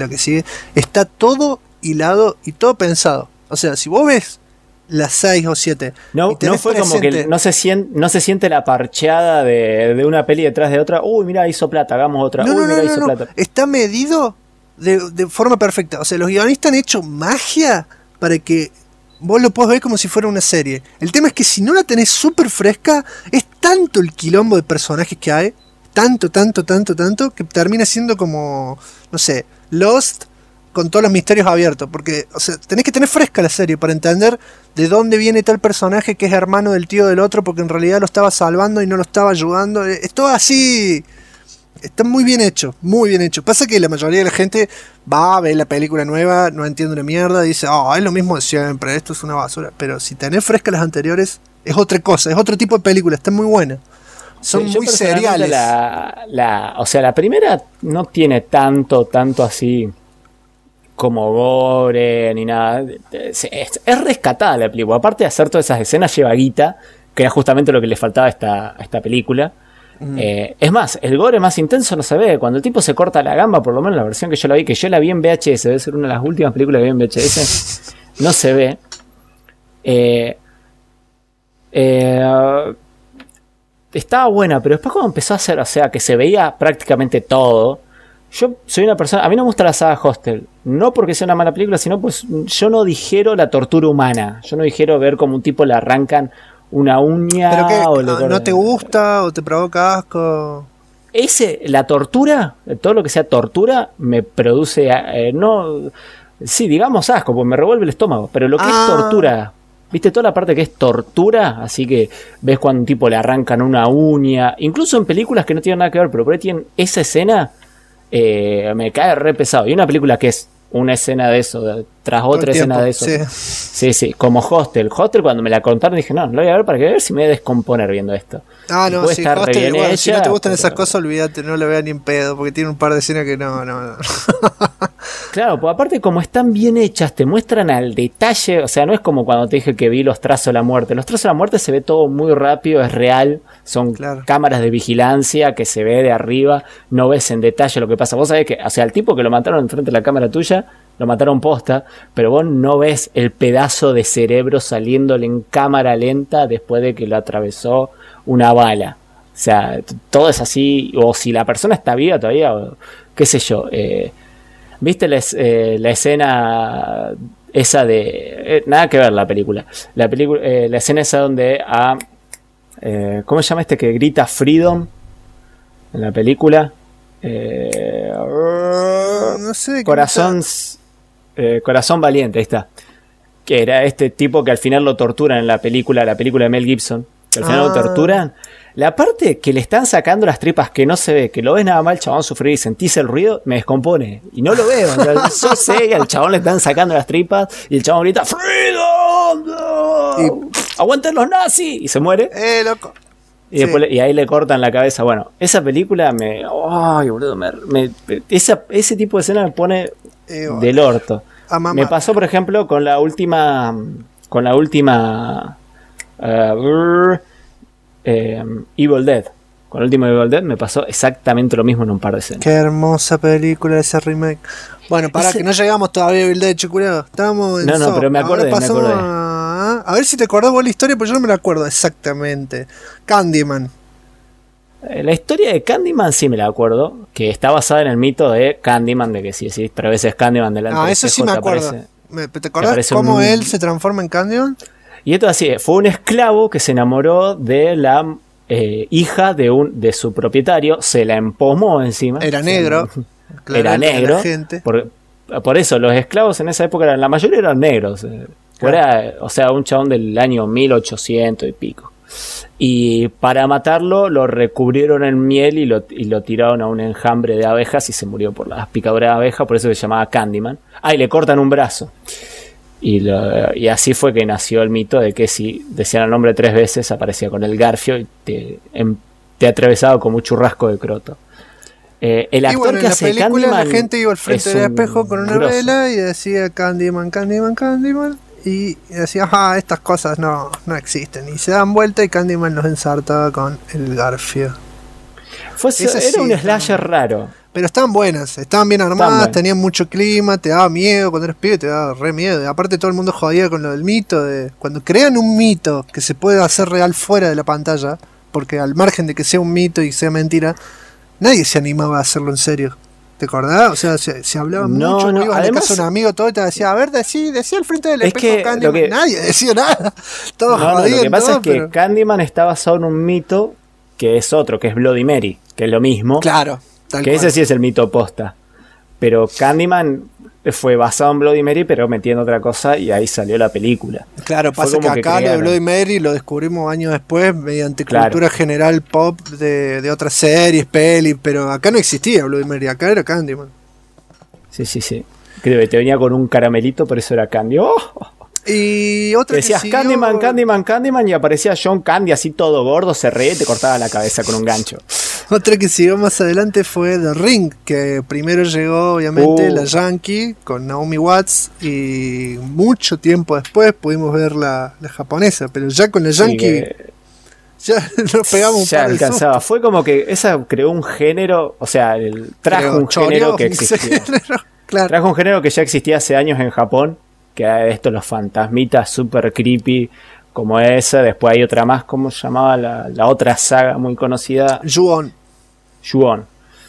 está todo hilado y todo pensado. O sea, si vos ves las 6 o 7... No fue como que no se siente la parcheada de una peli detrás de otra. Uy, mira, hizo plata, hagamos otra. Hizo plata. Está medido de forma perfecta. O sea, los guionistas han hecho magia para que vos lo podés ver como si fuera una serie. El tema es que si no la tenés súper fresca, es tanto el quilombo de personajes que hay, tanto, que termina siendo como, no sé, Lost con todos los misterios abiertos, porque, o sea, tenés que tener fresca la serie para entender de dónde viene tal personaje que es hermano del tío del otro, porque en realidad lo estaba salvando y no lo estaba ayudando. Es todo así, está muy bien hecho, muy bien hecho. Pasa que la mayoría de la gente va a ver la película nueva, no entiende una mierda, dice, es lo mismo de siempre, esto es una basura. Pero si tenés fresca las anteriores, es otra cosa, es otro tipo de película, está muy buena. Son muy seriales. O sea, la primera no tiene tanto así como gore ni nada. Es rescatada la película. Aparte de hacer todas esas escenas, lleva guita, que era justamente lo que le faltaba a esta película. Es más, el gore más intenso no se ve. Cuando el tipo se corta la gamba, por lo menos la versión que yo la vi en VHS, debe ser una de las últimas películas que vi en VHS, no se ve. Estaba buena, pero después cuando empezó a hacer, o sea, que se veía prácticamente todo. Yo soy una persona, a mí no me gusta la saga Hostel, no porque sea una mala película, sino pues yo no digiero la tortura humana. Yo no digiero ver como un tipo le arrancan una uña. ¿Pero qué? O ¿No te gusta o te provoca asco? la tortura, todo lo que sea tortura, me produce, sí, digamos asco, porque me revuelve el estómago, pero lo que es tortura, viste, toda la parte que es tortura, así que ves cuando un tipo le arrancan una uña, incluso en películas que no tienen nada que ver, pero por ahí tienen esa escena, me cae re pesado. Y una película que es una escena de eso, tras otra escena de eso. Sí, como Hostel. Hostel, cuando me la contaron, dije, no lo voy a ver para que ver si me voy a descomponer viendo esto. No, sí, Hostel, bueno, si no te gustan esas cosas, olvídate, no la veas ni en pedo, porque tiene un par de escenas que no. Claro, pues aparte como están bien hechas, te muestran al detalle, o sea, no es como cuando te dije que vi Los Trazos de la Muerte. Los Trazos de la Muerte se ve todo muy rápido, es real, son cámaras de vigilancia que se ve de arriba, no ves en detalle lo que pasa. Vos sabés que, o sea, el tipo que lo mataron enfrente de la cámara tuya, lo mataron posta, pero vos no ves el pedazo de cerebro saliéndole en cámara lenta después de que lo atravesó una bala. O sea, todo es así, o si la persona está viva todavía, o qué sé yo. ¿Viste la escena esa de... nada que ver la película. La escena esa donde ¿cómo se llama este que grita Freedom en la película? No sé. Corazón Valiente, ahí está. Que era este tipo que al final lo torturan en la película de Mel Gibson. Que al final lo torturan. La parte que le están sacando las tripas que no se ve, que lo ves nada más el chabón sufrir y sentís el ruido, me descompone. Y no lo veo. Yo sé que al chabón le están sacando las tripas y el chabón grita ¡Freedom! ¡Aguanten los nazis! Y se muere. Loco. Y, después, y ahí le cortan la cabeza. Bueno, esa película ¡ay, boludo! Ese tipo de escena me pone del orto. Me pasó, por ejemplo, con la última Evil Dead. Con el último Evil Dead me pasó exactamente lo mismo en un par de escenas. Qué hermosa película ese remake. Bueno, que no llegamos todavía a Evil Dead, chucurado. Estábamos en No, pero me acordé. A ver si te acordás vos la historia, porque yo no me la acuerdo exactamente. Candyman. La historia de Candyman sí me la acuerdo, que está basada en el mito de Candyman, de que si decís 3 veces Candyman delante de eso sí me acuerdo. ¿Te acordás cómo él se transforma en Candyman? Y esto así, fue un esclavo que se enamoró de la hija de su propietario, se la empomó encima. Era negro. Era negro. Por eso, los esclavos en esa época, la mayoría eran negros. O sea, un chabón del año 1800 y pico. Y para matarlo lo recubrieron en miel y lo tiraron a un enjambre de abejas y se murió por las picaduras de abejas, por eso se llamaba Candyman. Y le cortan un brazo. Y así fue que nació el mito de que si decían el nombre 3 veces aparecía con el garfio y te atravesaba como un churrasco de croto. El actor que hace Candyman, la gente iba al frente del espejo con una vela y decía Candyman, Candyman, Candyman, y decía, estas cosas no existen, y se dan vuelta y Candyman los ensartaba con el garfio. Era un slasher raro. Pero estaban buenas, estaban bien armadas, tenían mucho clima, te daba miedo cuando eres pibe, te daba re miedo. Aparte todo el mundo jodía con lo del mito, cuando crean un mito que se puede hacer real fuera de la pantalla, porque al margen de que sea un mito y sea mentira, nadie se animaba a hacerlo en serio. ¿Te acordás? O sea, se hablaba mucho, ibas a la casa de un amigo, todo y te decía, a ver, decía al frente del espejo Candyman, nadie decía nada. Todos jodían. Lo que pasa es que Candyman está basado en un mito que es otro, que es Bloody Mary, que es lo mismo. Claro. Que ese sí es el mito posta. Pero Candyman fue basado en Bloody Mary, pero metiendo otra cosa y ahí salió la película. Claro, pasa que acá lo de Bloody Mary lo descubrimos años después mediante cultura general pop de otras series, pelis, pero acá no existía Bloody Mary, acá era Candyman. Sí. Creo que te venía con un caramelito, por eso era Candy. Y otra decías Candyman y aparecía John Candy así todo gordo, se reía y te cortaba la cabeza con un gancho. Otra que siguió más adelante fue The Ring, que primero llegó obviamente la Yankee con Naomi Watts y mucho tiempo después pudimos ver la japonesa, pero ya con la Yankee ya nos pegamos un par de alcanzaba. sustos. Fue como que esa creó un género, o sea, trajo un género que existía. Claro. Trajo un género que ya existía hace años en Japón, que era esto, los fantasmitas super creepy como esa. Después hay otra más, ¿cómo se llamaba la otra saga muy conocida? Ju-On.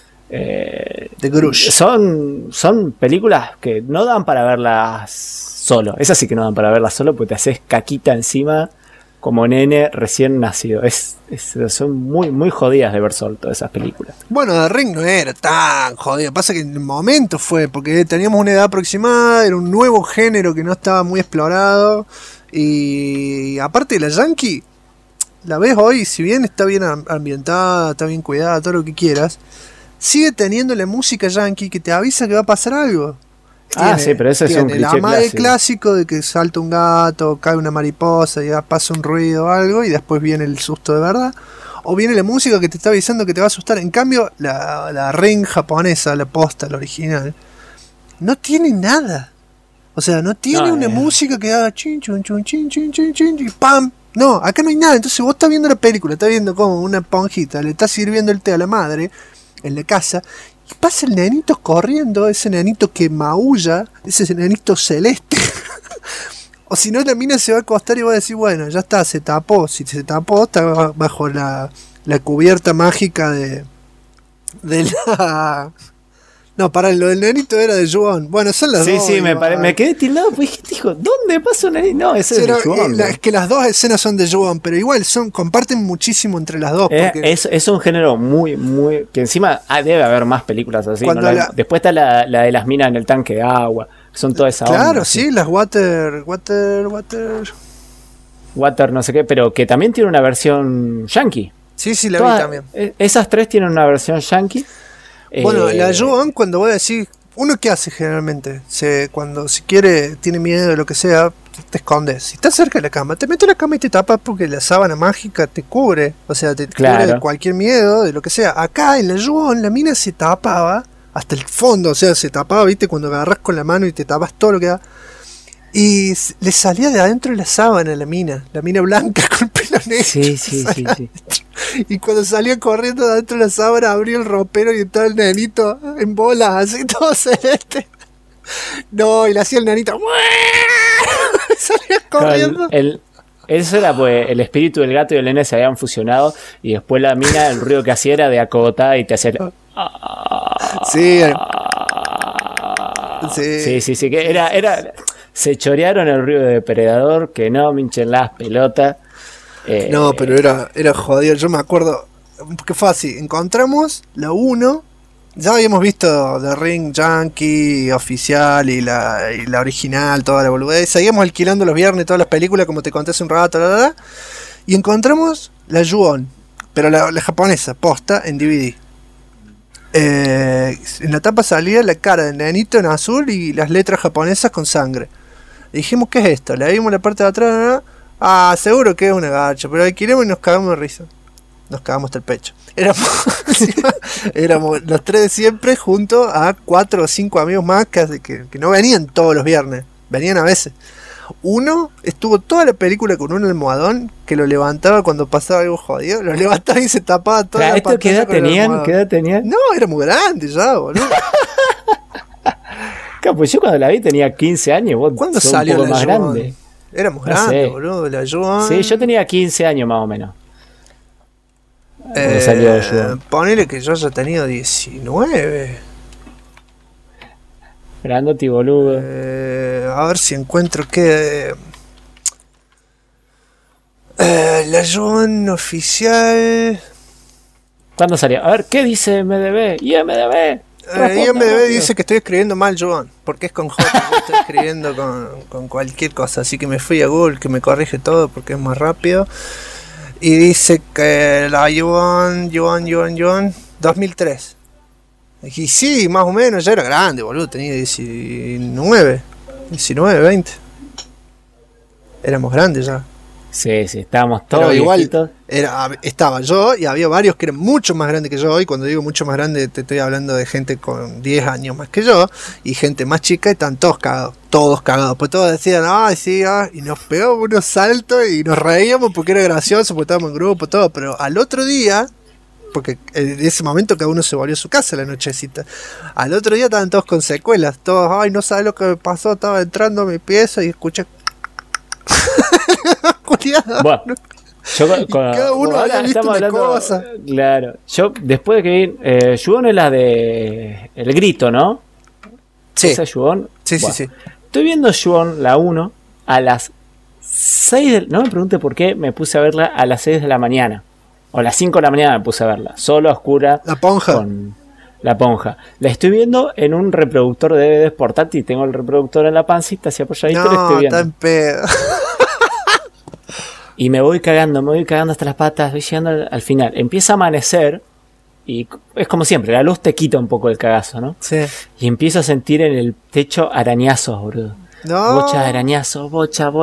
The Grudge. Son películas que no dan para verlas solo. Esas sí que no dan para verlas solo porque te haces caquita encima como nene recién nacido. Son muy, muy jodidas de ver solo todas esas películas. Bueno, The Ring no era tan jodido. Pasa que en el momento fue, porque teníamos una edad aproximada, era un nuevo género que no estaba muy explorado. Y aparte de la Yankee, la ves hoy, si bien está bien ambientada, está bien cuidada, todo lo que quieras, sigue teniendo la música Yankee que te avisa que va a pasar algo. Sí, pero eso es un cliché el clásico de que salta un gato, cae una mariposa y pasa un ruido o algo y después viene el susto de verdad. O viene la música que te está avisando que te va a asustar. En cambio, la Ring japonesa, la posta, la original, no tiene nada. O sea, no tiene una música que haga chin, chun, chun, chin, chin, chin, chin, y ¡pam! No, acá no hay nada. Entonces vos estás viendo la película, estás viendo como una esponjita, le estás sirviendo el té a la madre en la casa, y pasa el nenito corriendo, ese nenito que maulla, ese nenito celeste. O si no, la mina se va a acostar y va a decir, bueno, ya está, se tapó. Si se tapó, está bajo la cubierta mágica de la... No, para lo del nenito era de Ju-on. Bueno, son las dos. Sí, me quedé tildado, pues dijo, ¿dónde pasa un nenito? No, ese es de Ju-on. Es que las dos escenas son de Ju-on, pero igual comparten muchísimo entre las dos. Porque es un género muy, muy... Que encima debe haber más películas así. ¿No? Después está la de las minas en el tanque de agua. Son toda esa onda. Claro, sí, las water, no sé qué, pero que también tiene una versión yankee. Sí, la vi también. Esas tres tienen una versión yankee. Bueno, la Ju-on, cuando voy a decir, ¿uno qué hace generalmente? Cuando si quiere, tiene miedo de lo que sea, te escondes. Si estás cerca de la cama, te metes en la cama y te tapas porque la sábana mágica te cubre. O sea, te cubre de cualquier miedo, de lo que sea. Acá en la Ju-on, la mina se tapaba hasta el fondo, o sea, se tapaba, viste, cuando agarras con la mano y te tapas todo lo que da. Y le salía de adentro de la sábana la mina blanca con pelo negro. Sí. Y cuando salía corriendo de adentro de la sábana, abría el ropero y estaba el nenito en bolas, así todo celeste. No, y le hacía el nenito. Salía corriendo. Eso era pues el espíritu del gato y el nene se habían fusionado. Y después la mina, el ruido que hacía era de acogotada y te hacía. Sí. Que era. Se chorearon el ruido de depredador, que no me hinchen las pelotas. No, pero era jodido. Yo me acuerdo que fue así. Encontramos la 1. Ya habíamos visto The Ring Yankee oficial y la original, toda la boludez. Seguíamos alquilando los viernes todas las películas, como te conté hace un rato. Y encontramos la Ju-on, pero la japonesa, posta, en DVD. En la tapa salía la cara del nenito en azul y las letras japonesas con sangre. Y dijimos, ¿qué es esto? Le vimos la parte de atrás. Seguro que es una gacha, pero alquilemos y nos cagamos de risa. Nos cagamos hasta el pecho. Éramos los tres de siempre junto a 4 o 5 amigos más que no venían todos los viernes, venían a veces. Uno estuvo toda la película con un almohadón que lo levantaba cuando pasaba algo jodido, lo levantaba y se tapaba toda la pantalla. ¿Qué edad tenían? No, era muy grande ya, boludo. Claro, pues yo cuando la vi tenía 15 años. Vos ¿cuándo salió un poco la más Ju-on? grande. Éramos grandes, boludo, la Ju-on. Sí, yo tenía 15 años más o menos. Salió Ju-on. Ponele que yo haya tenido 19. Grandote y boludo. A ver si encuentro que... la Ju-on oficial... ¿Cuándo salió? A ver, ¿qué dice MDB? IMDB. IMDB dice que estoy escribiendo mal Ju-on, porque es con J, yo estoy escribiendo con cualquier cosa, así que me fui a Google que me corrige todo porque es más rápido. Y dice que la Ju-on 2003. Y sí, más o menos, ya era grande, boludo, tenía 19, 20. Éramos grandes ya. Sí, estábamos todos pero igual viejitos. Estaba yo y había varios que eran mucho más grandes que yo, y cuando digo mucho más grande te estoy hablando de gente con 10 años más que yo y gente más chica, y están todos cagados, pues todos decían, sí, y nos pegamos unos saltos y nos reíamos porque era gracioso, porque estábamos en grupo, todo, pero al otro día, porque en ese momento cada uno se volvió a su casa la nochecita, al otro día estaban todos con secuelas, todos, no sabes lo que me pasó, estaba entrando a mi pieza y escuché bueno, yo cada uno había visto una cosa. Claro, yo después de que vi Ju-on es la de El Grito, ¿no? Sí. ¿Esa Ju-on? Sí, bueno, sí. Estoy viendo Ju-on, la 1, a las 6 no me pregunte por qué me puse a verla a las 6 de la mañana. O a las 5 de la mañana me puse a verla. Solo a oscura. La Ponja. Con La Ponja. La estoy viendo en un reproductor de DVDs portátil. Tengo el reproductor en la pancita, así apoyadito, lo estoy viendo. Está en pedo. Y me voy cagando hasta las patas, voy llegando al final. Empieza a amanecer y es como siempre, la luz te quita un poco el cagazo, ¿no? Sí. Y empiezo a sentir en el techo arañazos, boludo. No. Bocha de arañazos, bocha.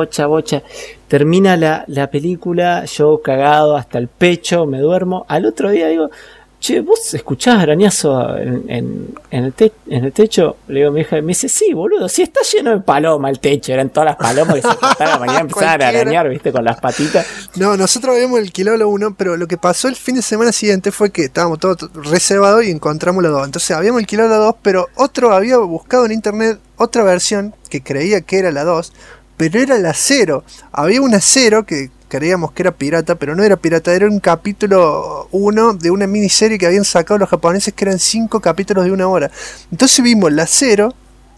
Termina la película, yo cagado hasta el pecho, me duermo. Al otro día digo, che, ¿vos escuchás arañazo en el techo? Le digo a mi hija, me dice, sí, boludo, sí está lleno de paloma el techo. Eran todas las palomas que se cortaban a la mañana, empezaban a arañar, viste, con las patitas. No, nosotros habíamos alquilado la 1, pero lo que pasó el fin de semana siguiente fue que estábamos todos reservados y encontramos la 2. Entonces habíamos alquilado la 2, pero otro había buscado en internet otra versión que creía que era la 2, pero era la 0. Había una 0 que creíamos que era pirata, pero no era pirata, era un capítulo 1 de una miniserie que habían sacado los japoneses, que eran 5 capítulos de 1 hora. Entonces vimos la 0,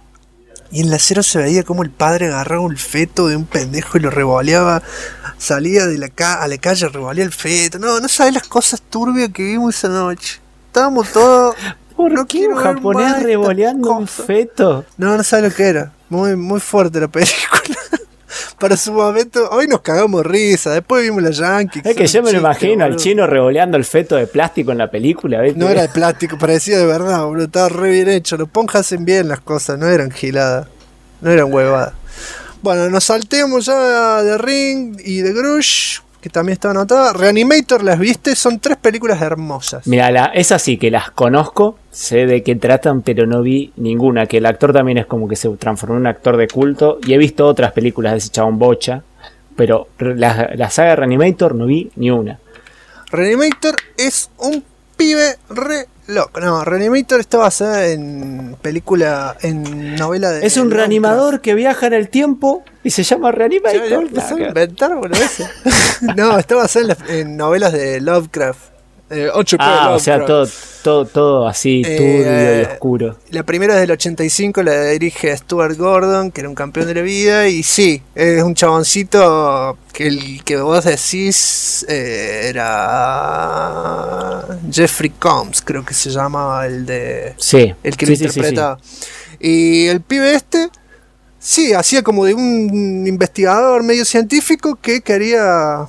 y en la 0 se veía como el padre agarraba un feto de un pendejo y lo revoleaba, salía de a la calle, revolea el feto. No sabes las cosas turbias que vimos esa noche. Estábamos todos... ¿Por qué un japonés revoleando un feto? No sabes lo que era. Muy, muy fuerte la película. Para su momento, hoy nos cagamos risa, después vimos la Yankee. Es que yo me lo imagino al chino revoleando el feto de plástico en la película, ¿viste? No era de plástico, parecía de verdad, boludo, estaba re bien hecho. Los Ponja hacen bien las cosas, no eran giladas, no eran huevadas. Bueno, nos salteamos ya de Ring y de Grush, que también está anotada. Reanimator, ¿las viste? Son 3 películas hermosas. Mira, es así que las conozco, sé de qué tratan, pero no vi ninguna. Que el actor también es como que se transformó en un actor de culto. Y he visto otras películas de ese chabón bocha, pero la saga de Reanimator no vi ni una. Reanimator es un pibe re loco. No, Reanimator está basada en novela de... Es un reanimador que viaja en el tiempo y se llama Reanimator. ¿Vas a inventar, boludo, ese? No, está basada en novelas de Lovecraft. 8P Lovecraft. O sea, todo así, turbio y oscuro. La primera es del 85, la dirige Stuart Gordon, que era un campeón de la vida. Y sí, es un chaboncito que el que vos decís era Jeffrey Combs, creo que se llamaba el de... Sí. El que lo interpretaba. Sí. Y el pibe sí, hacía como de un investigador medio científico que quería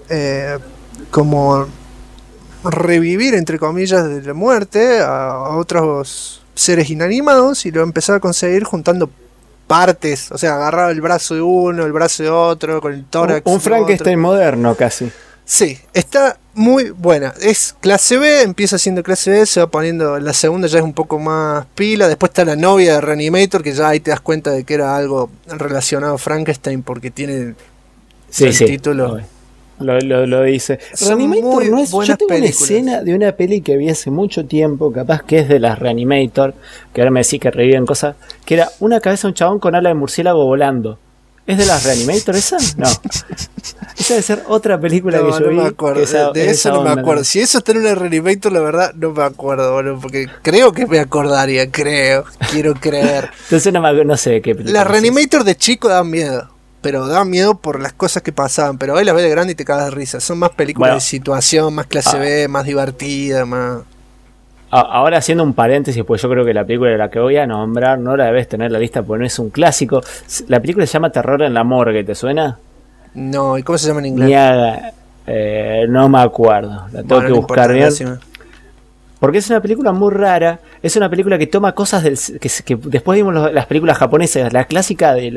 como revivir, entre comillas, de la muerte a otros seres inanimados, y lo empezaba a conseguir juntando partes. O sea, agarraba el brazo de uno, el brazo de otro, con el tórax. Un Frankenstein moderno casi. Sí, está muy buena. Es clase B, empieza siendo clase B, se va poniendo. La segunda ya es un poco más pila. Después está la novia de Reanimator, que ya ahí te das cuenta de que era algo relacionado a Frankenstein, porque tiene el título. Lo dice. Reanimator no es. Yo tengo una escena de una peli que vi hace mucho tiempo, capaz que es de las Reanimator, que ahora me decís que reviven cosas, que era una cabeza de un chabón con ala de murciélago volando. ¿Es de las Reanimator esa? No. Esa debe ser otra película que yo vi. No me acuerdo. De eso no me acuerdo. Si eso está en una Reanimator, la verdad, no me acuerdo, boludo. Porque creo que me acordaría, quiero creer. Entonces no sé de qué película. Las Reanimator de chico daban miedo. Pero daban miedo por las cosas que pasaban. Pero hoy las ves de grande y te cagas de risa. Son más películas de situación, más clase B, más divertida, más... Ahora haciendo un paréntesis, pues yo creo que la película de la que voy a nombrar no la debes tener en la lista porque no es un clásico. La película se llama Terror en la Morgue, ¿te suena? No, ¿y cómo se llama en inglés? No me acuerdo, la tengo que buscar bien. Porque es una película muy rara. Es una película que toma cosas que después vimos las películas japonesas, la clásica de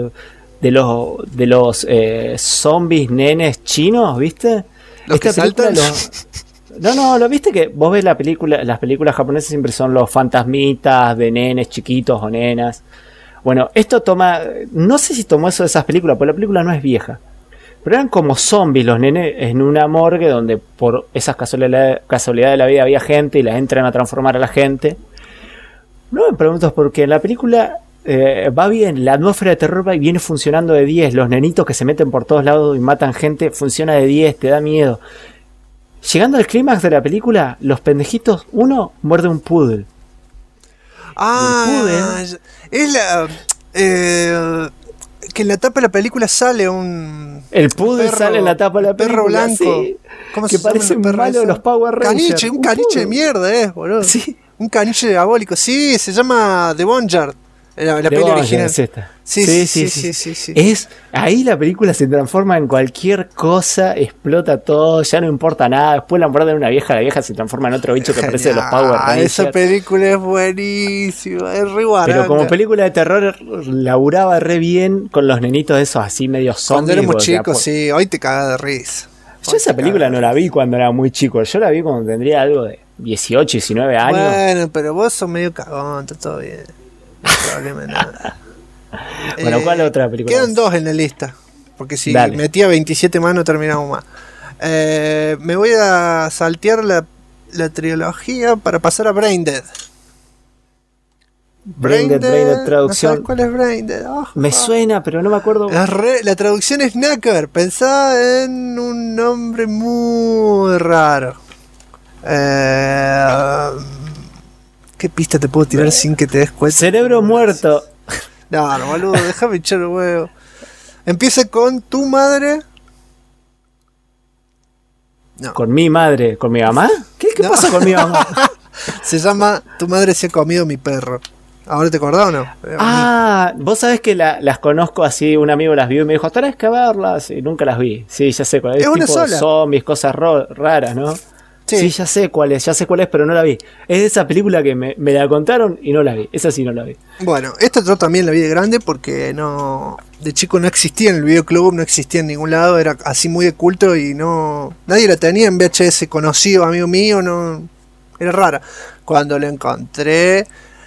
los zombies nenes chinos, ¿viste? ¿Los que saltan? No, lo viste que vos ves las películas japonesas siempre son los fantasmitas de nenes chiquitos o nenas. Bueno, esto no sé si tomó eso de esas películas, porque la película no es vieja. Pero eran como zombies los nenes en una morgue donde por esas casualidades de la vida había gente y las entran a transformar a la gente. No me pregunto por qué en la película va bien, la atmósfera de terror viene funcionando de 10, los nenitos que se meten por todos lados y matan gente funciona de 10, te da miedo. Llegando al clímax de la película, los pendejitos, uno muerde un poodle. Es la... que en la tapa de la película sale un... El Puddle sale en la tapa de la película. Perro blanco. Sí, ¿Cómo que se llama parece el un perro malo de ese? los Power Rangers. Un caniche de mierda, boludo. Sí. Un caniche diabólico. Sí, se llama The Boneyard. La The peli Boneyard original. es esta. Sí. Ahí la película se transforma en cualquier cosa, explota todo, ya no importa nada. Después la muerte de una vieja, la vieja se transforma en otro bicho que parece de los Power Rangers. Esa película es buenísima, es re guaranga. Pero como película de terror laburaba re bien con los nenitos esos así medio zombies. Cuando éramos chicos, sí, hoy te cagas de risa. Yo esa película no la vi cuando era muy chico, yo la vi cuando tendría algo de 18, 19 años. Bueno, pero vos sos medio cagón, está todo bien. No hay problema nada. Bueno, ¿cuál otra película? Quedan 2 en la lista. Porque si Dale. metía 27 más no terminamos más. Me voy a saltear la trilogía para pasar a Braindead. Braindead, traducción. ¿No sabes cuál es Braindead? Me suena, pero no me acuerdo. La traducción es Knacker. Pensá en un nombre muy raro. ¿Qué pista te puedo tirar sin que te des cuenta? Cerebro muerto. No, boludo, déjame echar el huevo. Empieza con tu madre. No. ¿Con mi madre? ¿Con mi mamá? ¿Qué pasa con mi mamá? Se llama Tu madre se ha comido mi perro. ¿Ahora te acordás o no? Vos sabés que las conozco así, un amigo las vio y me dijo, tenés que verlas, y nunca las vi. Sí, ya sé cuál es. Es una tipo sola. Zombies, cosas raras, ¿no? Sí, ya sé cuál es, pero no la vi. Es de esa película que me la contaron y no la vi. Esa sí no la vi. Bueno, esta yo también la vi de grande porque no, de chico no existía en el videoclub, no existía en ningún lado, era así muy de culto y no, nadie la tenía en VHS, conocido, amigo mío, no, era rara. Cuando la encontré,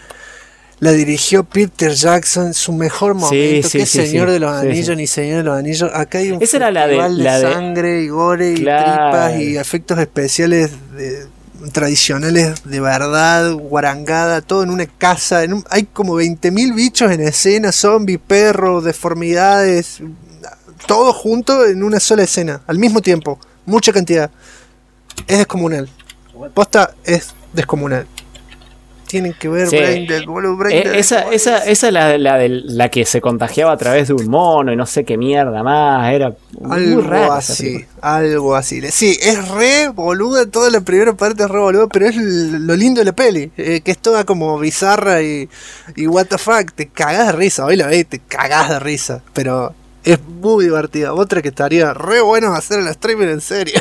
la dirigió Peter Jackson, su mejor momento, que Señor de los Anillos, ni Señor de los Anillos. Acá hay un esa era festival la de de sangre y gore claro. y tripas y efectos especiales tradicionales de verdad, guarangada, todo en una casa. Hay como 20.000 bichos en escena, zombies, perros, deformidades, todo junto en una sola escena, al mismo tiempo, mucha cantidad. Es descomunal. Posta es descomunal. Tienen que ver Braindead, boludo. Esa es la que se contagiaba a través de un mono y no sé qué mierda más. Era muy raro. Algo así. Sí, es re boluda. Toda la primera parte es re boluda, pero es lo lindo de la peli. Que es toda como bizarra y what the fuck. Te cagás de risa. Hoy la ves, te cagás de risa. Pero es muy divertida. Otra que estaría re bueno hacer el streaming en serio.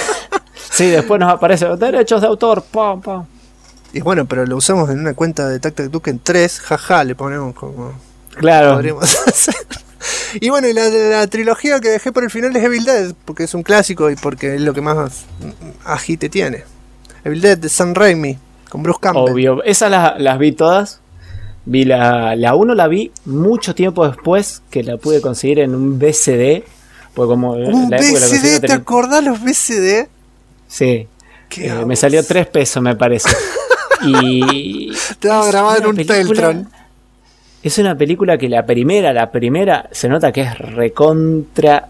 Sí, después nos aparece los derechos de autor. Pam, pam. Y bueno, pero lo usamos en una cuenta de TacTacDuken 3, jaja, le ponemos como... Claro. Podríamos hacer. Y bueno, y la trilogía que dejé por el final es Evil Dead, porque es un clásico y porque es lo que más agite tiene. Evil Dead de Sam Raimi, con Bruce Campbell. Obvio, esas las vi todas. Vi la 1 la vi mucho tiempo después que la pude conseguir en un VCD. Porque como ¿Un VCD? ¿Te acordás los VCD? Sí. Me salió 3 pesos, me parece. Y estaba grabado en un Teltron. Es una película que la primera se nota que es recontra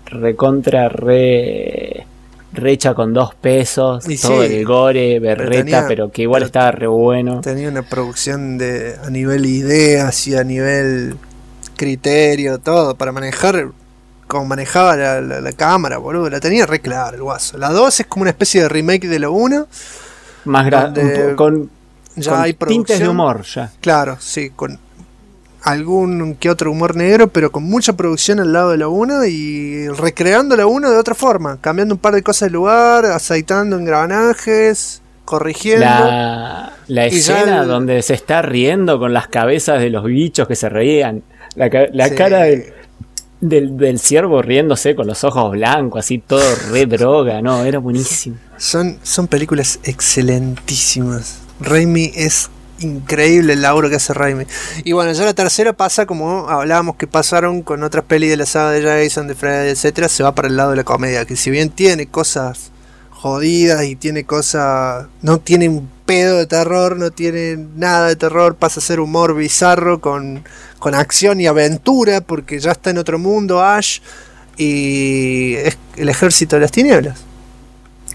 hecha con 2 pesos, y todo el gore, berreta, pero que igual estaba re bueno. Tenía una producción a nivel ideas y a nivel criterio, todo, para manejar como manejaba la cámara, boludo. La tenía re clara el guaso. La 2 es como una especie de remake de la 1. Más grande, con hay tintes de humor ya. Claro, sí, con algún que otro humor negro, pero con mucha producción al lado de la 1 y recreando la 1 de otra forma, cambiando un par de cosas de lugar, aceitando engranajes, corrigiendo. La escena donde se está riendo con las cabezas de los bichos que se reían, la cara del ciervo riéndose con los ojos blancos, así todo re droga, no, era buenísimo. Son películas excelentísimas. Raimi es increíble el laburo que hace Raimi. Y bueno, ya la tercera pasa como hablábamos que pasaron con otras pelis de la saga de Jason, de Freddy, etcétera, se va para el lado de la comedia, que si bien tiene cosas jodidas y tiene cosas, no tiene un pedo de terror, no tiene nada de terror, pasa a ser humor bizarro con acción y aventura, porque ya está en otro mundo Ash y es el ejército de las tinieblas.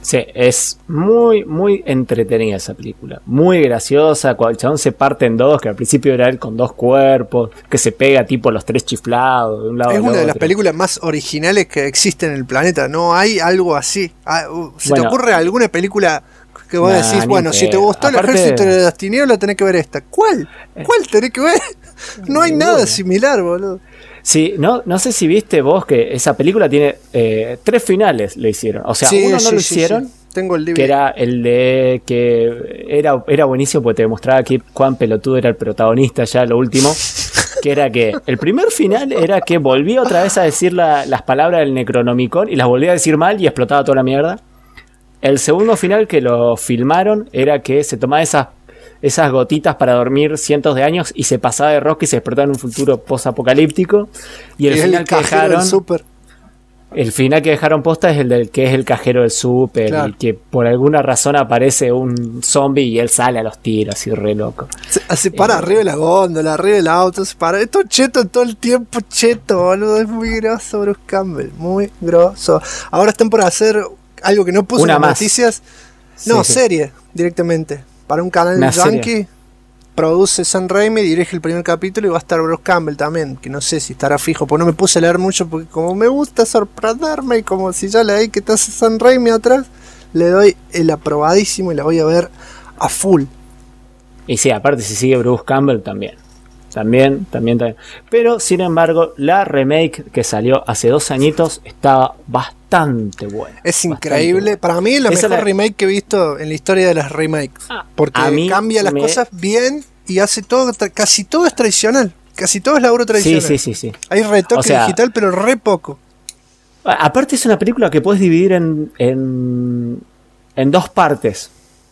Sí, es muy, muy entretenida esa película. Muy graciosa. Cuando el chabón se parte en dos, que al principio era él con dos cuerpos, que se pega tipo los tres chiflados de un lado Es al una otro. de las películas más originales que existen en el planeta. No hay algo así. ¿Se te Bueno, ocurre alguna película que vos nah, decís, ni bueno, en si te pedo. gustó Aparte- el Ejército de las Tinieblas, tenés que ver esta? ¿Cuál? ¿Cuál tenés que ver? No hay Ninguna. nada similar, boludo. Sí, no sé si viste vos que esa película tiene 3 finales, le hicieron. O sea, Sí, uno no sí, lo sí, hicieron, sí. Tengo el DVD. que era el de que era buenísimo porque te demostraba que cuán pelotudo era el protagonista ya lo último, que era que el primer final era que volvía otra vez a decir las palabras del Necronomicon y las volvía a decir mal y explotaba toda la mierda. El segundo final que lo filmaron era que se tomaba esas gotitas para dormir cientos de años y se pasaba de rosca y se explotaba en un futuro post-apocalíptico. Y el Es final que cajero del dejaron... súper. El final que dejaron posta es el del que es el cajero del súper, Claro. y que por alguna razón aparece un zombie y él sale a los tiros, así re loco. Se para arriba de la góndola, arriba del auto, se para. Esto es cheto todo el tiempo, cheto, boludo. Es muy groso Bruce Campbell, muy groso. Ahora están por hacer algo que no puso Una en las más. noticias. No, Sí, sí. serie, directamente. Para un canal Una yankee. serie. Produce Sam Raimi, dirige el primer capítulo y va a estar Bruce Campbell también, que no sé si estará fijo, porque no me puse a leer mucho, porque como me gusta sorprenderme y como si ya leí que está Sam Raimi atrás, le doy el aprobadísimo y la voy a ver a full. Y sí, aparte si sigue Bruce Campbell también. También. Pero, sin embargo, la remake que salió hace 2 añitos estaba bastante buena. Es Bastante increíble. buena. Para mí es la Esa mejor remake que he visto en la historia de las remakes. Porque a mí cambia las me- cosas bien y hace todo, casi todo es tradicional. Casi todo es laburo tradicional. Sí. Hay retoque O sea, digital, pero re poco. Aparte es una película que puedes dividir en 2 partes.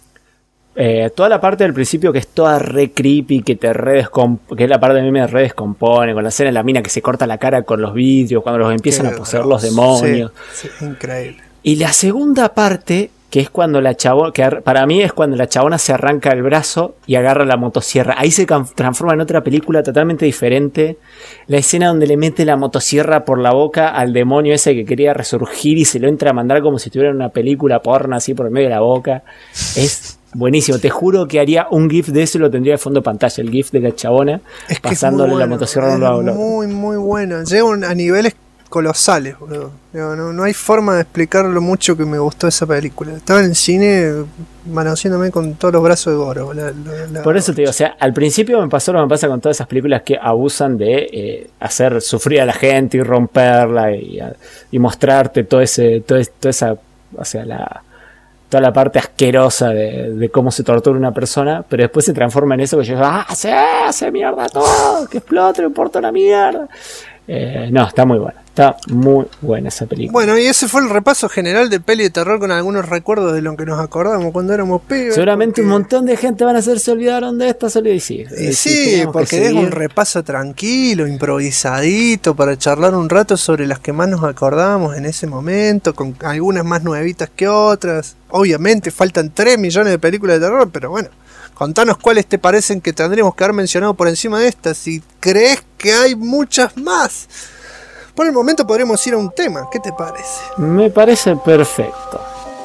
Toda la parte del principio que es toda re creepy, que que es la parte de mí me re descompone, con la escena de la mina que se corta la cara con los vidrios, cuando los empiezan Qué a poseer groso. los demonios. Sí, increíble. Y la segunda parte, que es cuando para mí es cuando la chabona se arranca el brazo y agarra la motosierra. Ahí se transforma en otra película totalmente diferente. La escena donde le mete la motosierra por la boca al demonio ese que quería resurgir y se lo entra a mandar como si estuviera en una película porno así por el medio de la boca. Es buenísimo. Te juro que haría un GIF de eso y lo tendría de fondo de pantalla. El GIF de la chabona Es que pasándole es muy la bueno, motosierra de un lado a es otro. muy, muy bueno. Llega a niveles colosales, boludo. No hay forma de explicar lo mucho que me gustó esa película. Estaba en el cine manoseándome con todos los brazos de Goro. Por eso te digo, o sea, al principio me pasó lo que me pasa con todas esas películas que abusan de hacer sufrir a la gente y romperla y mostrarte toda esa, o sea, toda la parte asquerosa de cómo se tortura una persona, pero después se transforma en eso que yo digo, se hace mierda todo, que explote, no importa una mierda. No, está muy buena esa película. Bueno, y ese fue el repaso general de peli de terror con algunos recuerdos de lo que nos acordamos cuando éramos pibes. Seguramente porque- un montón de gente van a se olvidaron de esta sola y sí. Y sí, porque es un repaso tranquilo, improvisadito, para charlar un rato sobre las que más nos acordamos en ese momento, con algunas más nuevitas que otras. Obviamente faltan 3 millones de películas de terror, pero bueno, contanos cuáles te parecen que tendríamos que haber mencionado por encima de estas, si crees que hay muchas más. Por el momento podríamos ir a un tema, ¿qué te parece? Me parece perfecto.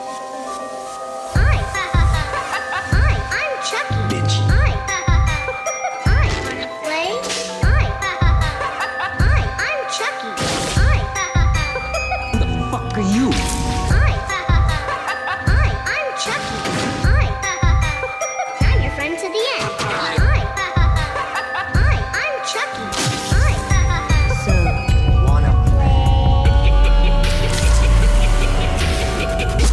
Hi, I'm Chucky. Bitch. Hi, wanna play? Hi, I'm Chucky. Hi, Who the fuck are you? I'm Chucky. I'm your friend to the end. Hi, I'm Chucky. So, Wanna play?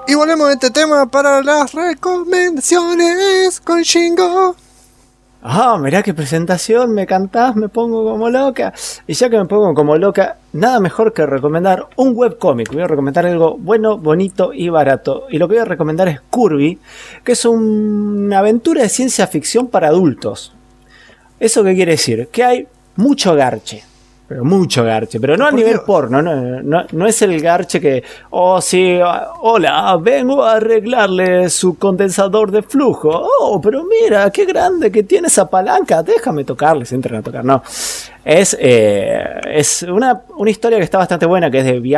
Y volvemos a este tema para las recomendaciones con Shingo. Ah, mirá qué presentación, me cantás, me pongo como loca. Y ya que me pongo como loca, nada mejor que recomendar un webcómic. Voy a recomendar algo bueno, bonito y barato. Y lo que voy a recomendar es Kirby, que es una aventura de ciencia ficción para adultos. ¿Eso qué quiere decir? Que hay mucho garche. Pero mucho garche, pero no a nivel porno, no es el garche que, oh sí, hola, vengo a arreglarle su condensador de flujo, oh, pero mira, qué grande que tiene esa palanca, déjame tocarle, se entran a tocar, no. Es una historia que está bastante buena, que es de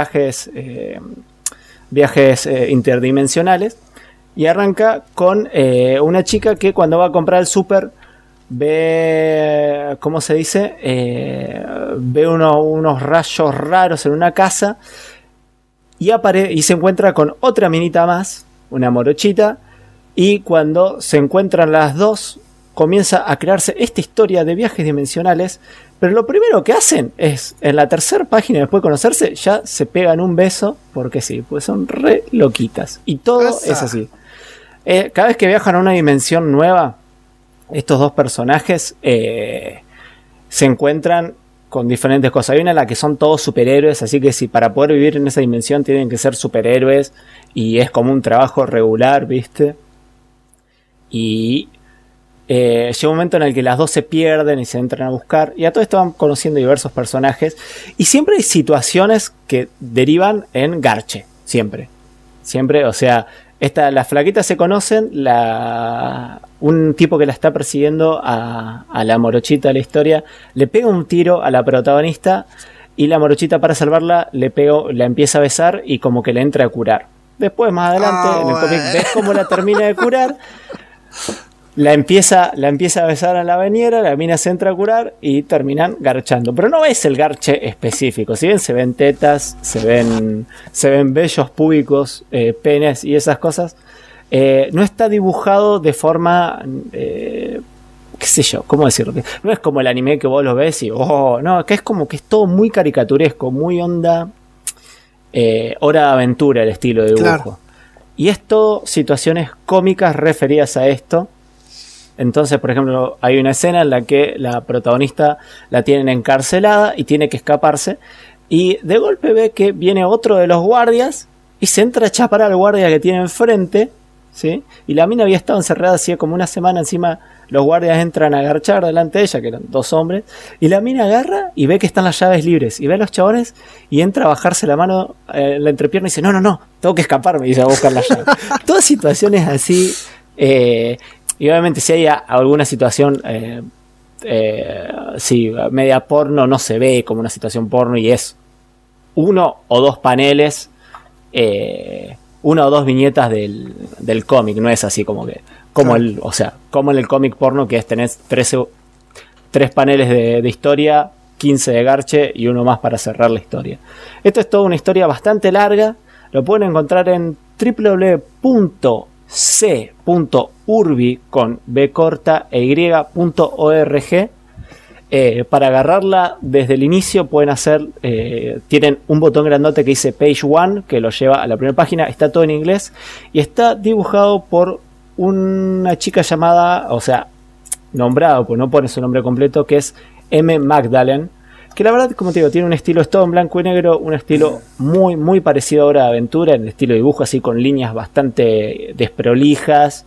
viajes interdimensionales, y arranca con una chica que cuando va a comprar el súper, ve, ¿cómo se dice? Ve unos rayos raros en una casa y se encuentra con otra minita más, una morochita, y cuando se encuentran las dos comienza a crearse esta historia de viajes dimensionales, pero lo primero que hacen es, en la tercera página después de conocerse, ya se pegan un beso, porque sí, pues son re loquitas, y todo es así. Cada vez que viajan a una dimensión nueva, estos dos personajes se encuentran con diferentes cosas. Hay una en la que son todos superhéroes, así que si para poder vivir en esa dimensión tienen que ser superhéroes y es como un trabajo regular, ¿viste? Y llega un momento en el que las dos se pierden y se entran a buscar, y a todo esto van conociendo diversos personajes y siempre hay situaciones que derivan en garche, siempre, o sea, las flaquitas se conocen, un tipo que la está persiguiendo a la morochita de la historia le pega un tiro a la protagonista y la morochita, para salvarla, la empieza a besar y como que le entra a curar. Después, más adelante, en el cómic ves cómo la termina de curar, la empieza a besar a la bañera, la mina se entra a curar y terminan garchando. Pero no es el garche específico, si bien se ven tetas, se ven vellos púbicos, penes y esas cosas, no está dibujado de forma, qué sé yo, ¿cómo decirlo? No es como el anime que vos lo ves y, oh, no, que es como que es todo muy caricaturesco, muy onda, Hora de Aventura el estilo de dibujo. Claro. Y es todo situaciones cómicas referidas a esto. Entonces, por ejemplo, hay una escena en la que la protagonista la tienen encarcelada y tiene que escaparse. Y de golpe ve que viene otro de los guardias y se entra a chapar al guardia que tiene enfrente, ¿sí? Y la mina había estado encerrada hacía como una semana. Encima los guardias entran a agarchar delante de ella, que eran dos hombres. Y la mina agarra y ve que están las llaves libres. Y ve a los chabones y entra a bajarse la mano en la entrepierna y dice, no, tengo que escaparme. Y se va a buscar las llaves. Todas situaciones así... Y obviamente si hay alguna situación media porno, no se ve como una situación porno y es uno o dos paneles, una o dos viñetas del cómic, no es así como que como en el cómic porno, que es tener 3 paneles de historia, 15 de garche y uno más para cerrar la historia. Esto es toda una historia bastante larga, lo pueden encontrar en www.c.urbi con b corta e y.org. Para agarrarla desde el inicio pueden hacer, tienen un botón grandote que dice Page 1 que lo lleva a la primera página, está todo en inglés y está dibujado por una chica llamada, nombrado, pues no pone su nombre completo, que es M. Magdalene, que la verdad, como te digo, tiene un estilo, es todo en blanco y negro, un estilo muy muy parecido a Hora de Aventura, en el estilo de dibujo, así con líneas bastante desprolijas,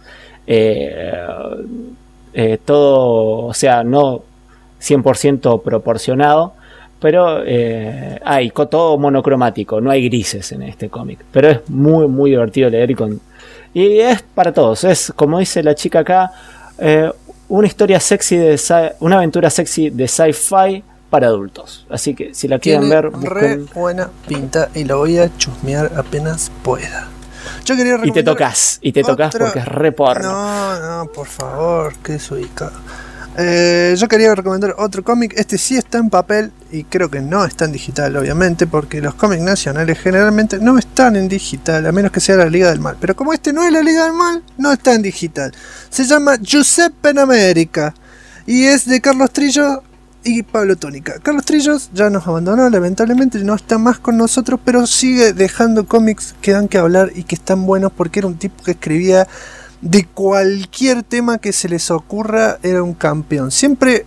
todo, no 100% proporcionado, pero hay todo monocromático, no hay grises en este cómic, pero es muy muy divertido leer y es para todos, es como dice la chica acá, una historia sexy una aventura sexy de sci-fi para adultos, así que si la quieren ver, busquen. Re buena pinta y la voy a chusmear apenas pueda. Yo quería y te tocas porque es re porno. No, por favor, que es ubicado. Yo quería recomendar otro cómic. Este sí está en papel y creo que no está en digital, obviamente, porque los cómics nacionales generalmente no están en digital, a menos que sea la Liga del Mal. Pero como este no es la Liga del Mal, no está en digital. Se llama Giuseppe en América y es de Carlos Trillo y Pablo Túnica. Carlos Trillos ya nos abandonó, lamentablemente no está más con nosotros, pero sigue dejando cómics que dan que hablar y que están buenos, porque era un tipo que escribía de cualquier tema que se les ocurra, era un campeón. Siempre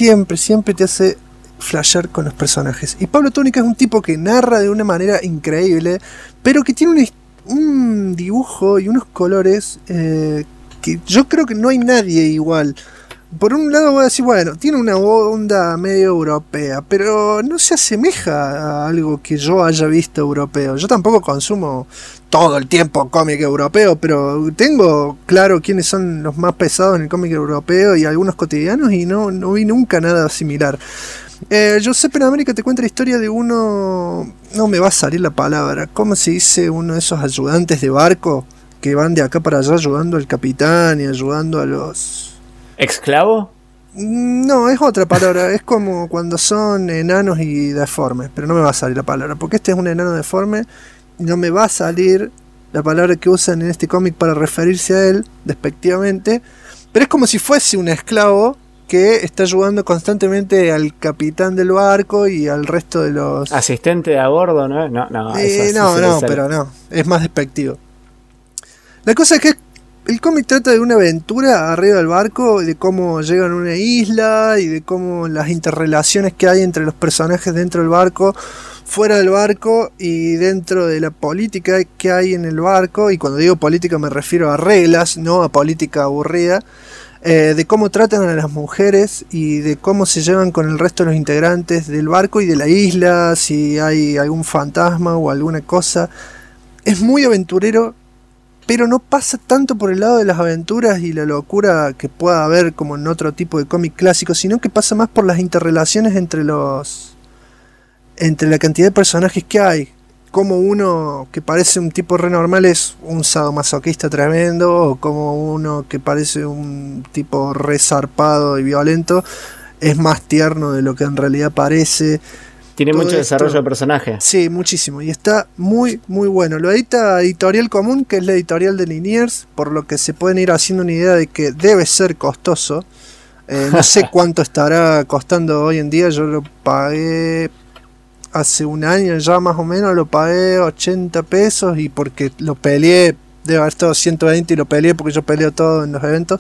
te hace flashear con los personajes. Y Pablo Túnica es un tipo que narra de una manera increíble, pero que tiene un dibujo y unos colores que yo creo que no hay nadie igual. Por un lado voy a decir, bueno, tiene una onda medio europea, pero no se asemeja a algo que yo haya visto europeo. Yo tampoco consumo todo el tiempo cómic europeo, pero tengo claro quiénes son los más pesados en el cómic europeo y algunos cotidianos, y no vi nunca nada similar. Giuseppe en América te cuenta la historia de uno, no me va a salir la palabra, ¿cómo se dice? Uno de esos ayudantes de barco que van de acá para allá ayudando al capitán y ayudando a los... ¿Esclavo? No, es otra palabra, es como cuando son enanos y deformes, pero no me va a salir la palabra, porque este es un enano deforme y no me va a salir la palabra que usan en este cómic para referirse a él, despectivamente, pero es como si fuese un esclavo que está ayudando constantemente al capitán del barco y al resto de los... Asistente a bordo, ¿no? No, pero no, es más despectivo. La cosa es que el cómic trata de una aventura arriba del barco, de cómo llegan a una isla y de cómo las interrelaciones que hay entre los personajes dentro del barco, fuera del barco y dentro de la política que hay en el barco. Y cuando digo política me refiero a reglas, no a política aburrida. De cómo tratan a las mujeres y de cómo se llevan con el resto de los integrantes del barco y de la isla, si hay algún fantasma o alguna cosa. Es muy aventurero, pero no pasa tanto por el lado de las aventuras y la locura que pueda haber como en otro tipo de cómic clásico, sino que pasa más por las interrelaciones entre la cantidad de personajes que hay. Como uno que parece un tipo re normal es un sadomasoquista tremendo, o como uno que parece un tipo re zarpado y violento es más tierno de lo que en realidad parece. Tiene todo mucho desarrollo de personaje. Sí, muchísimo. Y está muy, muy bueno. Lo edita Editorial Común, que es la editorial de Liniers, por lo que se pueden ir haciendo una idea de que debe ser costoso. No sé cuánto estará costando hoy en día. Yo lo pagué hace un año ya más o menos. Lo pagué 80 pesos y porque lo peleé, debe haber estado 120 y lo peleé porque yo peleo todo en los eventos.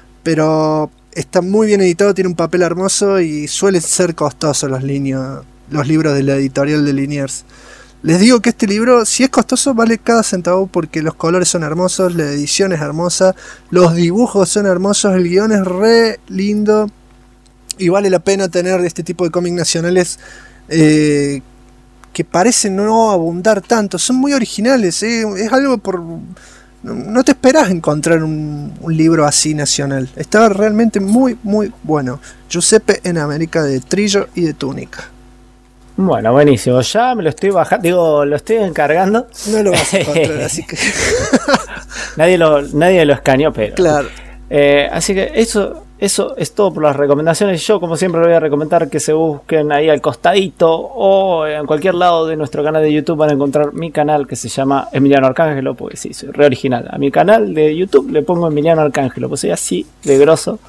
Pero está muy bien editado, tiene un papel hermoso y suele ser costoso los libros de la editorial de Liniers. Les digo que este libro, si es costoso, vale cada centavo porque los colores son hermosos, la edición es hermosa, los dibujos son hermosos, el guión es re lindo y vale la pena tener este tipo de cómics nacionales que parecen no abundar tanto, son muy originales, es algo por... No te esperás encontrar un libro así nacional. Estaba realmente muy, muy bueno. Giuseppe en América, de Trillo y de Túnica. Bueno, buenísimo. Ya me lo estoy bajando, lo estoy encargando. No lo vas a encontrar, así que... nadie lo escaneó, pero... Claro. Así que eso es todo por las recomendaciones. Yo, como siempre, le voy a recomendar que se busquen ahí al costadito o en cualquier lado de nuestro canal de YouTube. Van a encontrar mi canal que se llama Emiliano Arcángelo, porque sí, soy re original. A mi canal de YouTube le pongo Emiliano Arcángelo, pues soy así de grosso.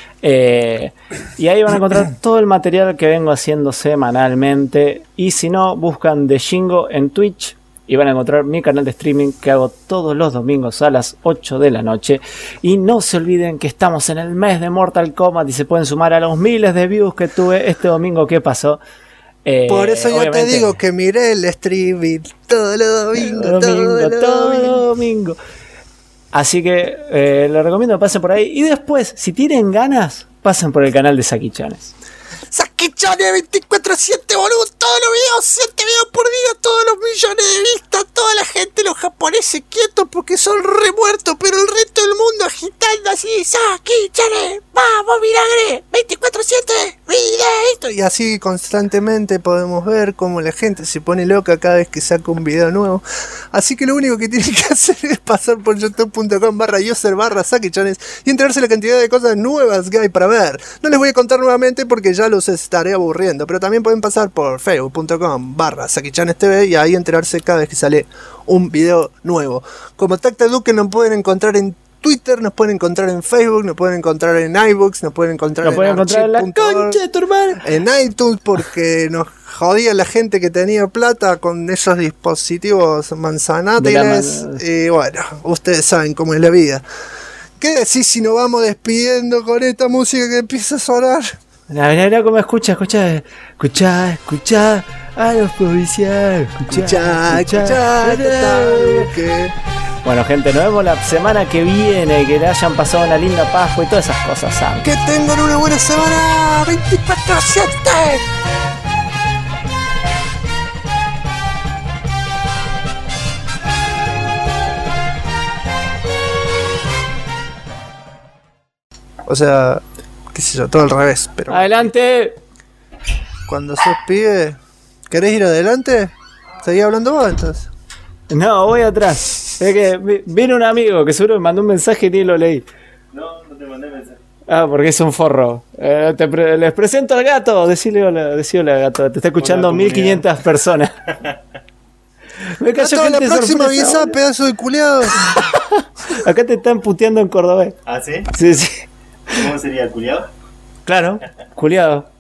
Y ahí van a encontrar todo el material que vengo haciendo semanalmente. Y si no, buscan The Shingo en Twitch y van a encontrar mi canal de streaming que hago todos los domingos a las 8 de la noche. Y no se olviden que estamos en el mes de Mortal Kombat y se pueden sumar a los miles de views que tuve este domingo que pasó. Por eso yo te digo que miré el streaming todos los domingos. Así que les recomiendo que pasen por ahí. Y después, si tienen ganas, pasen por el canal de Saki Chanes. Saki Chanes 24/7, boludo. Todos los videos, 7 videos por día, todos los millones de vistas, toda la gente, los japoneses quietos porque son re muertos, pero el resto del mundo agitando así. Saki Chanes, vamos, milagre, 24/7, videito. Y así constantemente podemos ver cómo la gente se pone loca cada vez que saca un video nuevo. Así que lo único que tienen que hacer es pasar por youtube.com/user/Saki Chanes y enterarse la cantidad de cosas nuevas que hay para ver. No les voy a contar nuevamente porque ya los estaré aburriendo, pero también pueden pasar por facebook.com/Saki Chanes TV y ahí enterarse cada vez que sale un video nuevo. Como Tacta Duque nos pueden encontrar en Twitter, nos pueden encontrar en Facebook, nos pueden encontrar en iBooks, nos pueden encontrar en la concha de tu hermana. En iTunes, porque nos jodía la gente que tenía plata con esos dispositivos manzanátiles. Y bueno, ustedes saben cómo es la vida. ¿Qué decís si nos vamos despidiendo con esta música que empieza a sonar? Mirá cómo escucha a los policías. Escuchá. Bueno, gente, nos vemos la semana que viene. Que le hayan pasado una linda Pascua y todas esas cosas, ¿saben? Que tengan una buena semana 24/7. O sea, qué sé yo, todo al revés, pero... ¡Adelante! Cuando sos pibe, ¿querés ir adelante? ¿Seguís hablando vos entonces? No, voy atrás. Es que vino un amigo que seguro me mandó un mensaje y ni lo leí. No te mandé mensaje. Ah, porque es un forro. Les presento al gato. Decile hola gato. Te está escuchando Hola, 1500 personas. Me cayó Gato, la gente próxima sorpresa, avisa, boludo. pedazo de culiado. Acá te están puteando en cordobés. ¿Ah, sí? Sí. ¿Cómo sería el culiado? Claro, culiado.